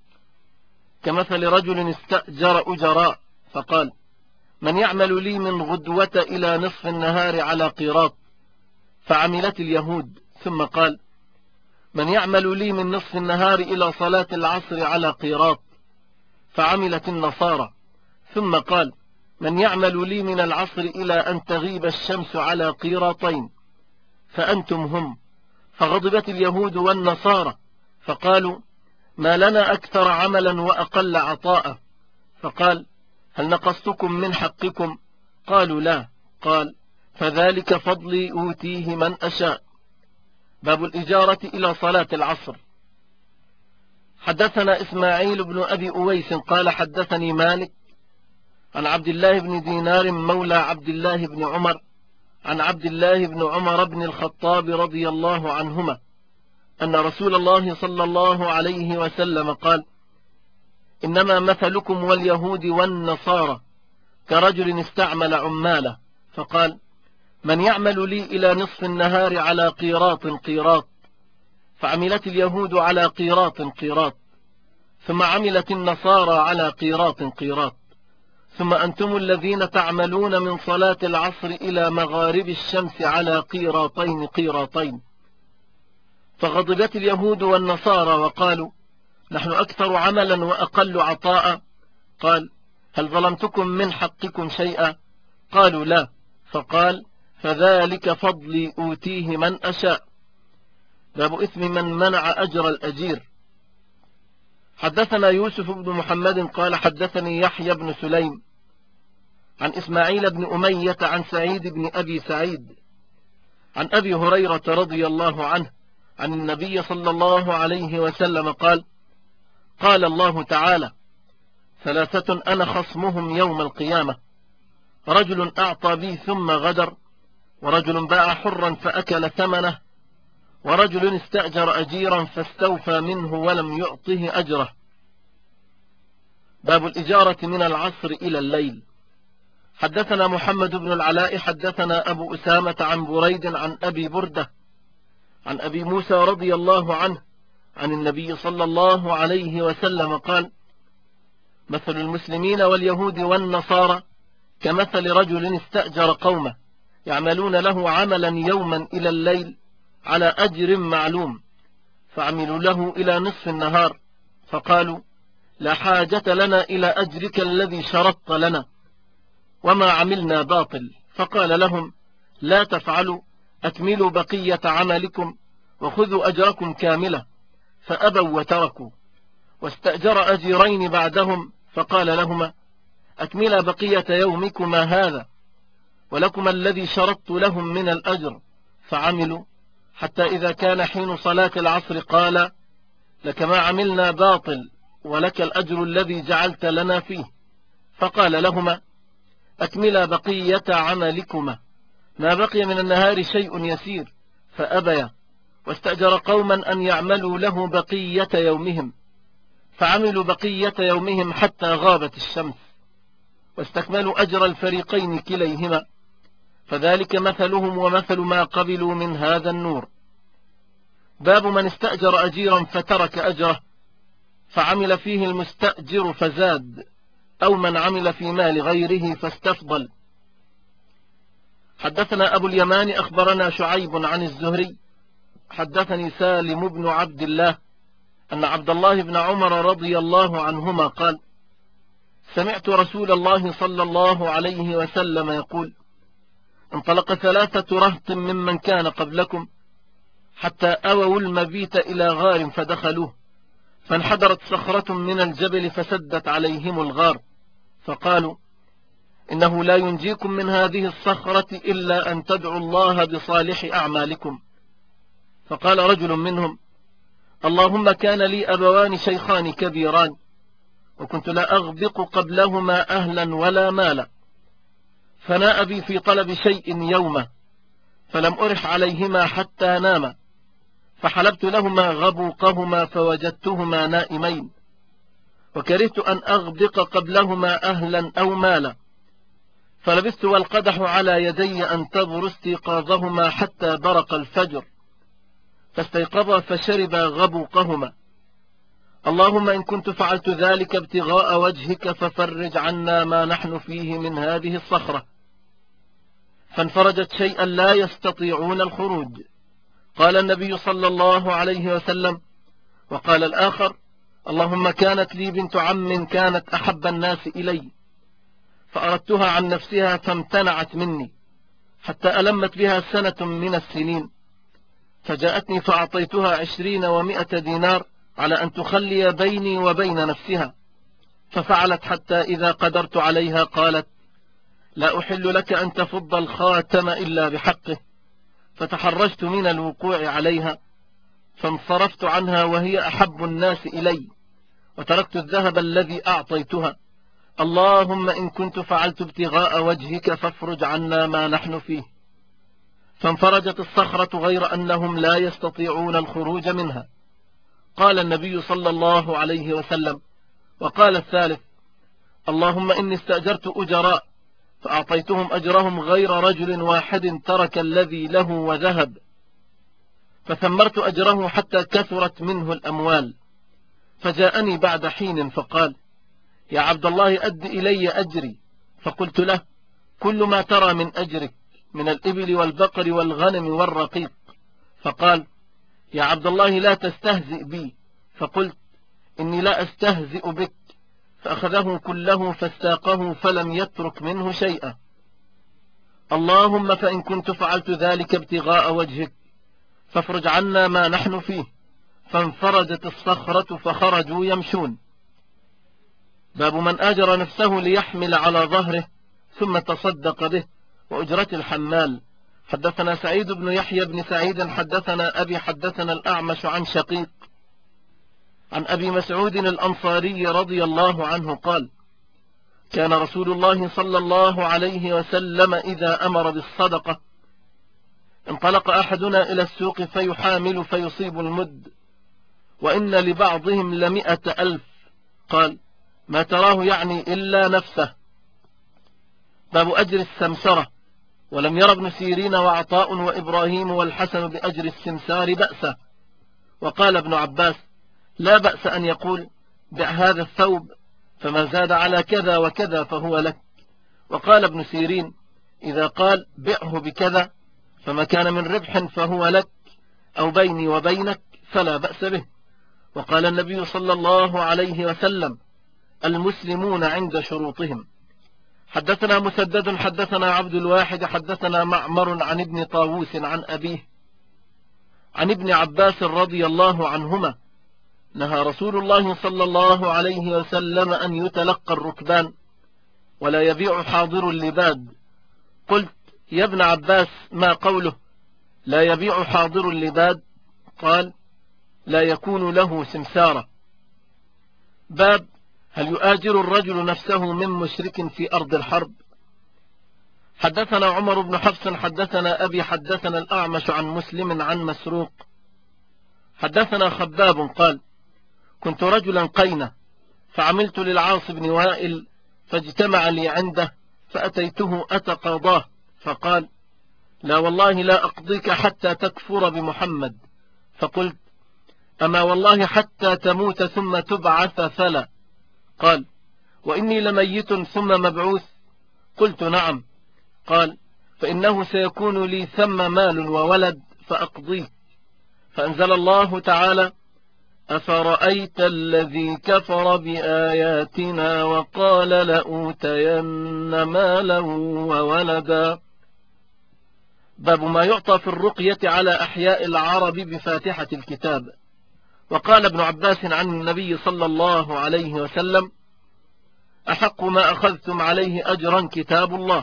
Speaker 1: كمثل رجل استأجر أجراء، فقال: من يعمل لي من غدوة إلى نصف النهار على قيراط، فعملت اليهود. ثم قال: من يعمل لي من نصف النهار إلى صلاة العصر على قيراط، فعملت النصارى. ثم قال: من يعمل لي من العصر إلى أن تغيب الشمس على قيراطين، فأنتم هم. فغضبت اليهود والنصارى فقالوا: ما لنا أكثر عملا وأقل عطاء. فقال: هل نقصتكم من حقكم؟ قالوا: لا. قال: فذلك فضلي أوتيه من أشاء. باب الإجارة إلى صلاة العصر. حدثنا إسماعيل بن أبي أويس قال: حدثني مالك عن عبد الله بن دينار مولى عبد الله بن عمر عن عبد الله بن عمر بن الخطاب رضي الله عنهما أن رسول الله صلى الله عليه وسلم قال: إنما مثلكم واليهود والنصارى كرجل استعمل عماله، فقال: من يعمل لي إلى نصف النهار على قيراط قيراط، فعملت اليهود على قيراط قيراط، ثم عملت النصارى على قيراط قيراط، ثم أنتم الذين تعملون من صلاة العصر إلى مغارب الشمس على قيراطين قيراطين. فغضبت اليهود والنصارى وقالوا: نحن أكثر عملا وأقل عطاء. قال: هل ظلمتكم من حقكم شيئا؟ قالوا: لا. فقال: فذلك فضلي أوتيه من أشاء. باب إثم من منع أجر الأجير. حدثنا يوسف بن محمد قال حدثني يحيى بن سليم عن إسماعيل بن أمية عن سعيد بن أبي سعيد عن أبي هريرة رضي الله عنه عن النبي صلى الله عليه وسلم قال: قال الله تعالى: ثلاثة أنا خصمهم يوم القيامة: رجل أعطى بي ثم غدر، ورجل باع حرا فأكل ثمنه، ورجل استأجر أجيرا فاستوفى منه ولم يعطه أجره. باب الإجارة من العصر إلى الليل. حدثنا محمد بن العلاء حدثنا أبو أسامة عن بريد عن أبي بردة عن أبي موسى رضي الله عنه عن النبي صلى الله عليه وسلم قال: مثل المسلمين واليهود والنصارى كمثل رجل استأجر قومه يعملون له عملا يوما إلى الليل على أجر معلوم، فعملوا له إلى نصف النهار، فقالوا: لا حاجة لنا إلى أجرك الذي شرطت لنا، وما عملنا باطل. فقال لهم: لا تفعلوا، أكملوا بقية عملكم وخذوا أجركم كاملة. فأبوا وتركوا. واستأجر أجيرين بعدهم، فقال لهما: أكملا بقية يومكما هذا، ولكما الذي شرطت لهم من الأجر. فعملوا حتى إذا كان حين صلاة العصر قال: لك ما عملنا باطل، ولك الأجر الذي جعلت لنا فيه. فقال لهما: أكملا بقية عملكما، ما بقي من النهار شيء يسير. فأبيا، واستأجر قوما أن يعملوا له بقية يومهم، فعملوا بقية يومهم حتى غابت الشمس، واستكملوا أجر الفريقين كليهما، فذلك مثلهم ومثل ما قبلوا من هذا النور. باب من استأجر أجيرا فترك أجره، فعمل فيه المستأجر فزاد، أو من عمل في مال غيره فاستفضل. حدثنا أبو اليمان أخبرنا شعيب عن الزهري حدثني سالم بن عبد الله أن عبد الله بن عمر رضي الله عنهما قال: سمعت رسول الله صلى الله عليه وسلم يقول: انطلق 3 رهط ممن كان قبلكم حتى أووا المبيت إلى غار فدخلوه، فانحدرت صخرة من الجبل فسدت عليهم الغار، فقالوا: إنه لا ينجيكم من هذه الصخرة إلا أن تدعوا الله بصالح أعمالكم. فقال رجل منهم: اللهم كان لي أبوان شيخان كبيران، وكنت لا أغبق قبلهما أهلا ولا مالا، فناء بي في طلب شيء يومه، فلم أرح عليهما حتى ناما، فحلبت لهما غبوقهما فوجدتهما نائمين، وكرهت أن أغبق قبلهما أهلا أو مالا، فلبثت والقدح على يدي أنتظر استيقاظهما حتى برق الفجر، فاستيقظا فشربا غبوقهما. اللهم إن كنت فعلت ذلك ابتغاء وجهك ففرج عنا ما نحن فيه من هذه الصخرة. فانفرجت شيئا لا يستطيعون الخروج. قال النبي صلى الله عليه وسلم: وقال الآخر: اللهم كانت لي بنت عم كانت أحب الناس إلي، فأردتها عن نفسها فامتنعت مني حتى ألمت بها 1 من السنين، فجاءتني فأعطيتها 20 و100 دينار على أن تخلي بيني وبين نفسها، ففعلت حتى إذا قدرت عليها قالت: لا أحل لك أن تفض الخاتم إلا بحقه، فتحرجت من الوقوع عليها، فانصرفت عنها وهي أحب الناس إلي، وتركت الذهب الذي أعطيتها. اللهم إن كنت فعلت ابتغاء وجهك فافرج عنا ما نحن فيه. فانفرجت الصخرة غير أنهم لا يستطيعون الخروج منها. قال النبي صلى الله عليه وسلم: وقال الثالث: اللهم إني استأجرت أجراء فأعطيتهم أجرهم غير رجل واحد ترك الذي له وذهب، فثمرت أجره حتى كثرت منه الأموال، فجاءني بعد حين فقال: يا عبد الله أد إلي أجري. فقلت له: كل ما ترى من أجرك من الإبل والبقر والغنم والرقيق. فقال: يا عبد الله لا تستهزئ بي. فقلت: إني لا أستهزئ بك. فأخذه كله فاستاقه فلم يترك منه شيئا. اللهم فإن كنت فعلت ذلك ابتغاء وجهك فافرج عنا ما نحن فيه. فانفرجت الصخرة فخرجوا يمشون. باب من آجر نفسه ليحمل على ظهره ثم تصدق به وأجرة الحمال. حدثنا سعيد بن يحيى بن سعيد حدثنا أبي حدثنا الأعمش عن شقيق عن أبي مسعود الأنصاري رضي الله عنه قال: كان رسول الله صلى الله عليه وسلم إذا أمر بالصدقة انطلق أحدنا إلى السوق فيحامل فيصيب المد، وإن لبعضهم ل100,000. قال: ما تراه يعني إلا نفسه. باب أجر السمسرة. ولم ير ابن سيرين وعطاء وإبراهيم والحسن بأجر السمسار بأسا. وقال ابن عباس: لا بأس أن يقول: بع هذا الثوب، فما زاد على كذا وكذا فهو لك. وقال ابن سيرين: إذا قال بعه بكذا فما كان من ربح فهو لك أو بيني وبينك فلا بأس به. وقال النبي صلى الله عليه وسلم: المسلمون عند شروطهم. حدثنا مسدد حدثنا عبد الواحد حدثنا معمر عن ابن طاووس عن أبيه عن ابن عباس رضي الله عنهما: نهى رسول الله صلى الله عليه وسلم أن يتلقى الركبان ولا يبيع حاضر اللباد. قلت: يا ابن عباس، ما قوله لا يبيع حاضر اللباد؟ قال: لا يكون له سمسارة. باب هل يؤاجر الرجل نفسه من مشرك في أرض الحرب؟ حدثنا عمر بن حفص حدثنا أبي حدثنا الأعمش عن مسلم عن مسروق حدثنا خباب قال: كنت رجلا قينة فعملت للعاص بن وائل فاجتمع لي عنده فأتيته أتقاضاه فقال: لا والله لا أقضيك حتى تكفر بمحمد. فقلت: أما والله حتى تموت ثم تبعث فلا. قال: وإني لميت ثم مبعوث. قلت: نعم. قال: فإنه سيكون لي ثم مال وولد فأقضيه. فأنزل الله تعالى: أفرأيت الذي كفر بآياتنا وقال لأوتين مالا وولدا. باب ما يعطى في الرقية على أحياء العرب بفاتحة الكتاب. وقال ابن عباس عن النبي صلى الله عليه وسلم: أحق ما أخذتم عليه أجرا كتاب الله.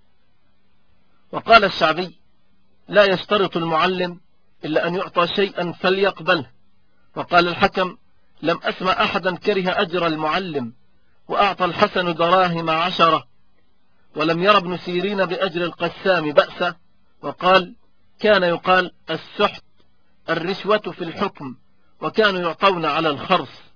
Speaker 1: وقال الشعبي: لا يشترط المعلم إلا أن يعطى شيئا فليقبله. وقال الحكم: لم أسمع أحدا كره أجر المعلم. وأعطى الحسن دراهم 10. ولم ير ابن سيرين بأجر القسام بأسا. وقال: كان يقال السحت الرشوة في الحكم، وكانوا يعطون على الخرص.